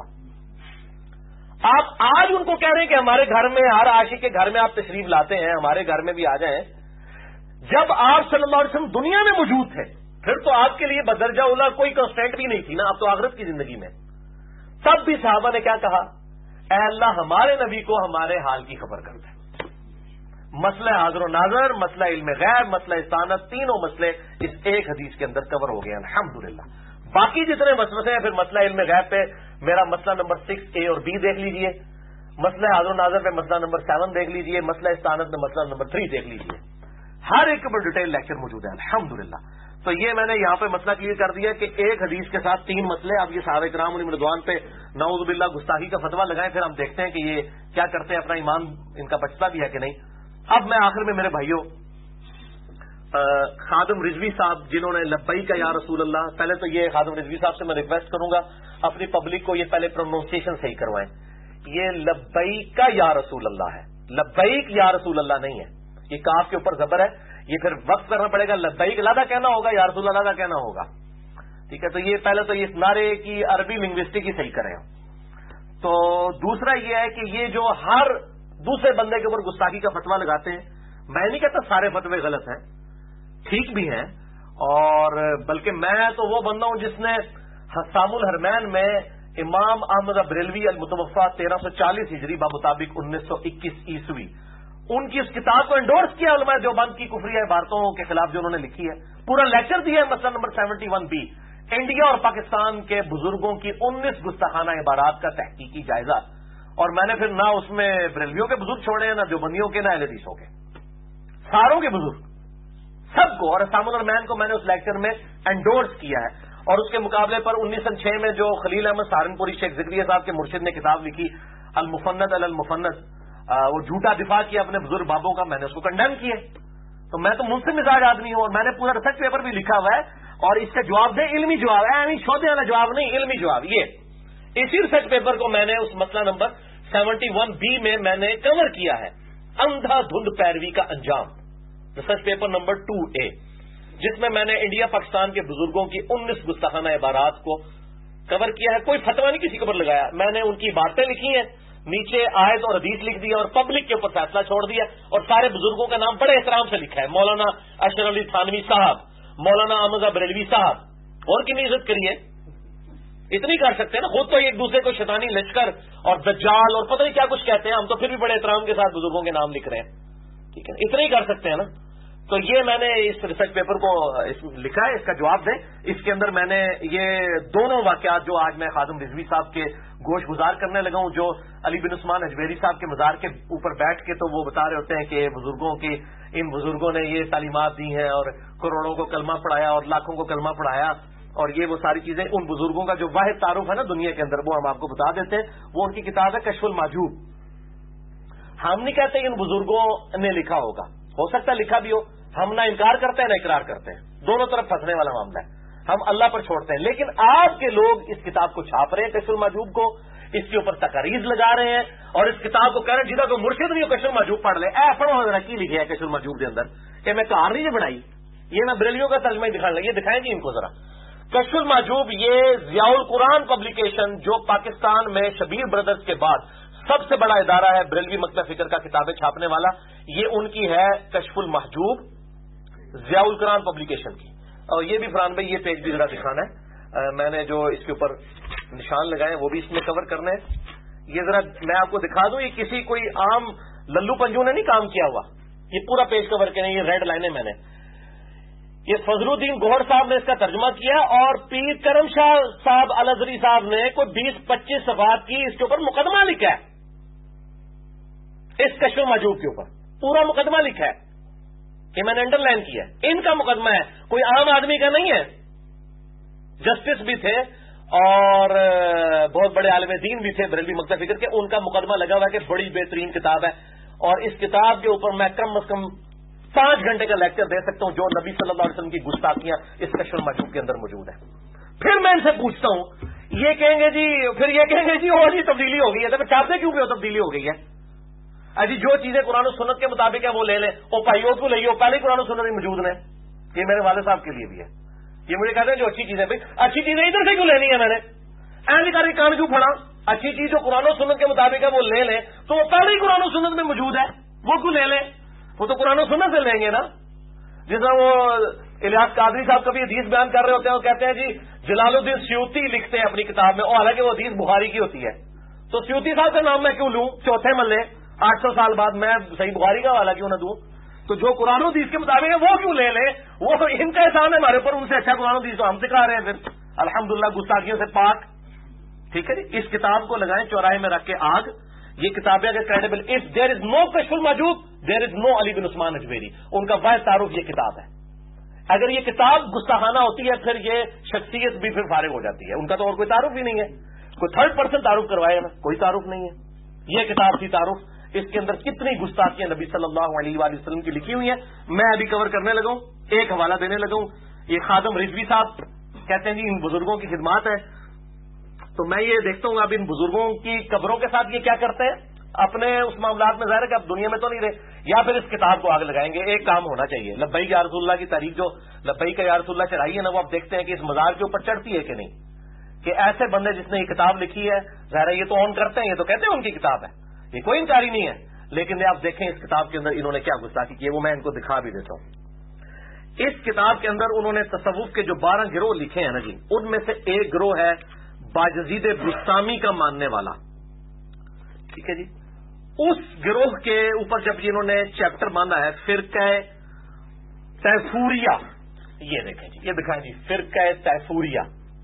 آپ آج ان کو کہہ رہے ہیں کہ ہمارے گھر میں، ہر عاشق کے گھر میں آپ تشریف لاتے ہیں، ہمارے گھر میں بھی آ جائیں. جب آپ صلی اللہ علیہ وسلم دنیا میں موجود تھے پھر تو آپ کے لیے بدرجہ اولا کوئی کنسٹینٹ بھی نہیں تھی نا، آپ تو آخرت کی زندگی میں. تب بھی صحابہ نے کیا کہا؟ اے اللہ ہمارے نبی کو ہمارے حال کی خبر کر دے. مسئلہ حاضر و ناظر، مسئلہ علم غیب، مسئلہ استعانت، تینوں مسئلے اس ایک حدیث کے اندر کور ہو گئے ہیں الحمدللہ. باقی جتنے مسئلے ہیں پھر مسئلہ علم غیب پہ میرا مسئلہ نمبر 6A اور B دیکھ لیجئے، مسئلہ حاضر و ناظر پہ مسئلہ نمبر 7 دیکھ لیجئے، مسئلہ استعانت میں مسئلہ نمبر 3 دیکھ لیجئے. ہر ایک پر ڈیٹیل لیکچر موجود ہے الحمدللہ. تو یہ میں نے یہاں پہ مسئلہ کلیئر کر دیا کہ ایک حدیث کے ساتھ 3 مسئلے. اب یہ صحابہ کرام علیہم رضوان پہ نعوذ باللہ گستاخی کا فتویٰ لگائیں، پھر ہم دیکھتے ہیں کہ یہ کیا کرتے ہیں، اپنا ایمان ان کا بچتا بھی ہے کہ نہیں. اب میں آخر میں میرے بھائیوں خادم رضوی صاحب جنہوں نے لبیک یا رسول اللہ، پہلے تو یہ خادم رضوی صاحب سے میں ریکویسٹ کروں گا اپنی پبلک کو یہ پہلے پروننسیشن صحیح کروائیں. یہ لبیک یا رسول اللہ ہے، لبیک یا رسول اللہ نہیں ہے. یہ کاف کے اوپر زبر ہے، یہ پھر وقت کرنا پڑے گا، لبیک علیحدہ کہنا ہوگا، یا رسول اللہ علیحدہ کہنا ہوگا. ٹھیک ہے، تو یہ پہلے تو اس نعرے کی عربی لنگوسٹک ہی صحیح کریں. تو دوسرا یہ ہے کہ یہ جو ہر دوسرے بندے کے اوپر گستاخی کا فتویٰ لگاتے ہیں، میں نہیں کہتا سارے فتوے غلط ہیں، ٹھیک بھی ہیں، اور بلکہ میں تو وہ بندہ ہوں جس نے حسام الحرمین میں امام احمد بریلوی المتوفا 1340 ہجری بمطابق 1921 عیسوی ان کی اس کتاب کو انڈورس کیا علماء دیوبند کی کفریہ عبارتوں کے خلاف جو انہوں نے لکھی ہے. پورا لیکچر دیا ہے مسئلہ نمبر 71B، انڈیا اور پاکستان کے بزرگوں کی 19 گستاخانہ عبارات کا تحقیقی جائزہ. اور میں نے پھر نہ اس میں بریلویوں کے بزرگ چھوڑے ہیں، نہ دیوبندیوں کے، نہ اہل حدیثوں کے، ساروں کے بزرگ سب کو. اور حسام الحرمین کو میں نے اس لیکچر میں انڈورس کیا ہے. اور اس کے مقابلے پر 1906 میں جو خلیل احمد سہارنپوری شیخ زکریا صاحب کے مرشد نے کتاب لکھی المفند علی المفند، وہ جھوٹا دفاع کیا اپنے بزرگ بابوں کا، میں نے اس کو کنڈیم کیا. تو میں تو منصف مزاج آدمی ہوں، اور میں نے پورا ریسرچ پیپر بھی لکھا ہوا ہے، اور اس کا جواب دے علمی جواب ہے، شودے والا جواب نہیں، علمی جواب. یہ اسی ریسرچ پیپر کو میں نے اس مسئلہ نمبر 71B میں نے کور کیا ہے، اندھا دھند پیروی کا انجام، ریسرچ پیپر نمبر 2A، جس میں نے انڈیا پاکستان کے بزرگوں کی 19 گستاخانہ عبارات کو کور کیا ہے. کوئی فتویٰ نہیں کسی کے اوپر لگایا، میں نے ان کی باتیں لکھی ہیں، نیچے آیت اور حدیث لکھ دیا اور پبلک کے اوپر فیصلہ چھوڑ دیا، اور سارے بزرگوں کا نام بڑے احترام سے لکھا ہے، مولانا اشرف علی تھانوی صاحب، مولانا احمد بریلوی صاحب. اور کی عزت کریے، اتنی کر سکتے ہیں نا. خود تو ایک دوسرے کو شیطانی لشکر اور دجال اور پتہ نہیں کیا کچھ کہتے ہیں، ہم تو پھر بھی بڑے احترام کے ساتھ بزرگوں کے نام لکھ رہے ہیں. ٹھیک ہے، اتنا ہی کر سکتے ہیں نا. تو یہ میں نے اس ریسرچ پیپر کو لکھا ہے، اس کا جواب دیں. اس کے اندر میں نے یہ دونوں واقعات جو آج میں خادم رضوی صاحب کے گوش گزار کرنے لگا ہوں، جو علی بن عثمان اجمیری صاحب کے مزار کے اوپر بیٹھ کے تو وہ بتا رہے ہوتے ہیں کہ بزرگوں کی، ان بزرگوں نے یہ تعلیمات دی ہیں اور کروڑوں کو کلمہ پڑھایا اور لاکھوں کو کلمہ پڑھایا، اور یہ وہ ساری چیزیں. ان بزرگوں کا جو واحد تعارف ہے نا دنیا کے اندر، وہ ہم آپ کو بتا دیتے ہیں. وہ ان کی کتاب ہے کشف المحجوب. ہم نہیں کہتے کہ ان بزرگوں نے لکھا ہوگا، ہو سکتا ہے لکھا بھی ہو، ہم نہ انکار کرتے ہیں نہ اقرار کرتے ہیں، دونوں طرف پھنسنے والا معاملہ ہے، ہم اللہ پر چھوڑتے ہیں. لیکن آج کے لوگ اس کتاب کو چھاپ رہے ہیں کشف المحجوب کو، اس کے اوپر تقاریض لگا رہے ہیں، اور اس کتاب کو کہہ رہے ہیں جہاں کو مرشد نہیں ہو کشف المحجوب پڑھ لے. پڑھو ذرا کی لکھا ہے کشف المحجوب کے اندر، کہ میں کار نہیں بڑھائی، یہ میں بریلیوں کا ترجمہ دکھانے لگا. یہ دکھائیں گے ان کو ذرا. کشف المحجوب یہ ضیاء القرآن پبلیکیشن، جو پاکستان میں شبیر بردرز کے بعد سب سے بڑا ادارہ ہے بریلوی مکتب فکر کا کتابیں چھاپنے والا، یہ ان کی ہے کشف المحجوب ضیاء القرآن پبلیکیشن کی. اور یہ بھی فرحان بھائی یہ پیج بھی ذرا دکھانا ہے، میں نے جو اس کے اوپر نشان لگائے وہ بھی اس میں کور کرنے ہیں. یہ ذرا میں آپ کو دکھا دوں، یہ کسی کوئی عام للو پنجو نے نہیں کام کیا ہوا، یہ پورا پیج کور کریں. یہ ریڈ لائنیں میں نے، یہ فضل الدین گوہر صاحب نے اس کا ترجمہ کیا اور پیر کرم شاہ صاحب الازہری صاحب نے کوئی 20-25 صفحات کی اس کے اوپر مقدمہ لکھا ہے، اس کشف مجوب کے اوپر پورا مقدمہ لکھا ہے کہ میں نے انڈر لائن کیا ہے، ان کا مقدمہ ہے، کوئی عام آدمی کا نہیں ہے۔ جسٹس بھی تھے اور بہت بڑے عالم دین بھی تھے بریلوی مکتب فکر کے، ان کا مقدمہ لگا ہوا ہے کہ بڑی بہترین کتاب ہے، اور اس کتاب کے اوپر میں کم از کم 5 گھنٹے کا لیکچر دے سکتا ہوں، جو نبی صلی اللہ علیہ وسلم کی گستاخیاں اس کشف المجوب کے اندر موجود ہیں۔ پھر میں ان سے پوچھتا ہوں، یہ کہیں گے جی، پھر یہ کہیں گے جی اور جی تبدیلی ہو گئی ہے، تو چاہتے کیوں کہ تبدیلی ہو گئی ہے؟ جی جو چیزیں قرآن و سنت کے مطابق ہے وہ لے لیں، اور بھائیوں کو لئیو، پہلے قرآن و سنت ہی موجود ہیں، یہ میرے والد صاحب کے لیے بھی ہے، یہ مجھے کہتے ہیں جو اچھی چیزیں، بھائی اچھی چیزیں ادھر سے کیوں لینی ہے، میں نے ایسے کر کے کان کیوں پھڑا؟ اچھی چیز جو قرآن و سنت کے مطابق ہے وہ لے لیں، تو وہ پہلے ہی قرآن و سنت میں موجود ہے، وہ کیوں لے لیں؟ وہ تو قرآن و سنت سے لیں گے نا۔ جس طرح وہ الیاس قادری صاحب کبھی حدیث بیان کر رہے ہوتے ہیں، وہ کہتے ہیں جی جلال الدین سیوطی لکھتے ہیں اپنی کتاب میں، اور حالانکہ وہ حدیث بخاری کی ہوتی ہے، تو سیوطی صاحب کا نام میں کیوں لوں؟ چوتھے ملے 800 سال بعد میں صحیح بخاری کا حوالہ کیوں نہ دوں؟ تو جو قرآن و حدیث کے مطابق ہے وہ کیوں لے لیں؟ وہ ان کا احسان ہے ہمارے اوپر، ان سے اچھا قرآن و حدیث تو ہم سکھا رہے ہیں، پھر الحمدللہ گستاخیوں سے پاک۔ ٹھیک ہے جی، اس کتاب کو لگائیں چوراہے میں رکھ کے آگ، یہ کتابیں اگر کریڈیبل، اف دیر از نو کشف المجوب دیر از نو علی بن عثمان اجویری، ان کا واحد تعارف یہ کتاب ہے۔ اگر یہ کتاب گستاخانہ ہوتی ہے پھر یہ شخصیت بھی پھر فارغ ہو جاتی ہے، ان کا تو اور کوئی تعارف ہی نہیں ہے، کوئی تھرڈ پرسن تعارف کروائے ہمیں، کوئی تعارف نہیں ہے، یہ کتاب تھی تعارف، اس کے اندر کتنی گستاخیاں نبی صلی اللہ علیہ وآلہ وسلم کی لکھی ہوئی ہیں، میں ابھی کور کرنے لگا ہوں، ایک حوالہ دینے لگا ہوں، یہ خادم رضوی صاحب کہتے ہیں جی ان بزرگوں کی خدمات ہے، تو میں یہ دیکھتا ہوں اب ان بزرگوں کی قبروں کے ساتھ یہ کیا کرتے ہیں اپنے اس معاملات میں، ظاہر ہے کہ اب دنیا میں تو نہیں رہے، یا پھر اس کتاب کو آگ لگائیں گے۔ ایک کام ہونا چاہیے، لبیک یا رسول اللہ کی تاریخ جو لبیک یا رسول اللہ چڑھائی ہے نا، وہ آپ دیکھتے ہیں کہ اس مزار کے اوپر چڑھتی ہے کہ نہیں، کہ ایسے بندے جس نے یہ کتاب لکھی ہے، ظاہر ہے یہ تو آن کرتے ہیں، یہ تو کہتے ہیں ان کی کتاب ہے، یہ کوئی انکاری نہیں ہے، لیکن آپ دیکھیں اس کتاب کے اندر انہوں نے کیا گستاخی کی ہے، وہ میں ان کو دکھا بھی دیتا ہوں۔ اس کتاب کے اندر انہوں نے تصوف کے جو 12 گروہ لکھے ہیں نا جی، ان میں سے ایک گروہ ہے باجزید بستامی کا ماننے والا، ٹھیک ہے جی، اس گروہ کے اوپر جب انہوں نے چیپٹر باندھا ہے فرقہ تیفوریہ، یہ دیکھیں جی، یہ دکھائیں جی فرقہ تیفوریہ،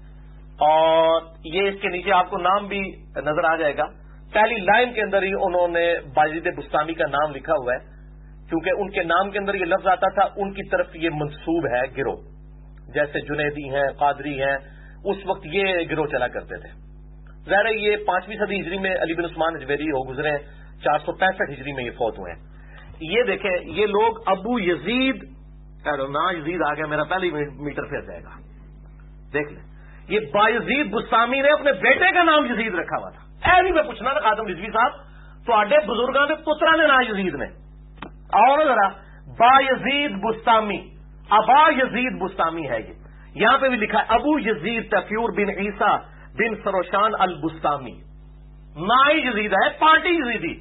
اور یہ اس کے نیچے آپ کو نام بھی نظر آ جائے گا، پہلی لائن کے اندر ہی انہوں نے باجزید بستامی کا نام لکھا ہوا ہے، کیونکہ ان کے نام کے اندر یہ لفظ آتا تھا، ان کی طرف یہ منسوب ہے گروہ، جیسے جنیدی ہیں، قادری ہیں، اس وقت یہ گروہ چلا کرتے تھے۔ ظاہر ہے یہ 5ویں صدی ہجری میں علی بن عثمان اجویری ہو گزرے ہیں، 465 ہجری میں یہ فوت ہوئے ہیں۔ یہ دیکھیں یہ لوگ ابو یزید، نا یزید آ گیا میرا پہلے میٹر پھر جائے گا، دیکھ لیں، یہ بایزید بستامی نے اپنے بیٹے کا نام یزید رکھا ہوا تھا۔ ایسے میں پوچھنا نا خادم رضوی صاحب، تو آڈے بزرگوں کے پترا نے نا یزید نے، اور ذرا بایزید بستامی، ابا یزید بستامی ہے، یہ یہاں پہ بھی لکھا ہے ابو یزید تفیور بن عیسیٰ بن سروشان البستامی، نائی یزید ہے، پارٹی یزیدی،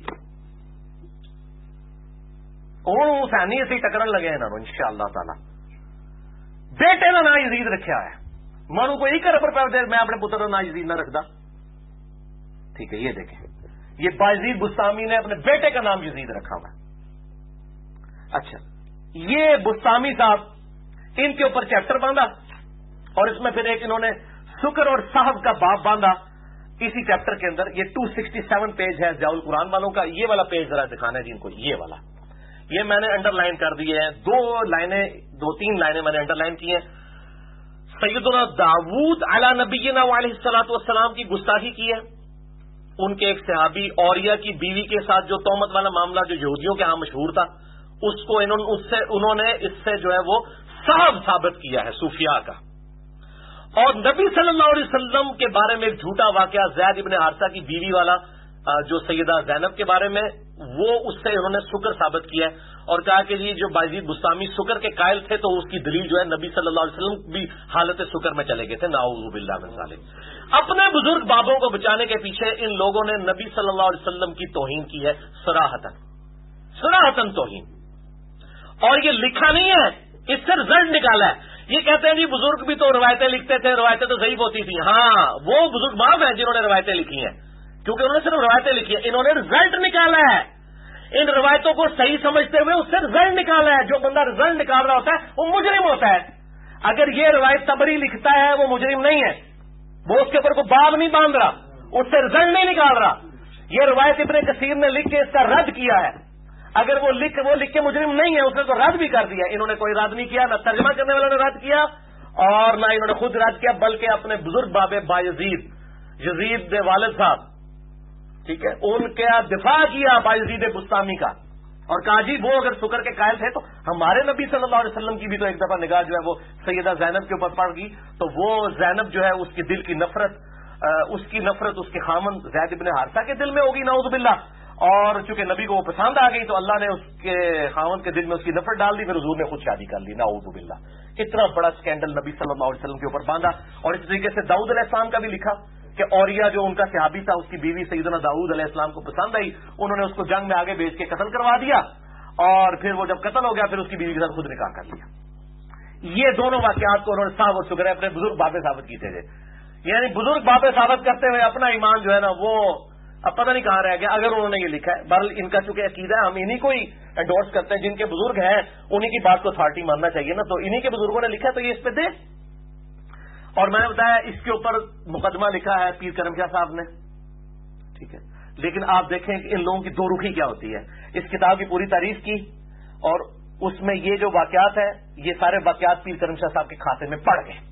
اور حسینی اسی ٹکرن لگے ہیں انہوں ان شاء اللہ تعالی، بیٹے کا نا یزید رکھا ہے، مانو کوئی کر پر پہ میں اپنے پتر کا نا یزید نہ رکھتا، ٹھیک ہے، یہ دیکھیں یہ بایزید بستامی نے اپنے بیٹے کا نام یزید رکھا ہوا ہے۔ اچھا، یہ بستامی صاحب ان کے اوپر چیپٹر باندھا، اور اس میں پھر ایک انہوں نے شکر اور صاحب کا باب باندھا اسی چیپٹر کے اندر، یہ 267 پیج ہے ضیاء القرآن والوں کا، یہ والا پیج ذرا دکھانا ہے جن کو، یہ والا، یہ میں نے انڈر لائن کر دیے ہیں، 2 3 لائنیں میں نے انڈر لائن کی ہیں۔ سیدنا داؤد علی نبینا علیہ الصلوۃ والسلام کی گستاخی کی ہے، ان کے ایک صحابی اوریہ کی بیوی کے ساتھ جو تہمت والا معاملہ جو یہودیوں کے ہاں مشہور تھا، اس کو انہوں نے اس سے جو ہے وہ صاحب ثابت کیا ہے صوفیاء کا، اور نبی صلی اللہ علیہ وسلم کے بارے میں ایک جھوٹا واقعہ زید ابن حارثہ کی بیوی والا جو سیدہ زینب کے بارے میں، وہ اس سے انہوں نے شکر ثابت کیا ہے، اور کہا کہ یہ جو بایزید بستامی شکر کے قائل تھے تو اس کی دلیل جو ہے نبی صلی اللہ علیہ وسلم بھی حالت شکر میں چلے گئے تھے، نعوذ باللہ من ذالک۔ اپنے بزرگ بابوں کو بچانے کے پیچھے ان لوگوں نے نبی صلی اللہ علیہ وسلم کی توہین کی ہے، صراحتاً توہین، اور یہ لکھا نہیں ہے، اس سے رزلٹ نکالا ہے۔ یہ کہتے ہیں جی بزرگ بھی تو روایتیں لکھتے تھے، روایتیں تو ضعیف ہوتی تھیں، ہاں وہ بزرگ باپ ہیں جنہوں نے روایتیں لکھی ہیں، کیونکہ انہوں نے صرف روایتیں لکھی ہیں، انہوں نے رزلٹ نکالا ہے۔ ان روایتوں کو صحیح سمجھتے ہوئے اس سے رزلٹ نکالا ہے. جو بندہ رزلٹ نکال رہا ہوتا ہے وہ مجرم ہوتا ہے. اگر یہ روایت تبری لکھتا ہے وہ مجرم نہیں ہے, وہ اس کے اوپر کوئی باب نہیں باندھ رہا, اس سے رزلٹ نہیں نکال رہا. یہ روایت ابن کثیر نے لکھ کے اس کا رد کیا ہے. اگر وہ لکھ کے مجرم نہیں ہے, اس نے تو رد بھی کر دیا. انہوں نے کوئی رد نہیں کیا, نہ ترجمہ کرنے والوں نے رد کیا اور نہ انہوں نے خود رد کیا, بلکہ اپنے بزرگ باب بایزید یزید والد صاحب, ٹھیک ہے, ان کا دفاع کیا بایزید بستامی کا, اور کہا جی وہ اگر شکر کے قائل تھے تو ہمارے نبی صلی اللہ علیہ وسلم کی بھی تو ایک دفعہ نگاہ جو ہے وہ سیدہ زینب کے اوپر پڑ گئی, تو وہ زینب جو ہے اس کی دل کی نفرت, اس کے خامند زید بن حارثہ کے دل میں ہوگی نعوذ باللہ, اور چونکہ نبی کو وہ پسند آ گئی تو اللہ نے اس کے خامند کے دل میں اس کی نفرت ڈال دی, پھر حضور نے خود شادی کر لی نعوذ باللہ. اتنا بڑا سکینڈل نبی صلی اللہ علیہ وسلم کے اوپر باندھا. اور اس طریقے سے داؤد علیہ السلام کا بھی لکھا کہ اوریا جو ان کا صحابی تھا, اس کی بیوی سیدنا داؤد علیہ السلام کو پسند آئی, انہوں نے اس کو جنگ میں آگے بھیج کے قتل کروا دیا, اور پھر وہ جب قتل ہو گیا پھر اس کی بیوی کے ساتھ خود نکاح کر لیا. یہ دونوں واقعات کو انہوں نے صاحب اور شکر اپنے بزرگ بابے ثابت کیتے تھے. یعنی بزرگ بابے ثابت کرتے ہوئے اپنا ایمان جو ہے نا وہ اب پتہ نہیں کہاں رہ گیا, اگر انہوں نے یہ لکھا ہے. بہرحال ان کا چونکہ عقیدہ ہے, ہم انہی کو ہی انڈورس کرتے ہیں, جن کے بزرگ ہیں انہی کی بات کو اتھارٹی ماننا چاہیے نا, تو انہی کے بزرگوں نے لکھا ہے تو یہ اس پہ دے. اور میں نے بتایا اس کے اوپر مقدمہ لکھا ہے پیر کرم شاہ صاحب نے, ٹھیک ہے, لیکن آپ دیکھیں کہ ان لوگوں کی دو رخی کیا ہوتی ہے. اس کتاب کی پوری تعریف کی اور اس میں یہ جو واقعات ہیں یہ سارے واقعات پیر کرم شاہ صاحب کے کھاتے میں پڑ گئے.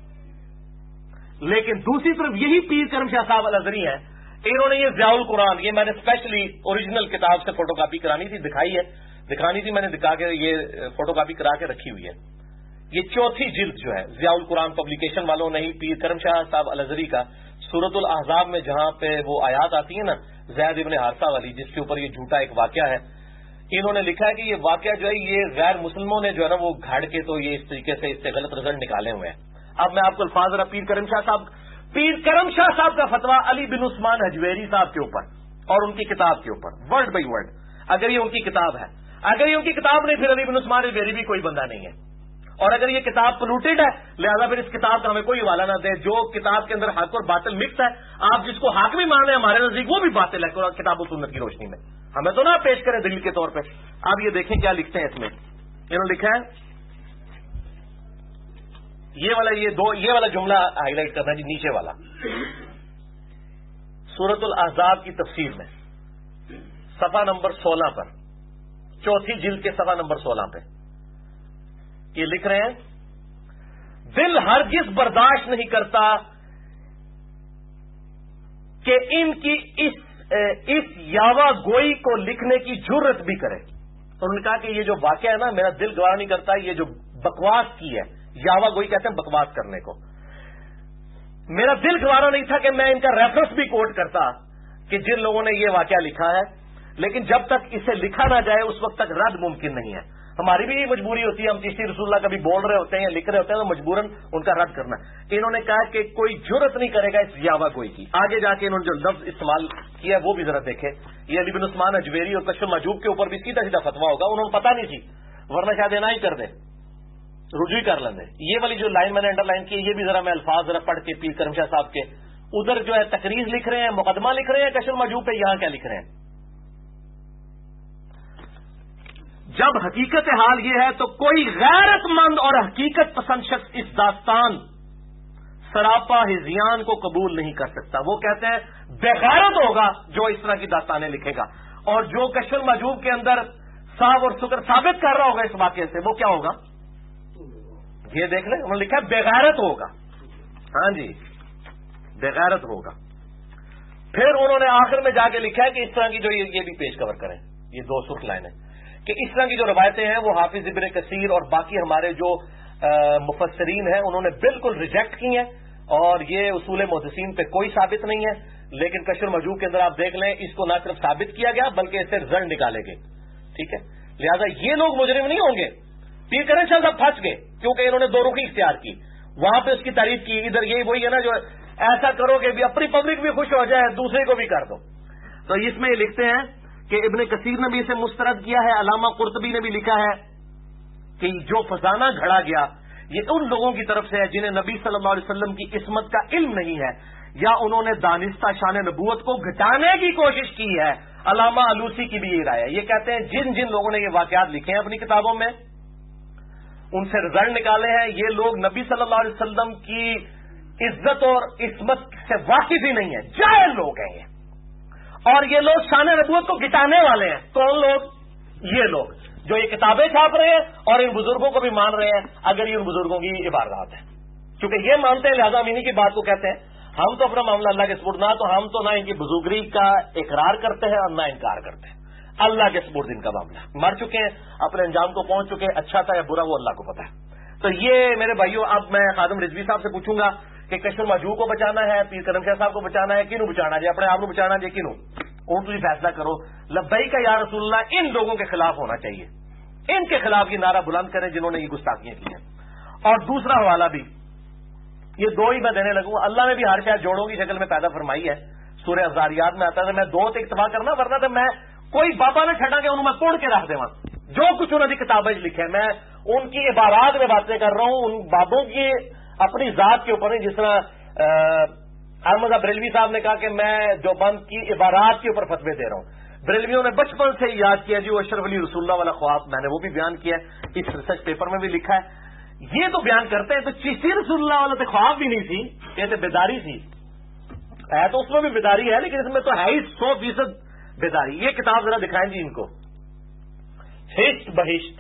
لیکن دوسری طرف یہی پیر کرم شاہ صاحب الازہری ہیں, انہوں نے یہ ضیاء القرآن, یہ میں نے اسپیشلی اوریجنل کتاب سے فوٹو کاپی کرانی تھی, دکھانی تھی میں نے, دکھا کے یہ فوٹو کاپی کرا کے رکھی ہوئی ہے. یہ چوتھی جلد جو ہے ضیاء القرآن پبلیکیشن والوں نے ہی پیر کرم شاہ صاحب الازہری کا سورۃ الاحزاب میں جہاں پہ وہ آیات آتی ہے نا زید ابن حارثہ والی, جس کے اوپر یہ جھوٹا ایک واقعہ ہے, انہوں نے لکھا ہے کہ یہ واقعہ جو ہے یہ غیر مسلموں نے جو ہے نا وہ گھاڑ کے تو یہ اس طریقے سے اس سے غلط رزلٹ نکالے ہوئے ہیں. اب میں آپ کو الفاظ رہا پیر کرم شاہ صاحب کا فتویٰ علی بن عثمان حجویری صاحب کے اوپر اور ان کی کتاب کے اوپر ورڈ بائی ورڈ, اگر یہ ان کی کتاب ہے, اگر یہ ان کی کتاب نہیں پھر علی بن عثمان حجویری بھی کوئی بندہ نہیں ہے. اور اگر یہ کتاب پولوٹیڈ ہے لہذا پھر اس کتاب کا ہمیں کوئی حوالہ نہ دے. جو کتاب کے اندر حق اور باطل مکس ہے, آپ جس کو حق بھی مان رہے ہیں ہمارے نزدیک وہ بھی باطل ہے کتاب و سنت کی روشنی میں, ہمیں تو نہ پیش کریں دلیل کے طور پہ. آپ یہ دیکھیں کیا لکھتے ہیں اس میں. انہوں نے لکھا ہے یہ والا جملہ ہائی لائٹ کرنا جی, نیچے والا سورۃ الاحزاب کی تفسیر میں صفحہ نمبر 16 پر, چوتھی جلد کے صفحہ نمبر 16 پہ یہ لکھ رہے ہیں, دل ہرگز برداشت نہیں کرتا کہ ان کی اس یاوا گوئی کو لکھنے کی جرت بھی کرے. انہوں نے کہا کہ یہ جو واقعہ ہے نا میرا دل گوارا نہیں کرتا, یہ جو بکواس کی ہے, یاوا گوئی کہتے ہیں بکواس کرنے کو, میرا دل گوارا نہیں تھا کہ میں ان کا ریفرنس بھی کوٹ کرتا کہ جن لوگوں نے یہ واقعہ لکھا ہے, لیکن جب تک اسے لکھا نہ جائے اس وقت تک رد ممکن نہیں ہے. ہماری بھی مجبوری ہوتی ہے, ہم چشتی رسول اللہ کبھی بول رہے ہوتے ہیں یا لکھ رہے ہوتے ہیں تو مجبوراً ان کا رد کرنا. انہوں نے کہا کہ کوئی جرت نہیں کرے گا اس یاوا گوئی کی. آگے جا کے انہوں نے جو لفظ استعمال کیا وہ بھی ذرا دیکھیں. یہ علی بن عثمان حجویری اور کشف محجوب کے اوپر بھی سیدھا سیدھا فتویٰ ہوگا, انہوں نے پتا نہیں تھی ورنہ شاید نہ ہی کر دیں, رجوع کر لیں. یہ والی جو لائن میں نے انڈر لائن کی, یہ بھی ذرا میں الفاظ ذرا پڑھ کے پیر کرم شاہ صاحب کے ادھر جو ہے تقریر لکھ رہے ہیں, مقدمہ لکھ رہے ہیں کشف محجوب پہ, یہاں کیا لکھ رہے ہیں. جب حقیقت حال یہ ہے تو کوئی غیرت مند اور حقیقت پسند شخص اس داستان سراپا ہزیان کو قبول نہیں کر سکتا. وہ کہتے ہیں بغیرت ہوگا جو اس طرح کی داستانیں لکھے گا, اور جو کشف المحجوب کے اندر صاحب اور شکر ثابت کر رہا ہوگا اس واقعے سے وہ کیا ہوگا, یہ دیکھ لیں. انہوں نے لکھا بغیرت ہوگا, ہاں جی بغیرت ہوگا. پھر انہوں نے آخر میں جا کے لکھا ہے کہ اس طرح کی جو یہ بھی پیش کور کریں, یہ 2 سرخ لائنیں, کہ اس طرح کی جو روایتیں ہیں وہ حافظ ابن کثیر اور باقی ہمارے جو مفسرین ہیں انہوں نے بالکل ریجیکٹ کی ہیں, اور یہ اصول محدثین پہ کوئی ثابت نہیں ہے. لیکن کشف المحجوب کے اندر آپ دیکھ لیں اس کو نہ صرف ثابت کیا گیا بلکہ اس سے رزلٹ نکالے گئے, ٹھیک ہے. لہذا یہ لوگ مجرم نہیں ہوں گے. پیر کرم شاہ صاحب پھنس گئے کیونکہ انہوں نے 2 رخی اختیار کی, وہاں پہ اس کی تعریف کی, ادھر یہ وہی ہے نا جو ایسا کرو کہ بھی اپنی پبلک بھی خوش ہو جائے دوسرے کو بھی کر دو. تو اس میں یہ لکھتے ہیں کہ ابن کثیر نے بھی اسے مسترد کیا ہے, علامہ قرطبی نے بھی لکھا ہے کہ جو فسانہ گھڑا گیا یہ ان لوگوں کی طرف سے ہے جنہیں نبی صلی اللہ علیہ وسلم کی عصمت کا علم نہیں ہے, یا انہوں نے دانستہ شان نبوت کو گھٹانے کی کوشش کی ہے علامہ آلوسی کی بھی یہ رائے ہے. یہ کہتے ہیں جن جن لوگوں نے یہ واقعات لکھے ہیں اپنی کتابوں میں، ان سے رزلٹ نکالے ہیں، یہ لوگ نبی صلی اللہ علیہ وسلم کی عزت اور عصمت سے واقف ہی نہیں ہے، جاہل لوگ ہیں یہ. اور یہ لوگ شان نبوت کو گٹانے والے ہیں. کون لوگ؟ یہ لوگ جو یہ کتابیں چھاپ رہے ہیں اور ان بزرگوں کو بھی مان رہے ہیں اگر یہ ان بزرگوں کی عبارات ہیں. کیونکہ یہ مانتے ہیں لہذا ہم انہی کی بات کو کہتے ہیں. ہم تو اپنا معاملہ اللہ کے سپرد نہ تو ہم تو نہ ان کی بزرگی کا اقرار کرتے ہیں اور نہ انکار کرتے ہیں. اللہ کے سپرد ان کا معاملہ. مر چکے ہیں، اپنے انجام کو پہنچ چکے ہیں، اچھا تھا یا برا وہ اللہ کو پتا ہے. تو یہ میرے بھائیوں، اب میں خادم رضوی صاحب سے پوچھوں گا کہ کشمیر مجہور کو بچانا ہے، پیر کرم شاہ صاحب کو بچانا ہے، کنوں بچانا جی؟ اپنے آپ کو بچانا جی کنوں؟ اور تھی فیصلہ کرو. لبیک یا رسول اللہ ان لوگوں کے خلاف ہونا چاہیے، ان کے خلاف یہ نعرہ بلند کریں جنہوں نے یہ گستاخیاں کی ہیں. اور دوسرا حوالہ بھی، یہ دو ہی میں دینے لگوں. اللہ نے بھی ہر شاید جوڑوں کی شکل میں پیدا فرمائی ہے. سورہ الذاریات میں آتا ہے میں دو تے اتفاق کرنا، ورنہ تو میں کوئی بابا نہ چھٹا کے انہوں میں توڑ کے رکھ دے. جو کچھ انہوں نے کتابیں لکھے میں ان کی عبارات میں باتیں کر رہا ہوں، ان بابوں کی اپنی ذات کے اوپر نہیں. جس طرح احمد بریلوی صاحب نے کہا کہ میں دیوبند کی عبارات کے اوپر فتوے دے رہا ہوں. بریلویوں نے بچپن سے یاد کیا جی وہ اشرف علی رسول اللہ والا خواب، میں نے وہ بھی بیان کیا ہے، اس ریسرچ پیپر میں بھی لکھا ہے. یہ تو بیان کرتے ہیں تو چشتی رسول اللہ والا تو خواب بھی نہیں تھی، کہتے بیداری تھی. ہے تو اس میں بھی بیداری ہے لیکن اس میں تو ہے ہی 100% بیداری. یہ کتاب ذرا دکھائیں جی ان کو، ہشت بہشت.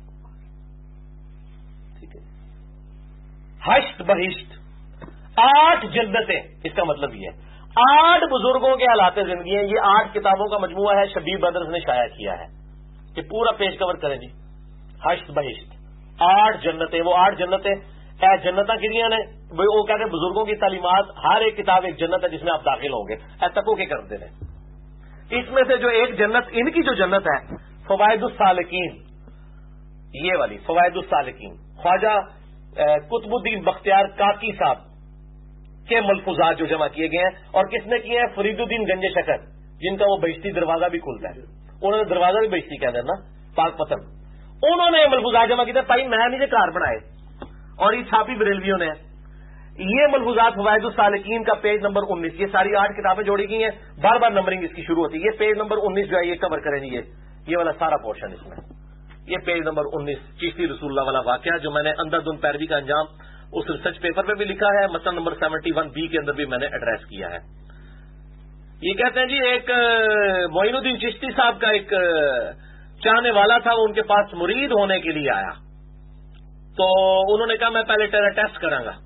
ٹھیک ہے، ہشت بہشت، 8 جنتیں. اس کا مطلب یہ ہے 8 بزرگوں کے حالات زندگی ہیں. یہ 8 کتابوں کا مجموعہ ہے، شبیر بدرز نے شائع کیا ہے. کہ پورا پیج کور کریں جی. ہشت بہشت، 8 جنتیں. وہ 8 جنتیں اے جنتاں کتنی نے؟ وہ کہتے ہیں بزرگوں کی تعلیمات، ہر ایک کتاب ایک جنت ہے جس میں آپ داخل ہوں گے. اے تکو کے کرتے ہیں. اس میں سے جو ایک جنت، ان کی جو جنت ہے فوائد السالکین، یہ والی فوائد السالکین، خواجہ قطب الدین بختیار کاکی صاحب کے ملفوظات جو جمع کیے گئے ہیں. اور کس نے کیے ہیں؟ فرید الدین گنج شکر، جن کا وہ بہشتی دروازہ بھی کھلتا ہے. انہوں نے دروازہ بھی بہشتی کہتے ہیں نا، پاک پتن. انہوں نے ملفوظات جمع کیے تھے. بھائی میں نہیں کار بنائے اور یہ چھاپی بریلویوں نے. یہ ملفوظات فوائد السالکین کا پیج نمبر 19. یہ ساری 8 کتابیں جوڑی گئی ہیں، بار بار نمبرنگ اس کی شروع ہوتی ہے. یہ پیج نمبر 19 جو ہے یہ کور کریں گے، یہ والا سارا پورشن اس میں. یہ پیج نمبر 19 چشتی رسول اللہ والا واقعہ جو میں نے اندر دن پیروی کا انجام اس ریسرچ پیپر میں بھی لکھا ہے، مسئلہ نمبر 71B کے اندر بھی میں نے ایڈریس کیا ہے. یہ کہتے ہیں جی ایک معین الدین چشتی صاحب کا ایک چاہنے والا تھا، وہ ان کے پاس مرید ہونے کے لیے آیا. تو انہوں نے کہا میں پہلے تیرا ٹیسٹ کراں گا.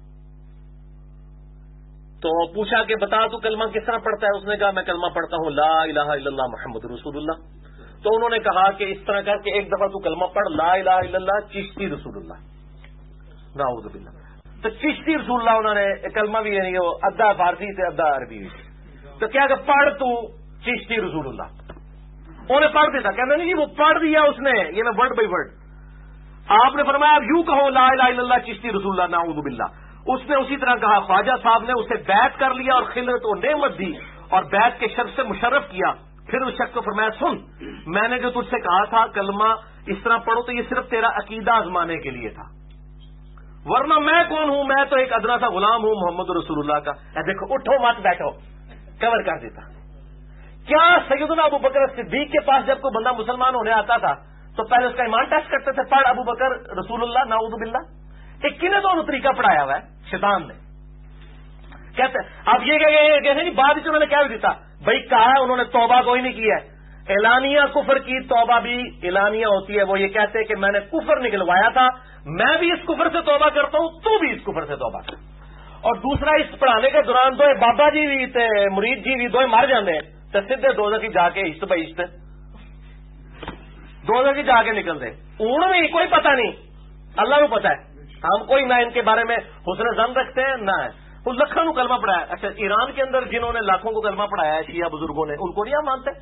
تو پوچھا کہ بتا تو کلمہ کس طرح پڑھتا ہے؟ اس نے کہا میں کلمہ پڑھتا ہوں لا الہ الا اللہ محمد رسول اللہ. تو انہوں نے کہا کہ اس طرح کر کے ایک دفعہ تو کلمہ پڑھ لا الہ الا اللہ چشتی رسول اللہ. نعوذ باللہ. تو چشتی رسول اللہ انہوں نے کلمہ بھی یعنی وہ ادھا فارسی سے ادھا عربی بھی. تو کیا کہ پڑھ تو چشتی رسول اللہ. انہوں نے پڑھ دیتا، کہنا نہیں جی وہ پڑھ دیا اس نے، یہ میں ورڈ بائی ورڈ. آپ نے فرمایا اب یوں کہو لا الہ الا اللہ چشتی رسول اللہ. نعوذ باللہ. اس نے اسی طرح کہا. خواجہ صاحب نے اسے بیعت کر لیا اور خلعت و نعمت دی اور بیعت کے شرف سے مشرف کیا. پھر اس شخص کو فرمایا سن، میں نے جو تجھ سے کہا تھا کلمہ اس طرح پڑھو تو یہ صرف تیرا عقیدہ آزمانے کے لیے تھا، ورنہ میں کون ہوں؟ میں تو ایک ادنا سا غلام ہوں محمد رسول اللہ کا. دیکھو اٹھو مت بیٹھو، کور کر دیتا. کیا سیدنا ابو بکر صدیق کے پاس جب کوئی بندہ مسلمان ہونے آتا تھا تو پہلے اس کا ایمان ٹیسٹ کرتے تھے، پڑھ ابو بکر رسول اللہ. نعوذ باللہ. ایک کنے تو طریقہ پڑھایا ہوا ہے شیطان نے. کہتے اب یہ کہتے ہیں بعد انہوں نے کیا بھی دیتا بھائی کہا ہے انہوں نے توبہ کوئی نہیں کی ہے. اعلانیہ کفر کی توبہ بھی اعلانیہ ہوتی ہے. وہ یہ کہتے ہیں کہ میں نے کفر نکلوایا تھا، میں بھی اس کفر سے توبہ کرتا ہوں، تو بھی اس کفر سے توبہ کر. اور دوسرا اس پڑھانے کے دوران دو بابا جی بھی تے مرید جی بھی دو مر جاندے تو سیدھے دوزخ جا کے عشت بہ عشت دوزخ جا کے نکلتے. انہوں نے کوئی پتہ نہیں، اللہ کو پتہ ہے. ہم کوئی نہ ان کے بارے میں حسن ظن رکھتے ہیں نہ ہے. وہ لاکھوں کو کلمہ پڑھایا. اچھا ایران کے اندر جنہوں نے لاکھوں کو کلمہ پڑھایا ہے شیعہ بزرگوں نے، ان کو نہیں ہم مانتے.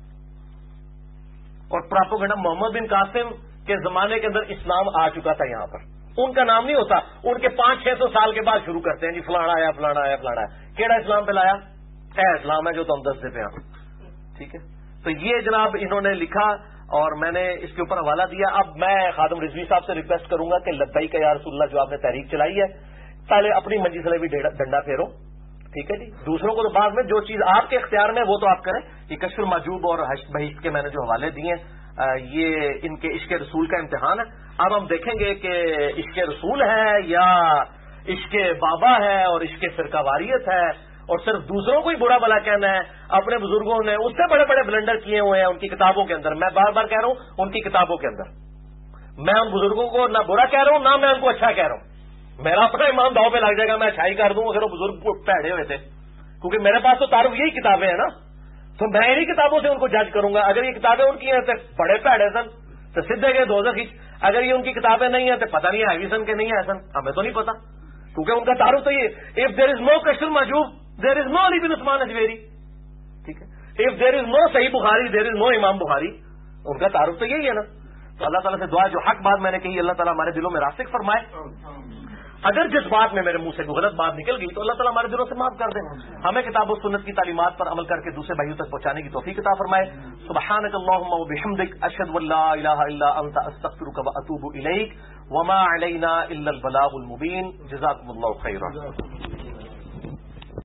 اور پراپوگنڈا محمد بن قاسم کے زمانے کے اندر اسلام آ چکا تھا یہاں پر. ان کا نام نہیں ہوتا، ان کے 500-600 سال کے بعد شروع کرتے ہیں جی فلانا آیا فلانا آیا فلانا آیا. کیڑا اسلام پہ لایا؟ اے اسلام ہے جو تو ہم دستے پہ ہیں. ٹھیک ہے. تو یہ جناب انہوں نے لکھا اور میں نے اس کے اوپر حوالہ دیا. اب میں خادم رضوی صاحب سے ریکویسٹ کروں گا کہ لبیک یا رسول اللہ جو آپ نے تحریک چلائی ہے، پہلے اپنی منجی سے بھی ڈنڈا پھیرو ٹھیک ہے جی. دوسروں کو تو بعد میں جو چیز آپ کے اختیار میں وہ تو آپ کریں. یہ کشف المحجوب اور حشد بہشت کے میں نے جو حوالے دیے یہ ان کے عشق رسول کا امتحان ہے. اب ہم دیکھیں گے کہ عشق رسول ہے یا عشق بابا ہے اور عشق فرقہ واریت ہے اور صرف دوسروں کو ہی برا بھلا کہنا ہے. اپنے بزرگوں نے اس سے بڑے بڑے بلنڈر کیے ہوئے ہیں ان کی کتابوں کے اندر. میں بار بار کہہ رہا ہوں ان کی کتابوں کے اندر. میں ان بزرگوں کو نہ برا کہہ رہا ہوں نہ میں ان کو اچھا کہہ رہا ہوں. میرا اپنا ایمان داؤ پہ لگ جائے گا میں اچھائی کر دوں اگر وہ بزرگ پیڑے ہوئے تھے, کیونکہ میرے پاس تو تعارف یہی کتابیں ہیں نا, تو میں انہی کتابوں سے ان کو جج کروں گا. اگر یہ کتابیں ان کی ہیں تو بڑے پیڑے سن تو سدھے گئے دوزخ کھینچ. اگر یہ ان کی کتابیں نہیں ہیں تو پتہ نہیں ہے سن کے نہیں ہے سن, ہمیں تو نہیں پتا کیونکہ ان کا تعارف تو یہ اف دیر از نو کشف المحجوب دیر از نو علی بن عثمان اجویری. ٹھیک ہے, اف دیر از نو صحیح بخاری دیر از نو امام بخاری. ان کا تعارف تو یہی ہے نا. تو اللہ تعالیٰ سے دعا جو حق بات میں نے کہی اللہ تعالیٰ ہمارے دلوں میں راسخ فرمائے. اگر جس بات میں میرے منہ سے غلط بات نکل گئی تو اللہ تعالیٰ ہمارے دلوں سے معاف کر دیں. ہمیں کتاب و سنت کی تعلیمات پر عمل کر کے دوسرے بھائیوں تک پہنچانے کی توفیق عطا فرمائے. سبحانک اللہم و بحمدک اشہد ان لا الہ الا انت استغفرک و اتوب الیک وما علینا الا البلاغ المبین. جزاکم اللہ خیرا.